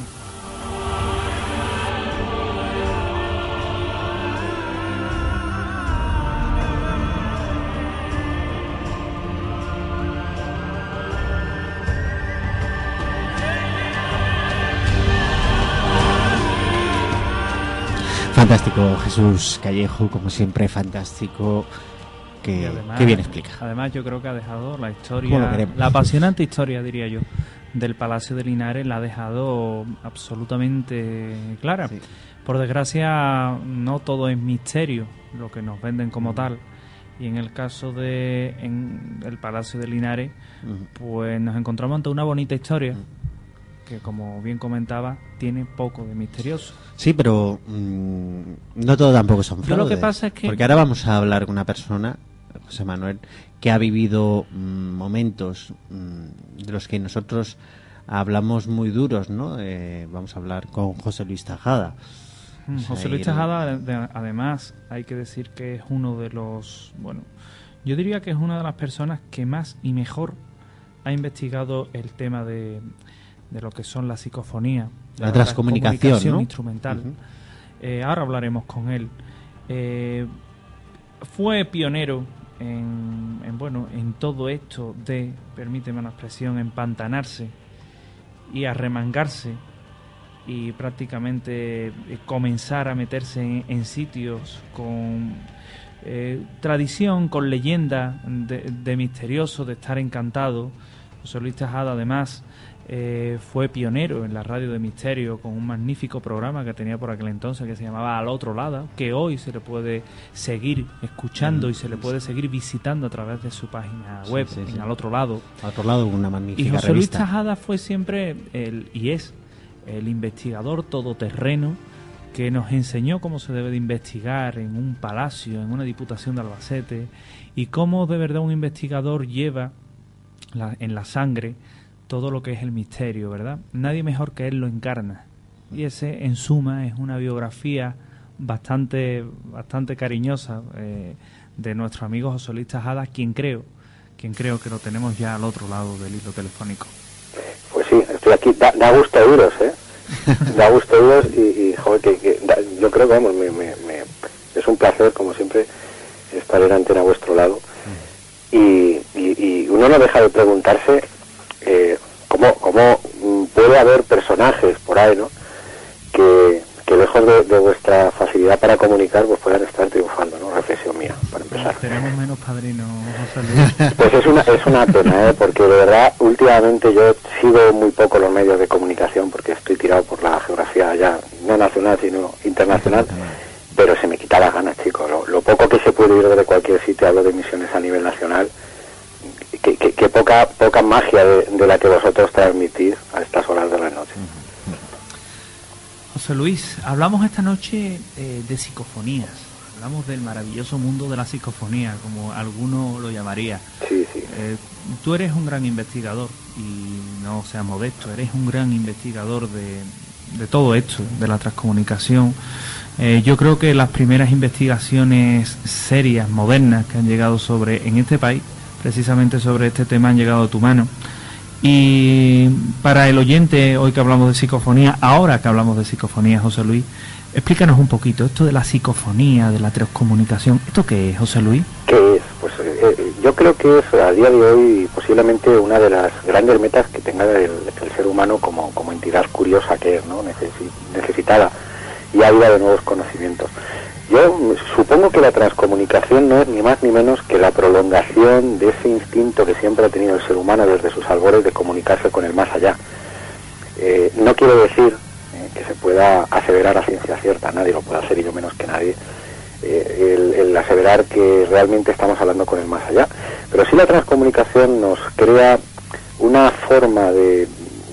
Fantástico, Jesús Callejo, como siempre, fantástico. Que, además, que bien explica. Además, yo creo que ha dejado la historia, la apasionante historia, diría yo, del Palacio de Linares, la ha dejado absolutamente clara. Sí. Por desgracia, no todo es misterio, lo que nos venden como tal. Y en el caso de en el Palacio de Linares, uh-huh. pues nos encontramos ante una bonita historia. Uh-huh. que, como bien comentaba, tiene poco de misterioso. Sí, pero mmm, no todo tampoco son fraudes. Lo que pasa es que... Porque ahora vamos a hablar con una persona, José Manuel, que ha vivido mmm, momentos mmm, de los que nosotros hablamos muy duros, ¿no? Eh, vamos a hablar con José Luis Tajada. Mm, o sea, José Luis Tajada, de, además, hay que decir que es uno de los... Bueno, yo diría que es una de las personas que más y mejor ha investigado el tema de... de lo que son la psicofonía, la, la transcomunicación, ¿no? instrumental. Uh-huh. Eh, ahora hablaremos con él. Eh, fue pionero en, en bueno en todo esto de, permíteme la expresión, empantanarse y arremangarse y prácticamente eh, comenzar a meterse en, en sitios con eh, tradición, con leyenda de, de misterioso, de estar encantado. José Luis Tajada, además, Eh, fue pionero en la radio de misterio con un magnífico programa que tenía por aquel entonces que se llamaba Al Otro Lado, que hoy se le puede seguir escuchando mm, y se le puede seguir visitando a través de su página web, sí, sí, en sí. Al Otro Lado. Al Otro Lado, una magnífica y José revista. Luis Tajada fue siempre el, y es el investigador todoterreno que nos enseñó cómo se debe de investigar en un palacio, en una diputación de Albacete, y cómo de verdad un investigador lleva la, en la sangre todo lo que es el misterio, ¿verdad? Nadie mejor que él lo encarna. Y ese, en suma, es una biografía bastante bastante cariñosa eh, de nuestro amigo José Luis Tajada, quien creo, quien creo que lo tenemos ya al otro lado del hilo telefónico. Pues sí, estoy aquí. Da, da gusto oíros, ¿eh? Da gusto oíros y, y joder, que, que da, yo creo que, vamos, me, me, me, es un placer, como siempre, estar en antena a vuestro lado. Y, y, y uno no deja de preguntarse Eh, ¿cómo, cómo puede haber personajes por ahí, ¿no? Que, que lejos de, de vuestra facilidad para comunicar, pues puedan estar triunfando, ¿no? Reflexión mía, para empezar. Tenemos menos padrinos, José Luis. Pues es una, es una pena, ¿eh? Porque de verdad, últimamente yo sigo muy poco los medios de comunicación porque estoy tirado por la geografía ya, no nacional, sino internacional, pero se me quita las ganas, chicos. Lo, lo poco que se puede ir de cualquier sitio, hablo de emisiones a nivel nacional, Que, que, que poca poca magia de, de la que vosotros transmitís a estas horas de la noche. José Luis, hablamos esta noche eh, de psicofonías, hablamos del maravilloso mundo de la psicofonía, como alguno lo llamaría. Sí, sí. Eh, tú eres un gran investigador, y no seas modesto, eres un gran investigador de, de todo esto, de la transcomunicación. Eh, yo creo que las primeras investigaciones serias, modernas, que han llegado sobre en este país, precisamente sobre este tema, han llegado a tu mano. Y para el oyente, hoy que hablamos de psicofonía, ahora que hablamos de psicofonía, José Luis, explícanos un poquito esto de la psicofonía, de la transcomunicación. ¿Esto qué es, José Luis? ¿Qué es? Pues eh, yo creo que es a día de hoy posiblemente una de las grandes metas que tenga el, el ser humano como, como entidad curiosa que es, ¿no? Necesi- necesitada y ávida de nuevos conocimientos. Yo supongo que la transcomunicación no es ni más ni menos que la prolongación de ese instinto que siempre ha tenido el ser humano desde sus albores de comunicarse con el más allá. Eh, no quiero decir eh, que se pueda aseverar a ciencia cierta, nadie lo puede hacer y yo menos que nadie, eh, el, el aseverar que realmente estamos hablando con el más allá. Pero sí la transcomunicación nos crea una forma de,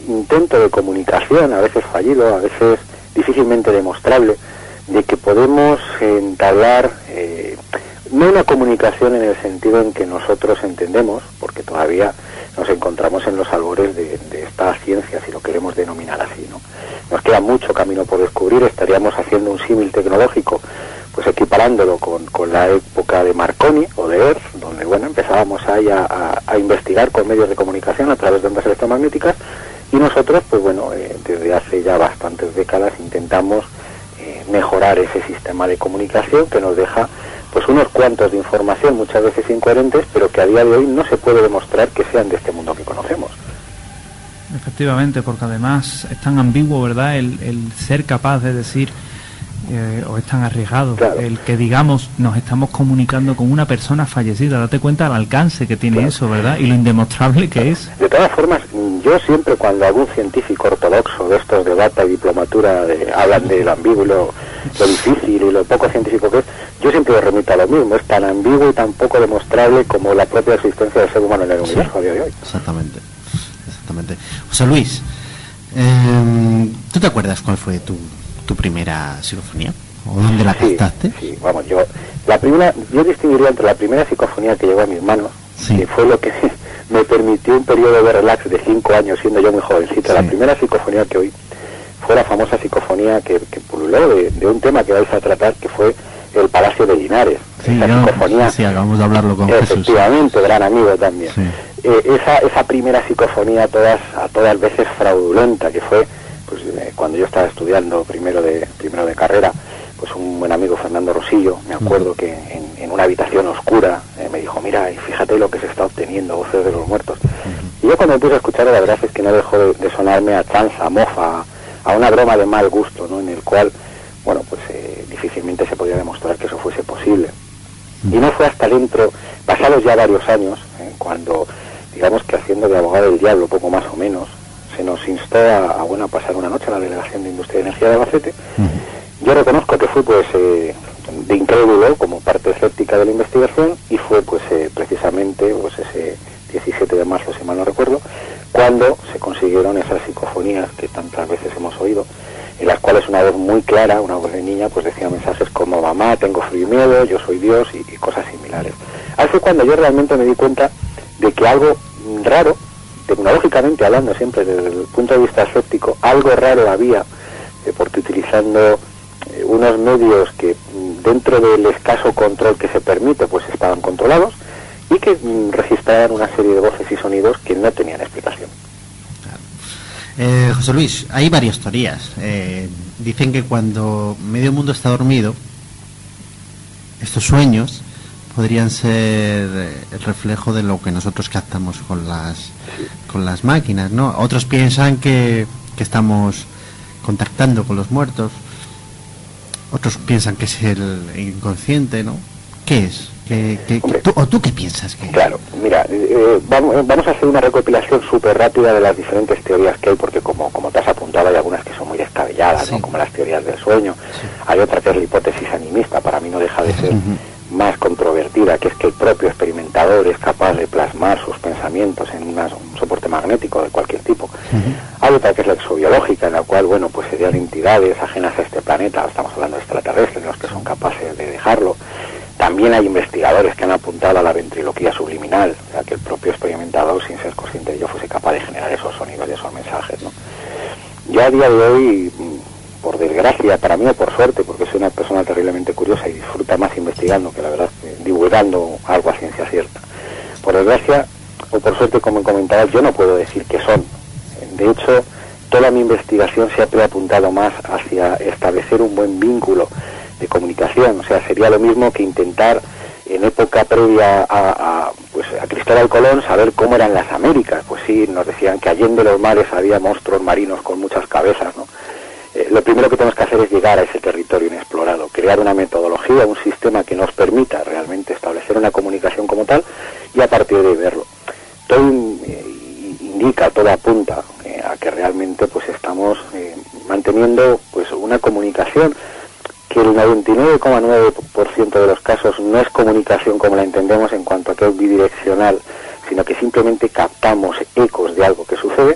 intento de comunicación, a veces fallido, a veces difícilmente demostrable, de que podemos entablar eh, no una comunicación en el sentido en que nosotros entendemos, porque todavía nos encontramos en los albores de, de esta ciencia, si lo queremos denominar así, ¿no? Nos queda mucho camino por descubrir, estaríamos haciendo un símil tecnológico, pues equiparándolo con, con la época de Marconi o de Hertz, donde, bueno, empezábamos ahí a, a, a investigar con medios de comunicación a través de ondas electromagnéticas, y nosotros, pues bueno, eh, desde hace ya bastantes décadas intentamos eh, mejorar ese sistema de comunicación que nos deja pues unos cuantos de información, muchas veces incoherentes, pero que a día de hoy no se puede demostrar que sean de este mundo que conocemos. Efectivamente, porque además es tan ambiguo, ¿verdad?, el, el ser capaz de decir, eh, o es tan arriesgado, claro, el que digamos nos estamos comunicando con una persona fallecida. Date cuenta del alcance que tiene, claro, eso, ¿verdad?, y lo indemostrable que es. De todas formas, yo siempre cuando algún científico ortodoxo de estos de data y diplomatura de, hablan de lo ambiguo y lo, lo difícil y lo poco científico que es, yo siempre lo remito a lo mismo, es tan ambiguo y tan poco demostrable como la propia existencia del ser humano en el universo, sí, a día de hoy. Exactamente, exactamente. José Luis, eh, ¿tú te acuerdas cuál fue tu, tu primera psicofonía? ¿O dónde la captaste? Sí, sí, vamos, yo la primera, yo distinguiría entre la primera psicofonía que llegó a mis manos, sí, que fue lo que me permitió un periodo de relax de cinco años, siendo yo muy jovencito. Sí. La primera psicofonía que oí fue la famosa psicofonía que, que pululó de, de un tema que vais a tratar, que fue el Palacio de Linares. Sí, esa no, psicofonía, sí, acabamos de hablarlo con efectivamente, Jesús. Gran amigo también. Sí. Eh, esa, esa primera psicofonía todas, a todas veces fraudulenta, que fue pues eh, cuando yo estaba estudiando primero de primero de carrera, pues un buen amigo, Fernando Rosillo, me acuerdo uh-huh. que en, en una habitación oscura eh, me dijo, mira, y fíjate lo que se está obteniendo, voces de los muertos. Uh-huh. Y yo cuando empiezo a escuchar, la verdad es que no dejó de, de sonarme a chanza, a mofa, a, a una broma de mal gusto, ¿no?, en el cual, bueno, pues eh, difícilmente se podía demostrar que eso fuese posible. Uh-huh. Y no fue hasta dentro, pasados ya varios años, eh, cuando, digamos que haciendo de abogado del diablo, poco más o menos, se nos instó a, a, bueno, a pasar una noche a la Delegación de Industria y Energía de Albacete. Uh-huh. Yo reconozco que fue pues eh, de incrédulo como parte escéptica de la investigación, y fue pues eh, precisamente pues ese diecisiete de marzo, si mal no recuerdo, cuando se consiguieron esas psicofonías que tantas veces hemos oído, en las cuales una voz muy clara, una voz de niña, pues decía mensajes como mamá, tengo frío y miedo, yo soy Dios, y, y cosas similares. Ahí fue cuando yo realmente me di cuenta de que algo raro, tecnológicamente hablando, siempre desde el punto de vista escéptico, algo raro había, eh, porque utilizando eh, unos medios que dentro del escaso control que se permite, pues estaban controlados, y que mm, registraban una serie de voces y sonidos que no tenían explicación. Eh, José Luis, hay varias teorías. Eh, dicen que cuando medio mundo está dormido, estos sueños podrían ser el reflejo de lo que nosotros captamos con las con las máquinas, ¿no? Otros piensan que, que estamos contactando con los muertos. Otros piensan que es el inconsciente, ¿no? ¿Qué es? ¿Qué, qué, qué, tú, ¿O tú qué piensas que es? Claro, mira, eh, vamos, vamos a hacer una recopilación súper rápida de las diferentes teorías que hay, porque como, como te has apuntado, hay algunas que son muy descabelladas, sí, ¿no?, como las teorías del sueño. Sí. Hay otra que es la hipótesis animista, para mí no deja de ser uh-huh. más controvertida, que es que el propio experimentador es capaz de plasmar sus pensamientos en una, un soporte magnético de cualquier tipo. Uh-huh. Hay otra que es la exobiológica, en la cual, bueno, pues serían entidades ajenas a este planeta, estamos hablando de extraterrestres, los que son capaces de dejarlo. También hay investigadores que han apuntado a la ventriloquía subliminal, o sea, que el propio experimentador, sin ser consciente de ello, fuese capaz de generar esos sonidos y esos mensajes, ¿no? Yo a día de hoy, por desgracia, para mí o por suerte, porque soy una persona terriblemente curiosa y disfruta más investigando que la verdad divulgando algo a ciencia cierta, por desgracia o por suerte, como comentaba, yo no puedo decir qué son. De hecho, toda mi investigación siempre ha apuntado más hacia establecer un buen vínculo de comunicación, o sea, sería lo mismo que intentar en época previa a, a, pues, a Cristóbal Colón saber cómo eran las Américas. Pues sí, nos decían que allende los mares había monstruos marinos con muchas cabezas, ¿no? Eh, lo primero que tenemos que hacer es llegar a ese territorio inexplorado, crear una metodología, un sistema que nos permita realmente establecer una comunicación como tal, y a partir de ahí verlo. Todo eh, indica, todo apunta eh, a que realmente pues estamos eh, manteniendo pues una comunicación que el noventa y nueve coma nueve por ciento de los casos no es comunicación como la entendemos en cuanto a que es bidireccional, sino que simplemente captamos ecos de algo que sucede,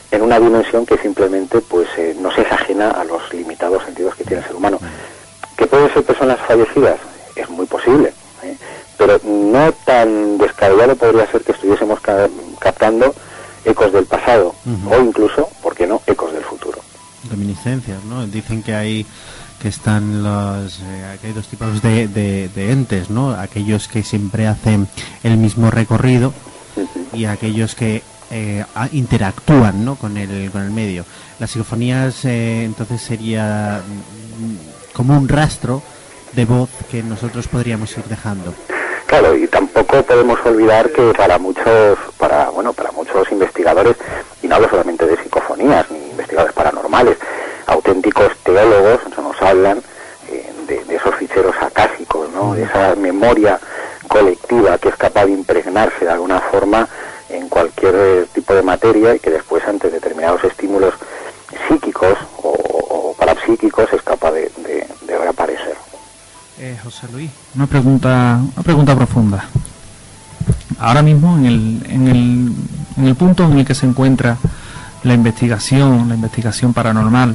en una dimensión que simplemente pues eh, nos es ajena a los limitados sentidos que tiene el ser humano. ¿Que pueden ser personas fallecidas? Es muy posible, ¿eh? Pero no tan descabellado podría ser que estuviésemos ca captando ecos del pasado, uh-huh. o incluso, ¿por qué no?, ecos del futuro. Reminiscencias, ¿no? Dicen que hay que están los eh, que hay dos tipos de, de, de entes, ¿no? Aquellos que siempre hacen el mismo recorrido uh-huh. y aquellos que eh, interactúan, ¿no?, con el con el medio. Las psicofonías eh, entonces sería mm, como un rastro de voz que nosotros podríamos ir dejando. Claro, y tampoco podemos olvidar que para muchos, para bueno, para muchos investigadores, y no hablo solamente de psicofonías ni investigadores paranormales, auténticos teólogos nos hablan eh, de, de esos ficheros acásicos, ¿no? De esa memoria colectiva que es capaz de impregnarse de alguna forma en cualquier tipo de materia y que después ante determinados estímulos psíquicos o, o parapsíquicos es capaz de, de, de reaparecer. Eh, José Luis, una pregunta, una pregunta profunda. Ahora mismo, en el, en el, en el punto en el que se encuentra la investigación, la investigación paranormal,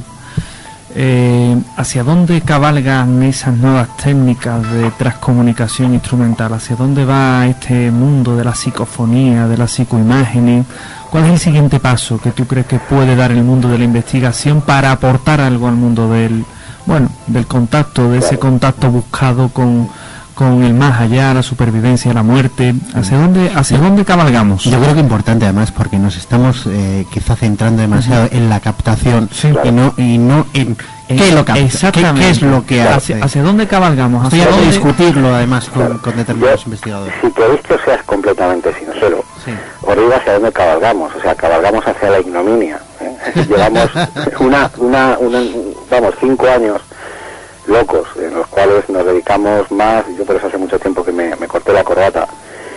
eh, ¿hacia dónde cabalgan esas nuevas técnicas de transcomunicación instrumental? ¿Hacia dónde va este mundo de la psicofonía, de las psicoimágenes? ¿Cuál es el siguiente paso que tú crees que puede dar el mundo de la investigación para aportar algo al mundo del bueno, del contacto, de ese contacto buscado con, con el más allá, la supervivencia, la muerte? ¿Hacia dónde, hacia dónde cabalgamos? Yo creo que importante además porque nos estamos eh, quizá centrando demasiado uh-huh. en la captación sí, y no y no en qué lo capta, exactamente. ¿Qué, qué es lo que hace. ¿Hacia, hacia dónde cabalgamos? Estoy a discutirlo además con, con determinados Yo, investigadores. Si queréis que seas completamente sincero, sí. os digo hacia dónde cabalgamos, o sea, cabalgamos hacia la ignominia. ¿eh? Llevamos una, una, una, vamos, cinco años locos en los cuales nos dedicamos más, yo por eso hace mucho tiempo que me, me corté la corbata.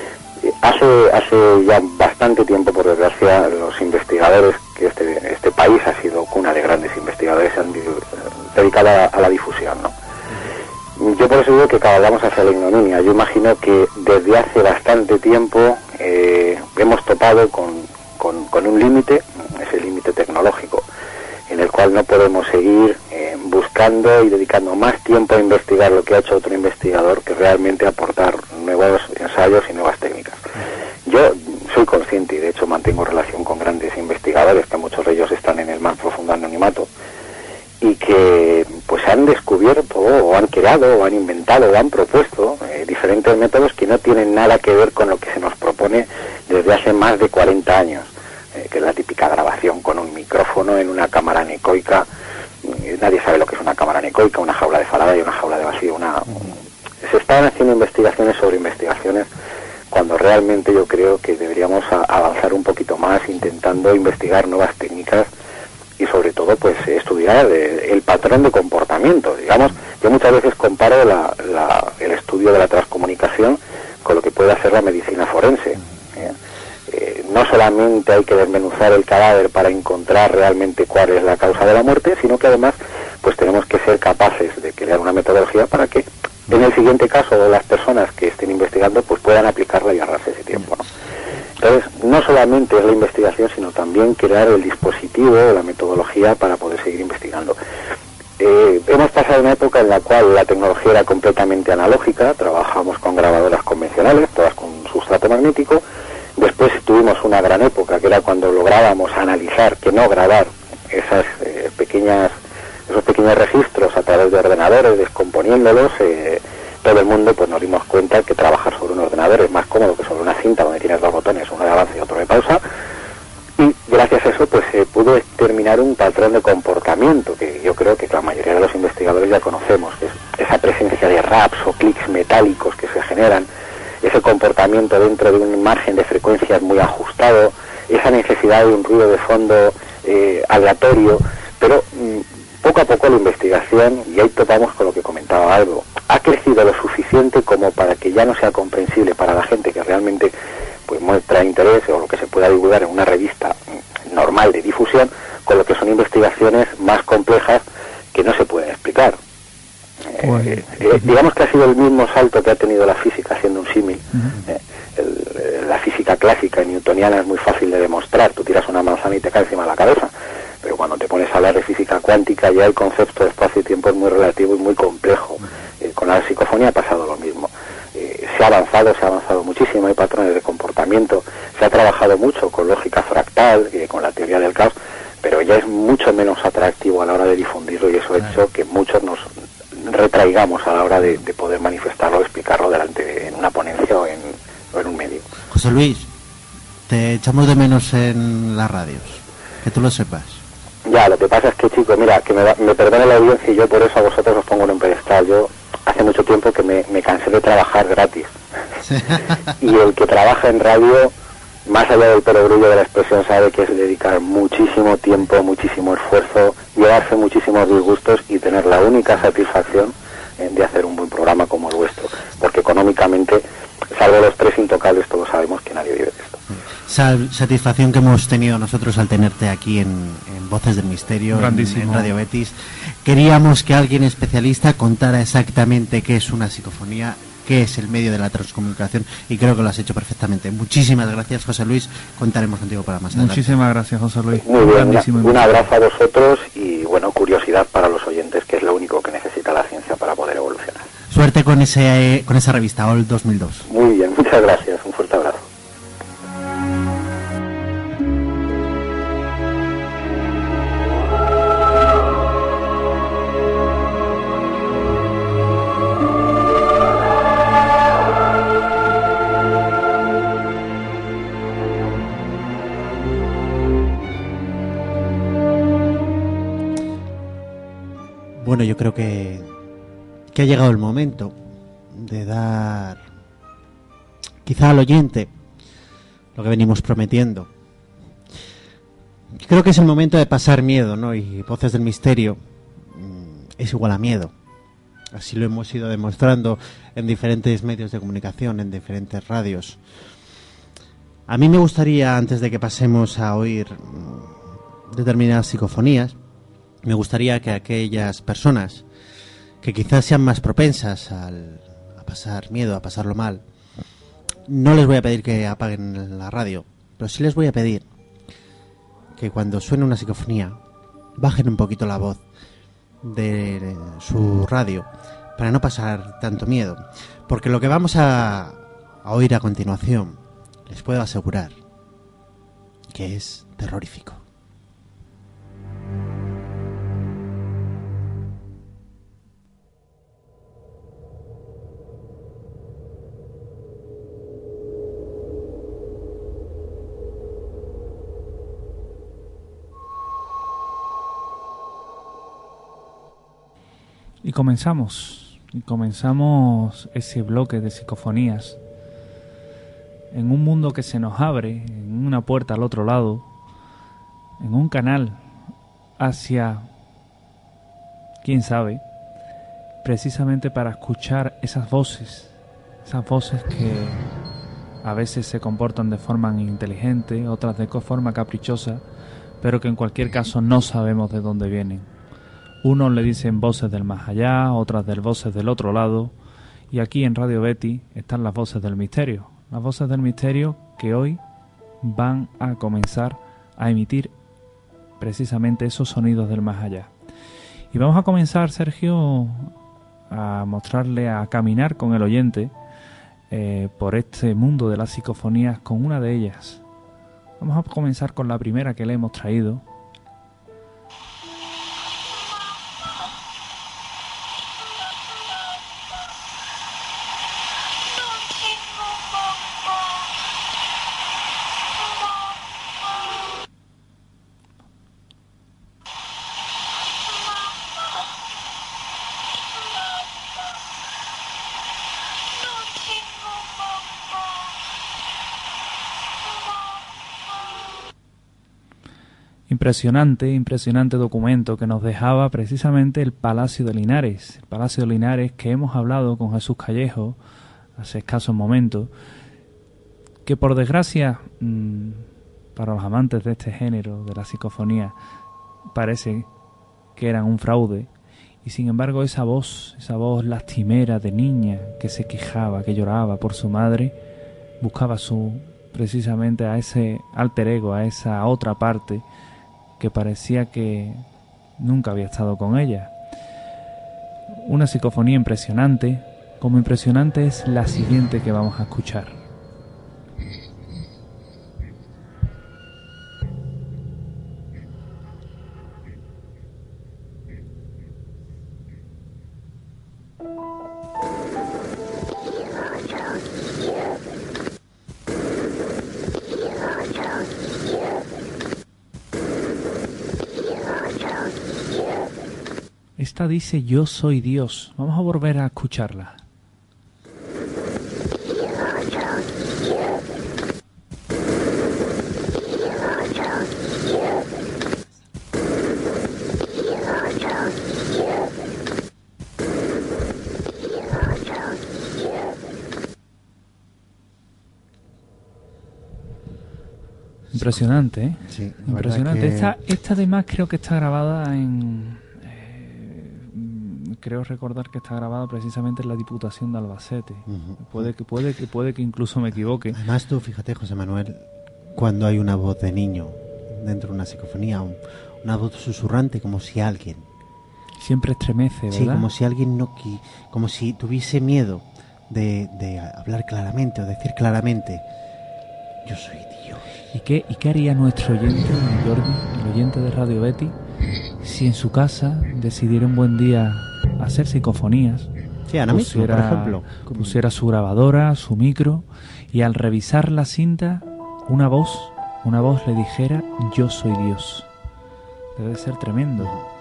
Hace, hace ya bastante tiempo, por desgracia, los investigadores, que este, este país ha sido cuna de grandes investigadores, se han dedicado a, a la difusión, ¿no? Yo por eso digo que cabalgamos hacia la ignominia. Yo imagino que desde hace bastante tiempo eh, hemos topado con, con, con un límite, ese límite tecnológico, en el cual no podemos seguir eh, buscando y dedicando más tiempo a investigar lo que ha hecho otro investigador que realmente aportar nuevos ensayos y nuevas técnicas. Yo soy consciente y de hecho mantengo relación con grandes investigadores, que muchos de ellos están en el más profundo anonimato, y que pues han descubierto o han creado o han inventado o han propuesto eh, diferentes métodos que no tienen nada que ver con lo que se nos propone desde hace más de cuarenta años, eh, que es la típica grabación con un micrófono en una cámara anecoica. Eh, nadie sabe lo que es una cámara anecoica, una jaula de Faraday y una jaula de vacío. Una, un... Se están haciendo investigaciones sobre investigaciones cuando realmente yo creo que deberíamos a, avanzar un poquito más intentando investigar nuevas técnicas y sobre todo pues estudiar eh, el patrón de comportamiento. Digamos, yo muchas veces comparo la, la, el estudio de la transcomunicación con lo que puede hacer la medicina forense. ¿eh? Eh, no solamente hay que desmenuzar el cadáver para encontrar realmente cuál es la causa de la muerte, sino que además pues tenemos que ser capaces de crear una metodología para que en el siguiente caso las personas que estén investigando pues puedan aplicarla y ahorrarse ese tiempo, ¿no? Entonces, no solamente es la investigación, sino también crear el dispositivo, la metodología para poder seguir investigando. Eh, hemos pasado una época en la cual la tecnología era completamente analógica, trabajamos con grabadoras convencionales, todas con sustrato magnético. Después tuvimos una gran época, que era cuando lográbamos analizar, que no grabar, esas eh, pequeñas, esos pequeños registros a través de ordenadores, descomponiéndolos. Eh, todo el mundo pues nos dimos cuenta que trabajar sobre un ordenador es más cómodo que sobre una cinta donde tienes dos botones, uno de avance y otro de pausa, y gracias a eso pues se pudo determinar un patrón de comportamiento que yo creo que la mayoría de los investigadores ya conocemos, que es esa presencia de raps o clics metálicos que se generan, ese comportamiento dentro de un margen de frecuencias muy ajustado, esa necesidad de un ruido de fondo eh, aleatorio, pero mmm, poco a poco la investigación, y ahí topamos con lo que comentaba Aldo, ha crecido lo suficiente como para que ya no sea comprensible para la gente que realmente pues muestra interés o lo que se pueda divulgar en una revista normal de difusión, con lo que son investigaciones más complejas que no se pueden explicar. Pues, eh, eh, digamos que ha sido el mismo salto que ha tenido la física, haciendo un símil. Uh-huh. eh, el, la física clásica y newtoniana es muy fácil de demostrar. Tú tiras una manzana y te cae encima de la cabeza. Pero cuando te pones a hablar de física cuántica, ya el concepto de espacio y tiempo es muy relativo y muy complejo. Eh, con la psicofonía ha pasado lo mismo. Eh, se ha avanzado, se ha avanzado muchísimo, hay patrones de comportamiento, se ha trabajado mucho con lógica fractal, eh, con la teoría del caos, pero ya es mucho menos atractivo a la hora de difundirlo, y eso ha hecho que muchos nos retraigamos a la hora de, de poder manifestarlo, explicarlo delante de en una ponencia o en, o en un medio. José Luis, te echamos de menos en las radios, que tú lo sepas. Ya, lo que pasa es que, chicos, mira, que me, me perdone la audiencia y yo por eso a vosotros os pongo en un pedestal. Yo hace mucho tiempo que me, me cansé de trabajar gratis. Y el que trabaja en radio, más allá del perogrullo de la expresión, sabe que es dedicar muchísimo tiempo, muchísimo esfuerzo, llevarse muchísimos disgustos y tener la única satisfacción eh, de hacer un buen programa como el vuestro. Porque económicamente, salvo los tres intocables, todos sabemos que nadie vive de esto. Esa satisfacción que hemos tenido nosotros al tenerte aquí en, en Voces del Misterio, en, en Radio Betis. Queríamos que alguien especialista contara exactamente qué es una psicofonía, qué es el medio de la transcomunicación, y creo que lo has hecho perfectamente. Muchísimas gracias, José Luis. Contaremos contigo para más adelante. Muchísimas gracias, José Luis. Muy bien, una, un abrazo a vosotros y, bueno, curiosidad para los oyentes, que es lo único que necesita la ciencia para poder evolucionar. Suerte con ese con esa revista, O L dos mil dos. Muy bien, muchas gracias. Un fuerte abrazo. Bueno, yo creo que, que ha llegado el momento de dar quizá al oyente lo que venimos prometiendo. Creo que es el momento de pasar miedo, ¿no? Y Voces del Misterio es igual a miedo. Así lo hemos ido demostrando en diferentes medios de comunicación, en diferentes radios. A mí me gustaría, antes de que pasemos a oír determinadas psicofonías, me gustaría que aquellas personas que quizás sean más propensas al, a pasar miedo, a pasarlo mal, no les voy a pedir que apaguen la radio, pero sí les voy a pedir que cuando suene una psicofonía bajen un poquito la voz de su radio para no pasar tanto miedo, porque lo que vamos a, a oír a continuación les puedo asegurar que es terrorífico. Y comenzamos, y comenzamos ese bloque de psicofonías en un mundo que se nos abre, en una puerta al otro lado, en un canal hacia, quién sabe, precisamente para escuchar esas voces, esas voces que a veces se comportan de forma inteligente, otras de forma caprichosa, pero que en cualquier caso no sabemos de dónde vienen. Unos le dicen voces del más allá, otras del voces del otro lado, y aquí en Radio Betis están las voces del misterio, las voces del misterio que hoy van a comenzar a emitir precisamente esos sonidos del más allá. Y vamos a comenzar, Sergio, a mostrarle, a caminar con el oyente eh, por este mundo de las psicofonías con una de ellas. Vamos a comenzar con la primera que le hemos traído. Impresionante, impresionante documento que nos dejaba precisamente el Palacio de Linares. El Palacio de Linares que hemos hablado con Jesús Callejo hace escasos momentos, que por desgracia, mmm, para los amantes de este género, de la psicofonía, parece que eran un fraude. Y sin embargo esa voz, esa voz lastimera de niña que se quejaba, que lloraba por su madre, buscaba su, precisamente a ese alter ego, a esa otra parte que parecía que nunca había estado con ella. Una psicofonía impresionante, como impresionante es la siguiente que vamos a escuchar. Esta dice yo soy Dios. Vamos a volver a escucharla. Impresionante, ¿eh? Sí, impresionante. Que... Esta, esta además creo que está grabada en... Eh, creo recordar que está grabada precisamente en la Diputación de Albacete. Uh-huh. Puede que puede que puede que incluso me equivoque. Además tú, fíjate, José Manuel, cuando hay una voz de niño dentro de una psicofonía, un, una voz susurrante, como si alguien... Siempre estremece, ¿verdad? Sí, como si alguien no... Como si tuviese miedo de, de hablar claramente o decir claramente, yo soy Dios. ¿Y qué, ¿Y qué haría nuestro oyente, Jordi, el oyente de Radio Betis, si en su casa decidiera un buen día hacer psicofonías? Sí, ahora mismo, por ejemplo. Pusiera su grabadora, su micro, y al revisar la cinta, una voz, una voz le dijera, yo soy Dios. Debe ser tremendo.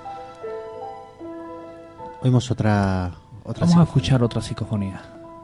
Oímos otra, otra Vamos psicofonía. a escuchar otra psicofonía.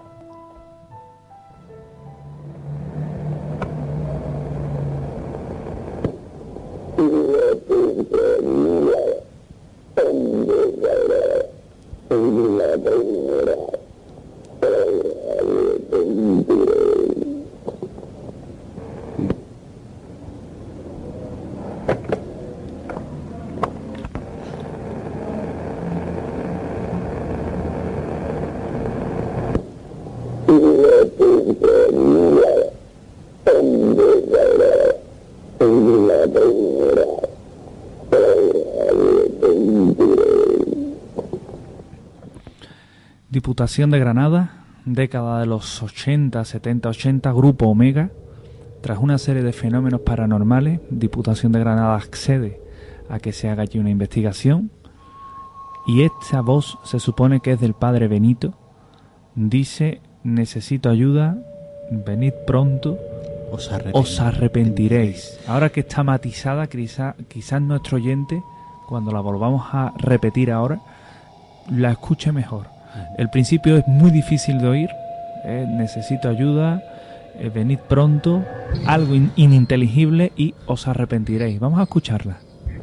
Diputación de Granada, década de los ochenta, setenta, ochenta, Grupo Omega. Tras una serie de fenómenos paranormales, Diputación de Granada accede a que se haga allí una investigación y esta voz se supone que es del padre Benito. Dice, necesito ayuda, venid pronto, os, arrepent- os arrepentiréis. Ahora que está matizada, quizá, quizás nuestro oyente, cuando la volvamos a repetir ahora, la escuche mejor. El principio es muy difícil de oír, eh, necesito ayuda, eh, venid pronto, algo in- ininteligible y os arrepentiréis. Vamos a escucharla.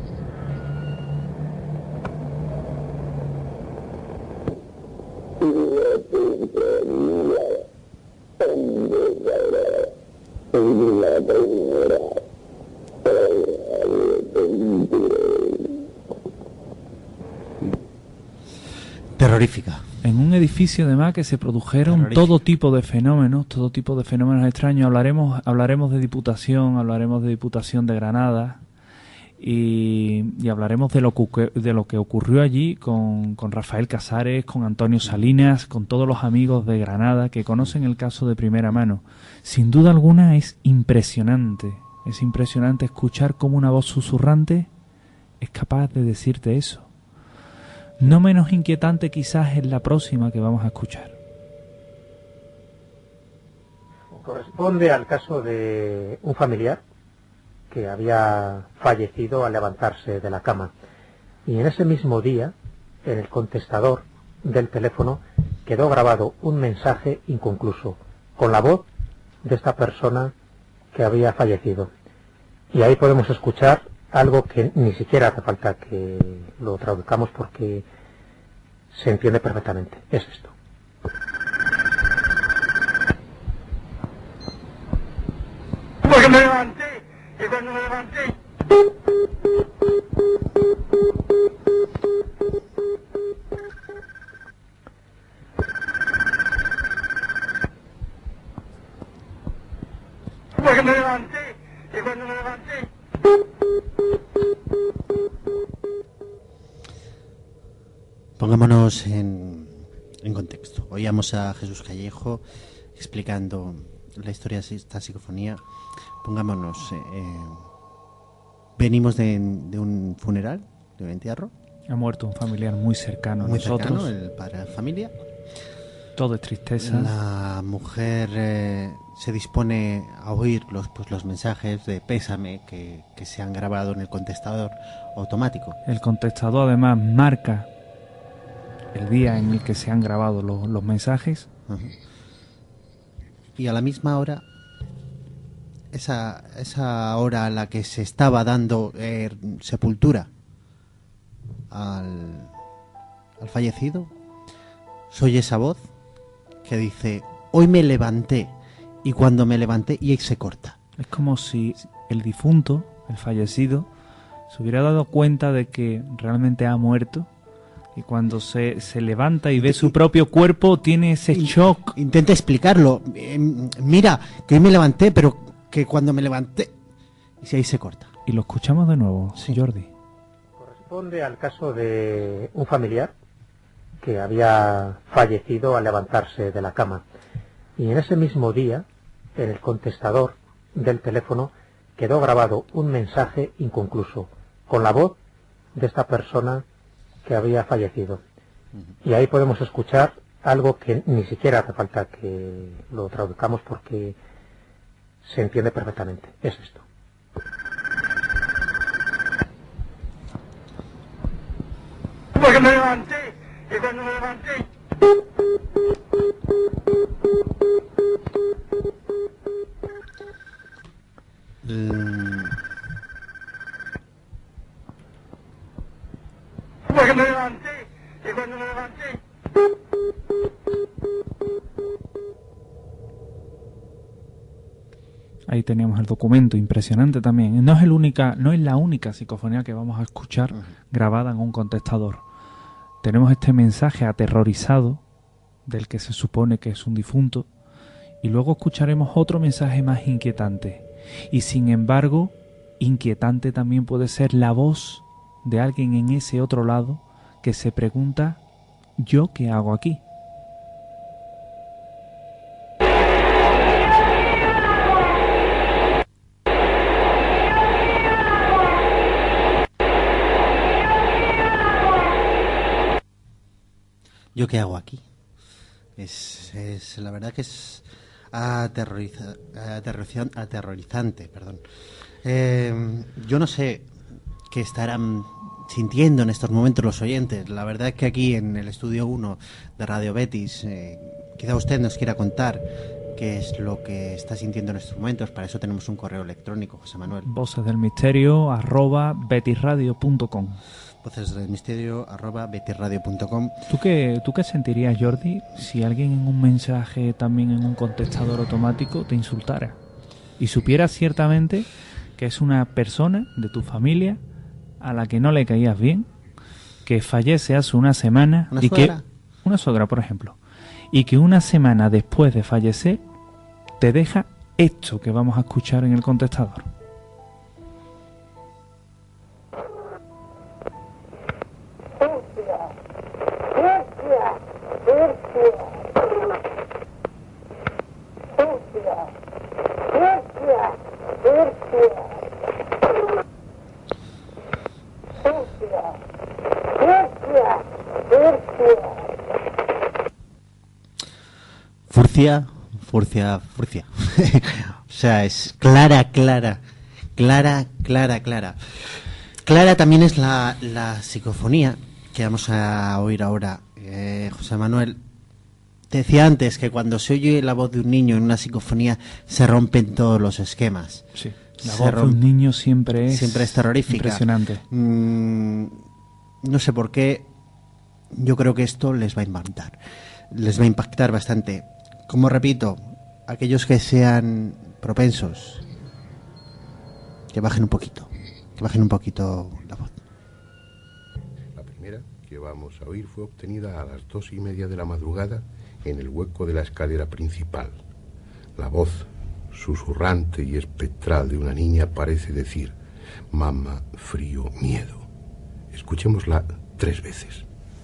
Terrorífica. En un edificio además que se produjeron todo tipo de fenómenos, todo tipo de fenómenos extraños. Hablaremos, hablaremos de Diputación, hablaremos de Diputación de Granada y, y hablaremos de lo que, de lo que ocurrió allí con, con Rafael Casares, con Antonio Salinas, con todos los amigos de Granada que conocen el caso de primera mano. Sin duda alguna es impresionante, es impresionante escuchar cómo una voz susurrante es capaz de decirte eso. No menos inquietante quizás es la próxima que vamos a escuchar. Corresponde al caso de un familiar que había fallecido al levantarse de la cama. Y en ese mismo día, en el contestador del teléfono, quedó grabado un mensaje inconcluso, con la voz de esta persona que había fallecido. Y ahí podemos escuchar algo que ni siquiera hace falta que lo traduzcamos porque se entiende perfectamente. Es esto. Porque me levanté, y cuando me levanté... Porque Porque me levanté, y cuando me levanté... Pongámonos en, en contexto. Oíamos a Jesús Callejo explicando la historia de esta psicofonía. Pongámonos... Eh, venimos de, de un funeral, de un entierro. Ha muerto un familiar muy cercano a muy nosotros. Cercano, el padre de la familia. Todo es tristeza. La mujer eh, se dispone a oír los, pues, los mensajes de pésame que, que se han grabado en el contestador automático. El contestador además marca el día en el que se han grabado los, los mensajes. Uh-huh. Y a la misma hora, esa, esa hora a la que se estaba dando eh, sepultura al, al fallecido, soy esa voz que dice, hoy me levanté, y cuando me levanté, y se corta. Es como si el difunto, el fallecido, se hubiera dado cuenta de que realmente ha muerto, y cuando se, se levanta y ve su propio cuerpo, tiene ese shock. Intenta explicarlo. Eh, mira, que hoy me levanté, pero que cuando me levanté... Y ahí se corta. Y lo escuchamos de nuevo, sí. Jordi. Corresponde al caso de un familiar que había fallecido al levantarse de la cama. Y en ese mismo día, en el contestador del teléfono, quedó grabado un mensaje inconcluso, con la voz de esta persona que había fallecido. Y ahí podemos escuchar algo que ni siquiera hace falta que lo traduzcamos porque se entiende perfectamente. Es esto. Porque me levanté, y cuando me levanté... Mm. Porque me levanté, y cuando me levanté... Ahí teníamos el documento, impresionante también. No es el única, no es la única psicofonía que vamos a escuchar uh-huh. grabada en un contestador. Tenemos este mensaje aterrorizado del que se supone que es un difunto, y luego escucharemos otro mensaje más inquietante. Y sin embargo, inquietante también puede ser la voz de alguien en ese otro lado que se pregunta, ¿yo qué hago aquí? ¿Yo qué hago aquí? Es, es la verdad que es aterroriza, aterroriza, aterrorizante, perdón. Eh, yo no sé qué estarán sintiendo en estos momentos los oyentes. La verdad es que aquí en el estudio uno de Radio Betis, eh, quizá usted nos quiera contar qué es lo que está sintiendo en estos momentos. Para eso tenemos un correo electrónico, José Manuel. Voces del misterio arroba betisradio punto com. Voces del misterio arroba betisradio punto com. ¿Tú qué, ¿Tú qué sentirías, Jordi, si alguien en un mensaje, también en un contestador automático, te insultara y supieras ciertamente que es una persona de tu familia a la que no le caías bien, que fallece hace una semana ¿Una y suegra? que una suegra, por ejemplo, y que una semana después de fallecer te deja esto que vamos a escuchar en el contestador? Furcia, furcia, furcia. O sea, es clara, clara, clara, clara, clara. Clara también es la, la psicofonía que vamos a oír ahora. Eh, José Manuel, te decía antes que cuando se oye la voz de un niño en una psicofonía se rompen todos los esquemas. Sí, la voz de un niño siempre es, siempre es terrorífica. Impresionante. Mm, no sé por qué, yo creo que esto les va a impactar. Les va a impactar bastante. Como repito, aquellos que sean propensos, que bajen un poquito, que bajen un poquito la voz. La primera que vamos a oír fue obtenida a las dos y media de la madrugada en el hueco de la escalera principal. La voz susurrante y espectral de una niña parece decir: mamá, frío, miedo. Escuchémosla tres veces.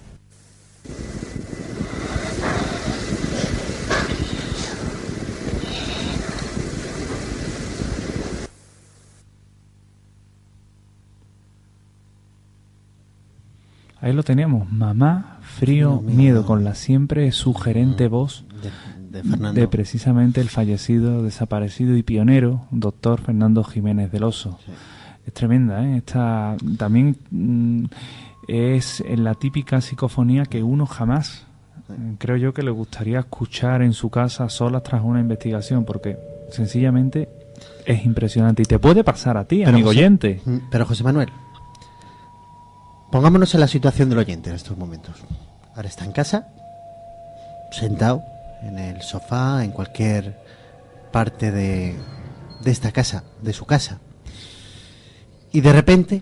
Ahí lo teníamos, mamá, frío, miedo, miedo, con la siempre sugerente voz de, de, Fernando. de precisamente el fallecido, desaparecido y pionero, doctor Fernando Jiménez del Oso. Sí. Es tremenda, ¿eh? Esta también mmm, es la típica psicofonía que uno jamás, sí. creo yo, que le gustaría escuchar en su casa solas tras una investigación, porque sencillamente es impresionante y te puede pasar a ti, pero amigo José, oyente. Pero José Manuel, pongámonos en la situación del oyente en estos momentos. Ahora está en casa, sentado en el sofá, en cualquier parte de, de esta casa, de su casa. Y de repente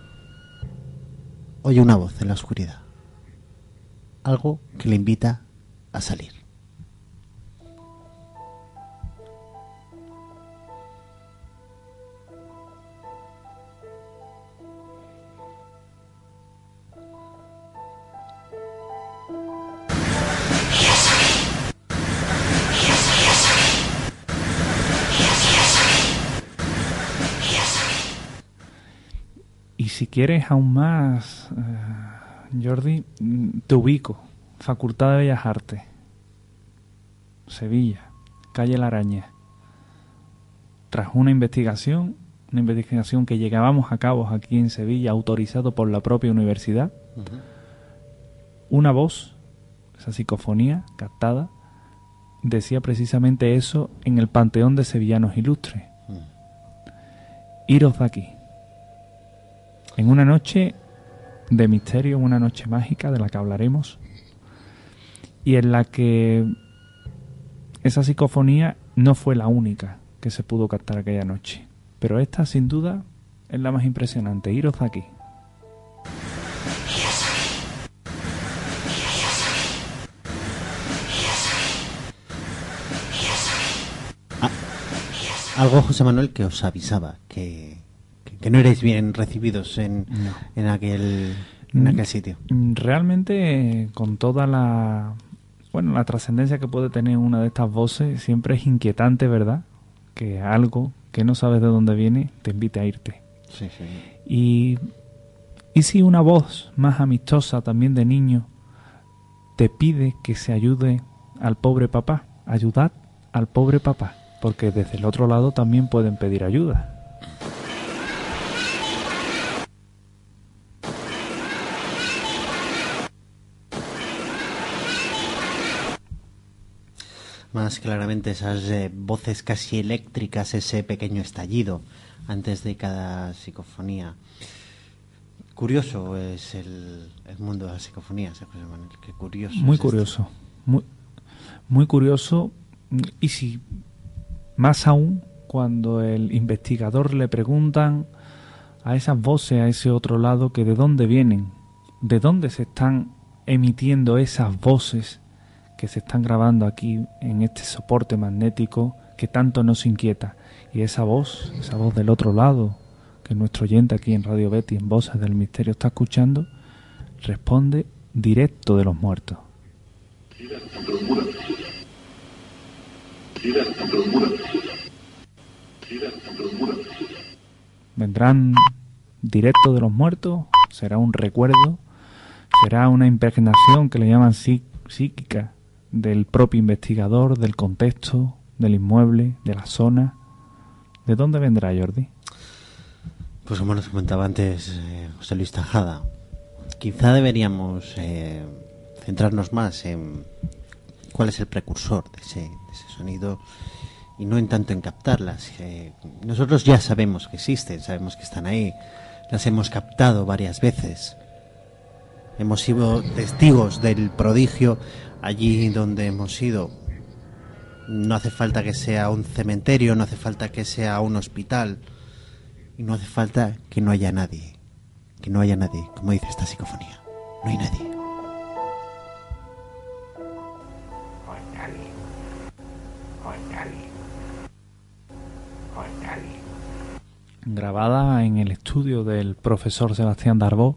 oye una voz en la oscuridad. Algo que le invita a salir. Si quieres aún más, uh, Jordi, te ubico. Facultad de Bellas Artes, Sevilla, calle La Araña. Tras una investigación, una investigación que llevábamos a cabo aquí en Sevilla, autorizado por la propia universidad, uh-huh. una voz, esa psicofonía captada, decía precisamente eso en el Panteón de Sevillanos Ilustres. Uh-huh. Iros de aquí. En una noche de misterio, una noche mágica de la que hablaremos, y en la que esa psicofonía no fue la única que se pudo captar aquella noche, pero esta sin duda es la más impresionante. Iros de aquí. Ah, algo, José Manuel, que os avisaba que que no erais bien recibidos en, no. en aquel en aquel sitio. Realmente, con toda la bueno la trascendencia que puede tener una de estas voces, siempre es inquietante, ¿verdad? Que algo que no sabes de dónde viene te invite a irte. Sí, sí. Y, y si una voz más amistosa, también de niño, te pide que se ayude al pobre papá, ayudad al pobre papá, porque desde el otro lado también pueden pedir ayuda. Más claramente esas eh, voces casi eléctricas, ese pequeño estallido antes de cada psicofonía. Curioso es el, el mundo de las psicofonías, ¿eh, José Manuel? Qué curioso. Muy es curioso, esto. muy muy curioso. Y si más aún cuando el investigador le preguntan a esas voces, a ese otro lado, que de dónde vienen, de dónde se están emitiendo esas voces que se están grabando aquí en este soporte magnético que tanto nos inquieta. Y esa voz, esa voz del otro lado, que nuestro oyente aquí en Radio Betty, en Voces del Misterio, está escuchando, responde directo de los muertos. Vendrán directo de los muertos, será un recuerdo, será una impregnación que le llaman psí- psíquica, del propio investigador, del contexto, del inmueble, de la zona. ¿De dónde vendrá, Jordi? Pues como nos comentaba antes eh, José Luis Tajada, quizá deberíamos eh, centrarnos más en cuál es el precursor de ese, de ese sonido y no en tanto en captarlas. Eh, nosotros ya sabemos que existen, sabemos que están ahí, las hemos captado varias veces. Hemos sido testigos del prodigio allí donde hemos ido. No hace falta que sea un cementerio, no hace falta que sea un hospital, y no hace falta que no haya nadie, que no haya nadie, como dice esta psicofonía. No hay nadie. No hay nadie. No hay nadie. grabada en el estudio del profesor Sebastián Darboux,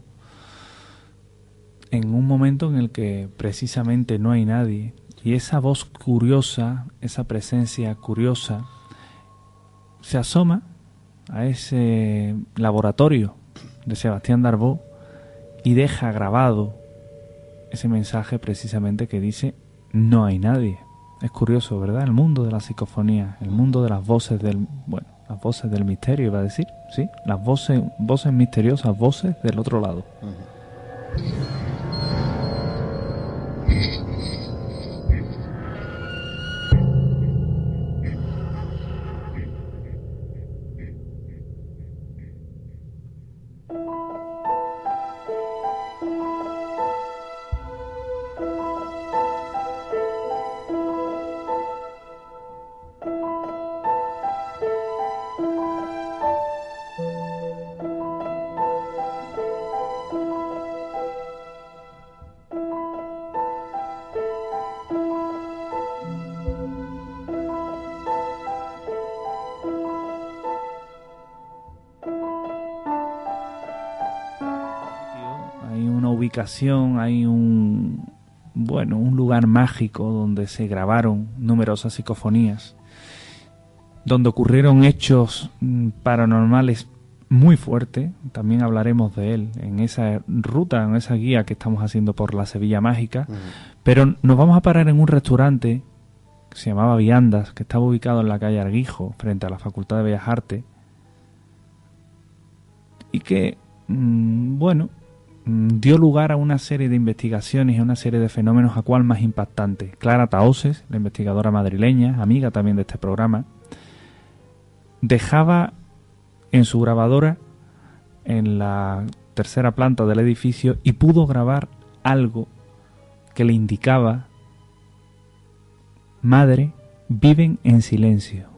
en un momento en el que precisamente no hay nadie, y esa voz curiosa, esa presencia curiosa, se asoma a ese laboratorio de Sebastián Darboux y deja grabado ese mensaje precisamente que dice: no hay nadie. Es curioso, ¿verdad? El mundo de la psicofonía, el mundo de las voces del, bueno, las voces del misterio, iba a decir, sí, las voces, voces misteriosas, voces del otro lado. Uh-huh. Hay un bueno un lugar mágico donde se grabaron numerosas psicofonías, donde ocurrieron hechos paranormales muy fuertes. También hablaremos de él en esa ruta, en esa guía que estamos haciendo por la Sevilla Mágica. Uh-huh. Pero nos vamos a parar en un restaurante que se llamaba Viandas, que estaba ubicado en la calle Arguijo, frente a la Facultad de Bellas Artes, y que mmm, bueno dio lugar a una serie de investigaciones y a una serie de fenómenos, a cual más impactante. Clara Taoses, la investigadora madrileña, amiga también de este programa, dejaba en su grabadora en la tercera planta del edificio y pudo grabar algo que le indicaba: madre, viven en silencio.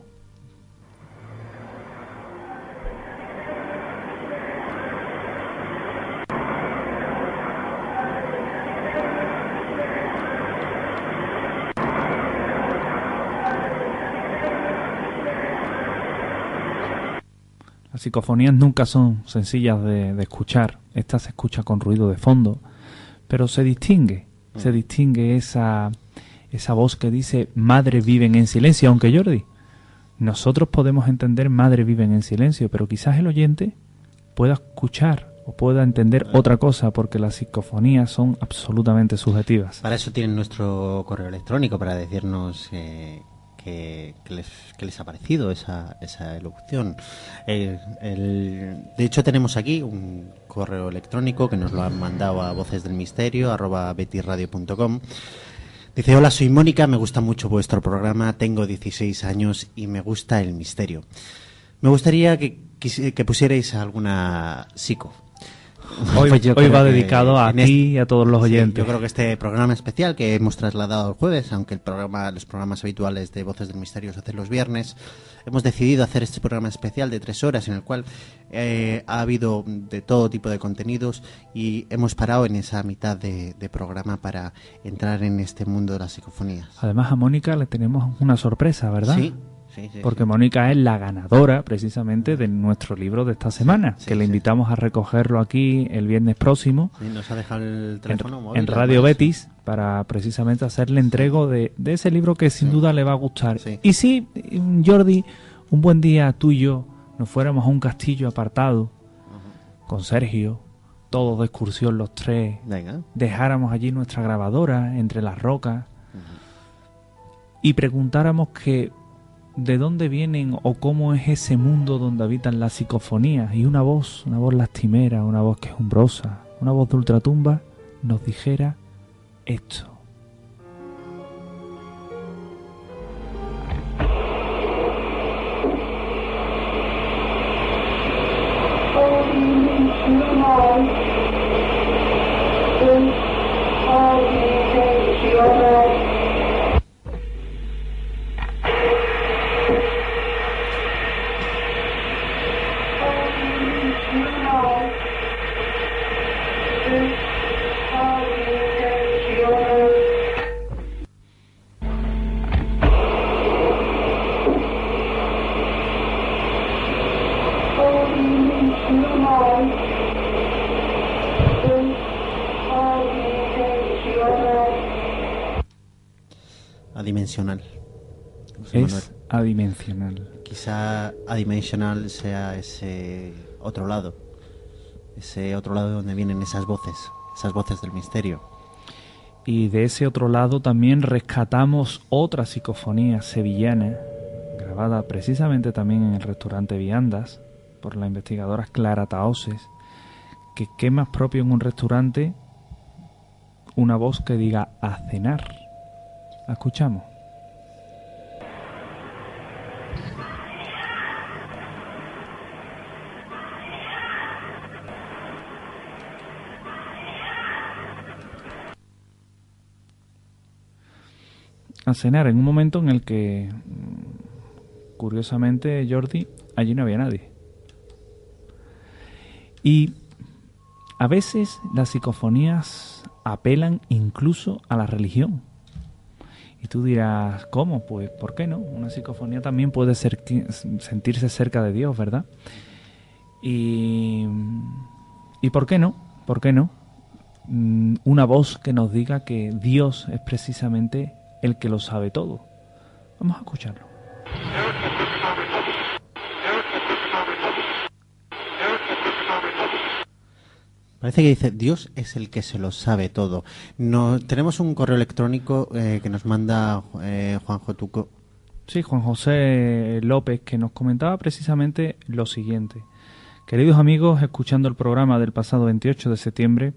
Las psicofonías nunca son sencillas de, de escuchar. Esta se escucha con ruido de fondo, pero se distingue, mm. se distingue esa, esa voz que dice: madre, viven en silencio. Aunque, Jordi, nosotros podemos entender madre, viven en silencio, pero quizás el oyente pueda escuchar o pueda entender otra cosa, porque las psicofonías son absolutamente subjetivas. Para eso tienen nuestro correo electrónico, para decirnos eh, que, que, les, que les ha parecido esa, esa elocución. El, el, de hecho, tenemos aquí un correo electrónico que nos lo han mandado a vocesdelmisterio arroba betisradio punto com. Dice: hola, soy Mónica, me gusta mucho vuestro programa, tengo dieciséis años y me gusta el misterio. Me gustaría que, que pusierais alguna psico. Hoy, pues hoy va dedicado a ti este, y a todos los oyentes. Sí, yo creo que este programa especial que hemos trasladado el jueves, aunque el programa, los programas habituales de Voces del Misterio se hacen los viernes, hemos decidido hacer este programa especial de tres horas en el cual eh, ha habido de todo tipo de contenidos y hemos parado en esa mitad de, de programa para entrar en este mundo de las psicofonías. Además, a Mónica le tenemos una sorpresa, ¿verdad? Sí. Sí, sí, porque sí. Mónica es la ganadora precisamente de nuestro libro de esta semana, sí, que le invitamos sí. a recogerlo aquí el viernes próximo. Sí, nos ha dejado el teléfono en, móvil, en Radio Betis, para precisamente hacerle entrego de, de ese libro que sin sí. duda le va a gustar. Sí. Y si, Jordi, un buen día tú y yo nos fuéramos a un castillo apartado, uh-huh. con Sergio, todos de excursión los tres, venga, dejáramos allí nuestra grabadora entre las rocas, uh-huh. y preguntáramos que de dónde vienen o cómo es ese mundo donde habitan las psicofonías, y una voz, una voz lastimera, una voz quejumbrosa, una voz de ultratumba, nos dijera esto. Oh adimensional. Es adimensional. Quizá adimensional sea ese otro lado, ese otro lado donde vienen esas voces, esas voces del misterio. Y de ese otro lado también rescatamos otra psicofonía sevillana, grabada precisamente también en el restaurante Viandas, por la investigadora Clara Taoses, que qué más propio en un restaurante una voz que diga a cenar. La escuchamos. A cenar, en un momento en el que, curiosamente, Jordi, allí no había nadie. Y a veces las psicofonías apelan incluso a la religión. Y tú dirás, ¿cómo? Pues, ¿por qué no? Una psicofonía también puede ser, sentirse cerca de Dios, ¿verdad? Y, ¿y por qué no? ¿Por qué no? Una voz que nos diga que Dios es precisamente el que lo sabe todo. Vamos a escucharlo. Parece que dice, Dios es el que se lo sabe todo. No, tenemos un correo electrónico eh, que nos manda eh, Juanjo Tuco. Sí, Juan José López, que nos comentaba precisamente lo siguiente. Queridos amigos, escuchando el programa del pasado veintiocho de septiembre,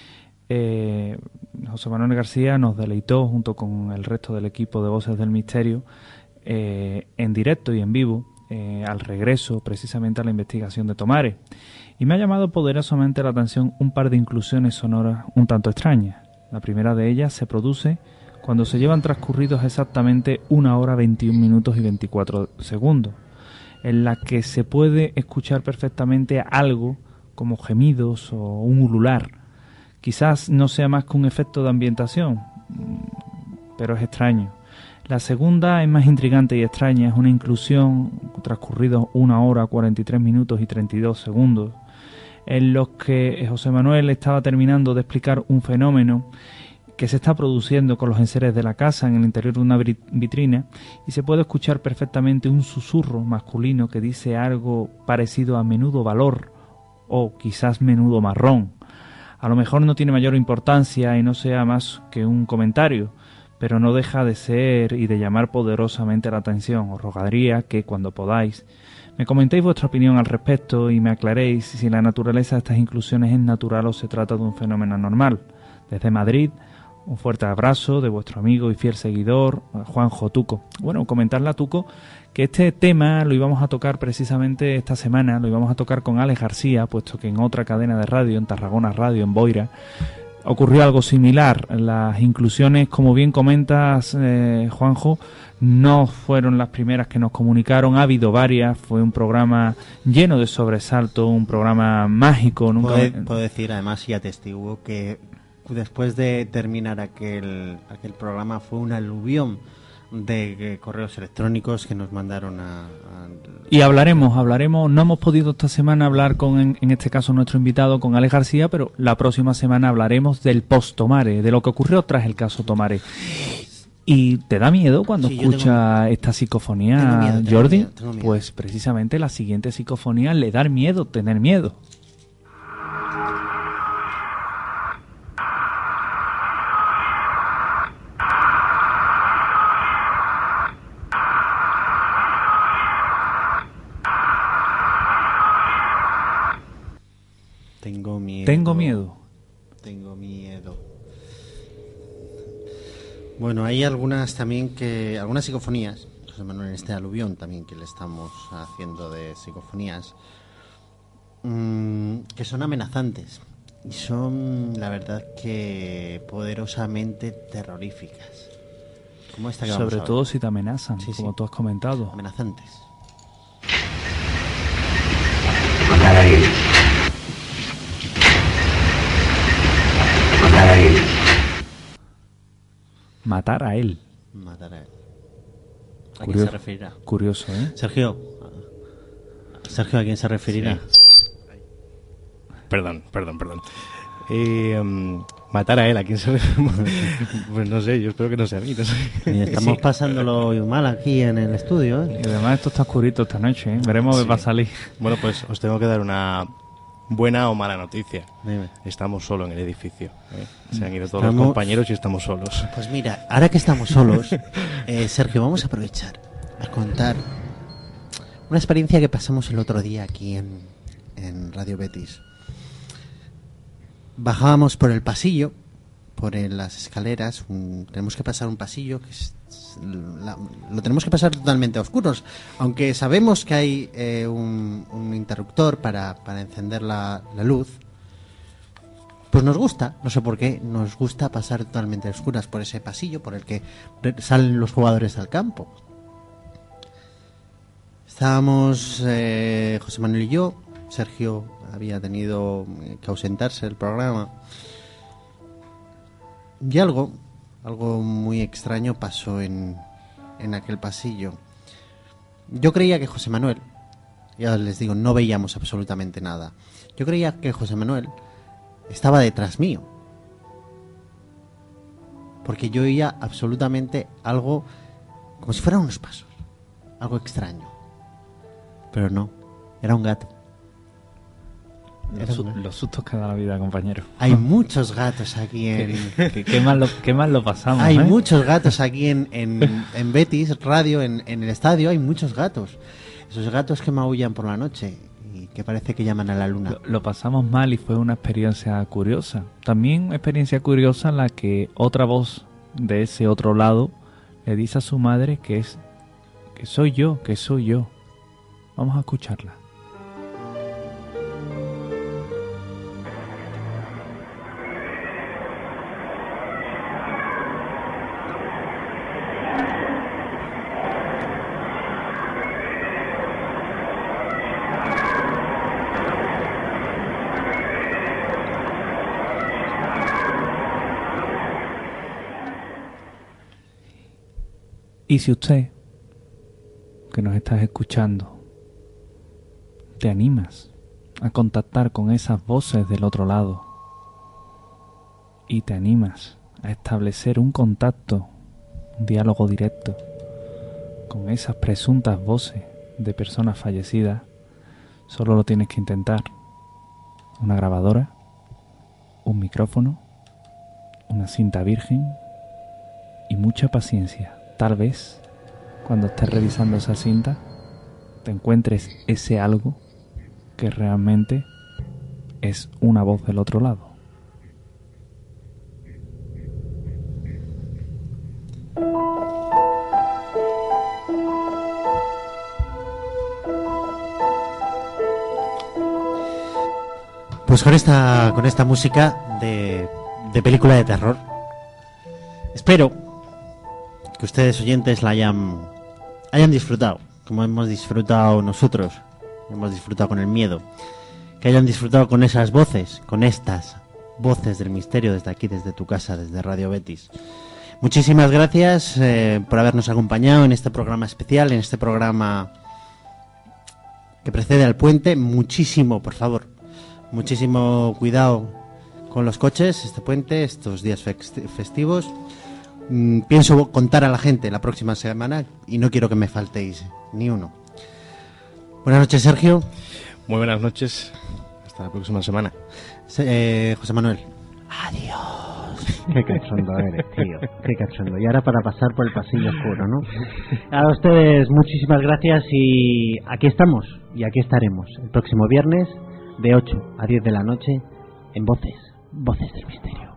eh, José Manuel García nos deleitó junto con el resto del equipo de Voces del Misterio eh, en directo y en vivo eh, al regreso precisamente a la investigación de Tomares. Y me ha llamado poderosamente la atención un par de inclusiones sonoras un tanto extrañas. La primera de ellas se produce cuando se llevan transcurridos exactamente una hora veintiún minutos y veinticuatro segundos, en la que se puede escuchar perfectamente algo como gemidos o un ulular. Quizás no sea más que un efecto de ambientación, pero es extraño. La segunda es más intrigante y extraña, es una inclusión transcurridos una hora, cuarenta y tres minutos y treinta y dos segundos, en los que José Manuel estaba terminando de explicar un fenómeno que se está produciendo con los enseres de la casa en el interior de una vitrina, y se puede escuchar perfectamente un susurro masculino que dice algo parecido a menudo valor o quizás menudo marrón. A lo mejor no tiene mayor importancia y no sea más que un comentario, pero no deja de ser y de llamar poderosamente la atención. Os rogaría que, cuando podáis, me comentéis vuestra opinión al respecto y me aclaréis si la naturaleza de estas inclusiones es natural o se trata de un fenómeno anormal. Desde Madrid, un fuerte abrazo de vuestro amigo y fiel seguidor, Juanjo Tuco. Bueno, comentarle a Tuco que este tema lo íbamos a tocar precisamente esta semana, lo íbamos a tocar con Alex García, puesto que en otra cadena de radio, en Tarragona Radio, en Boira, ocurrió algo similar. Las inclusiones, como bien comentas, eh, Juanjo, no fueron las primeras que nos comunicaron, ha habido varias, fue un programa lleno de sobresalto, un programa mágico. Nunca... Puedo, puedo decir, además, y atestiguo que después de terminar aquel, aquel programa fue un aluvión de correos electrónicos que nos mandaron a, a... Y hablaremos, hablaremos, no hemos podido esta semana hablar con, en, en este caso, nuestro invitado, con Alex García, pero la próxima semana hablaremos del post-Tomares, de lo que ocurrió tras el caso Tomares. ¿Y te da miedo cuando sí, escuchas tengo... esta psicofonía, tengo miedo, tengo Jordi? Miedo, tengo miedo. Pues precisamente la siguiente psicofonía le da miedo, tener miedo. Tengo miedo. Tengo miedo. Tengo miedo. Bueno, hay algunas también que... Algunas psicofonías, José Manuel, en este aluvión también que le estamos haciendo de psicofonías, mmm, que son amenazantes. Y son, la verdad, que poderosamente terroríficas. Como esta que Sobre vamos a todo ver. Si te amenazan, sí, como sí. Tú has comentado. Amenazantes. Matar a él. Matar a él. Matar a él. Matar a él. ¿A Curioso, quién se referirá? Curioso, ¿eh? Sergio. Sergio, ¿a quién se referirá? Sí. Perdón, perdón, perdón. eh, um, matar a él, a quién sabe. Pues no sé, yo espero que no sea a mí. No sé. Y estamos sí. pasándolo mal aquí en el estudio, ¿eh? Y además esto está oscurito esta noche, ¿eh? Veremos sí. qué va a salir. Bueno, pues os tengo que dar una buena o mala noticia. Dime. Estamos solos en el edificio, ¿eh? Se han ido todos estamos... los compañeros y estamos solos. Pues mira, ahora que estamos solos, eh, Sergio, vamos a aprovechar a contar una experiencia que pasamos el otro día aquí en, en Radio Betis. Bajábamos por el pasillo, por el, las escaleras, un, tenemos que pasar un pasillo que es, la, lo tenemos que pasar totalmente a oscuros, aunque sabemos que hay eh, un, un interruptor para, para encender la, la luz. Pues nos gusta, no sé por qué, nos gusta pasar totalmente a oscuras por ese pasillo por el que salen los jugadores al campo. Estábamos eh, José Manuel y yo. Sergio había tenido que ausentarse del programa. Y algo, algo muy extraño pasó en, en aquel pasillo. Yo creía que José Manuel, ya les digo, no veíamos absolutamente nada. Yo creía que José Manuel estaba detrás mío. Porque yo oía absolutamente algo como si fueran unos pasos. Algo extraño. Pero no, era un gato. Los, su los sustos que da la vida, compañero. Hay muchos gatos aquí en... ¿Qué, qué, qué, mal, lo, qué mal lo pasamos, Hay ¿eh? muchos gatos aquí en, en, en Betis Radio, en, en el estadio hay muchos gatos. Esos gatos que maullan por la noche y que parece que llaman a la luna. Lo, lo pasamos mal y fue una experiencia curiosa. También una experiencia curiosa en la que otra voz de ese otro lado le dice a su madre que es que soy yo, que soy yo. Vamos a escucharla. Y si usted, que nos estás escuchando, te animas a contactar con esas voces del otro lado y te animas a establecer un contacto, un diálogo directo con esas presuntas voces de personas fallecidas, solo lo tienes que intentar. Una grabadora, un micrófono, una cinta virgen y mucha paciencia. Tal vez, cuando estés revisando esa cinta, te encuentres ese algo que realmente es una voz del otro lado. Pues con esta, con esta música de, de película de terror, espero que ustedes oyentes la hayan hayan disfrutado como hemos disfrutado nosotros, hemos disfrutado con el miedo, que hayan disfrutado con esas voces, con estas voces del misterio desde aquí, desde tu casa, desde Radio Betis. Muchísimas gracias eh, por habernos acompañado en este programa especial, en este programa que precede al puente. Muchísimo, por favor, muchísimo cuidado con los coches, este puente, estos días festivos. Pienso contar a la gente la próxima semana y no quiero que me faltéis ni uno. Buenas noches, Sergio. Muy buenas noches. Hasta la próxima semana. Eh, José Manuel. Adiós. Qué cachondo eres, tío. Qué cachondo. Y ahora para pasar por el pasillo oscuro, ¿no? A ustedes muchísimas gracias y aquí estamos y aquí estaremos el próximo viernes de ocho a diez de la noche en Voces, Voces del Misterio.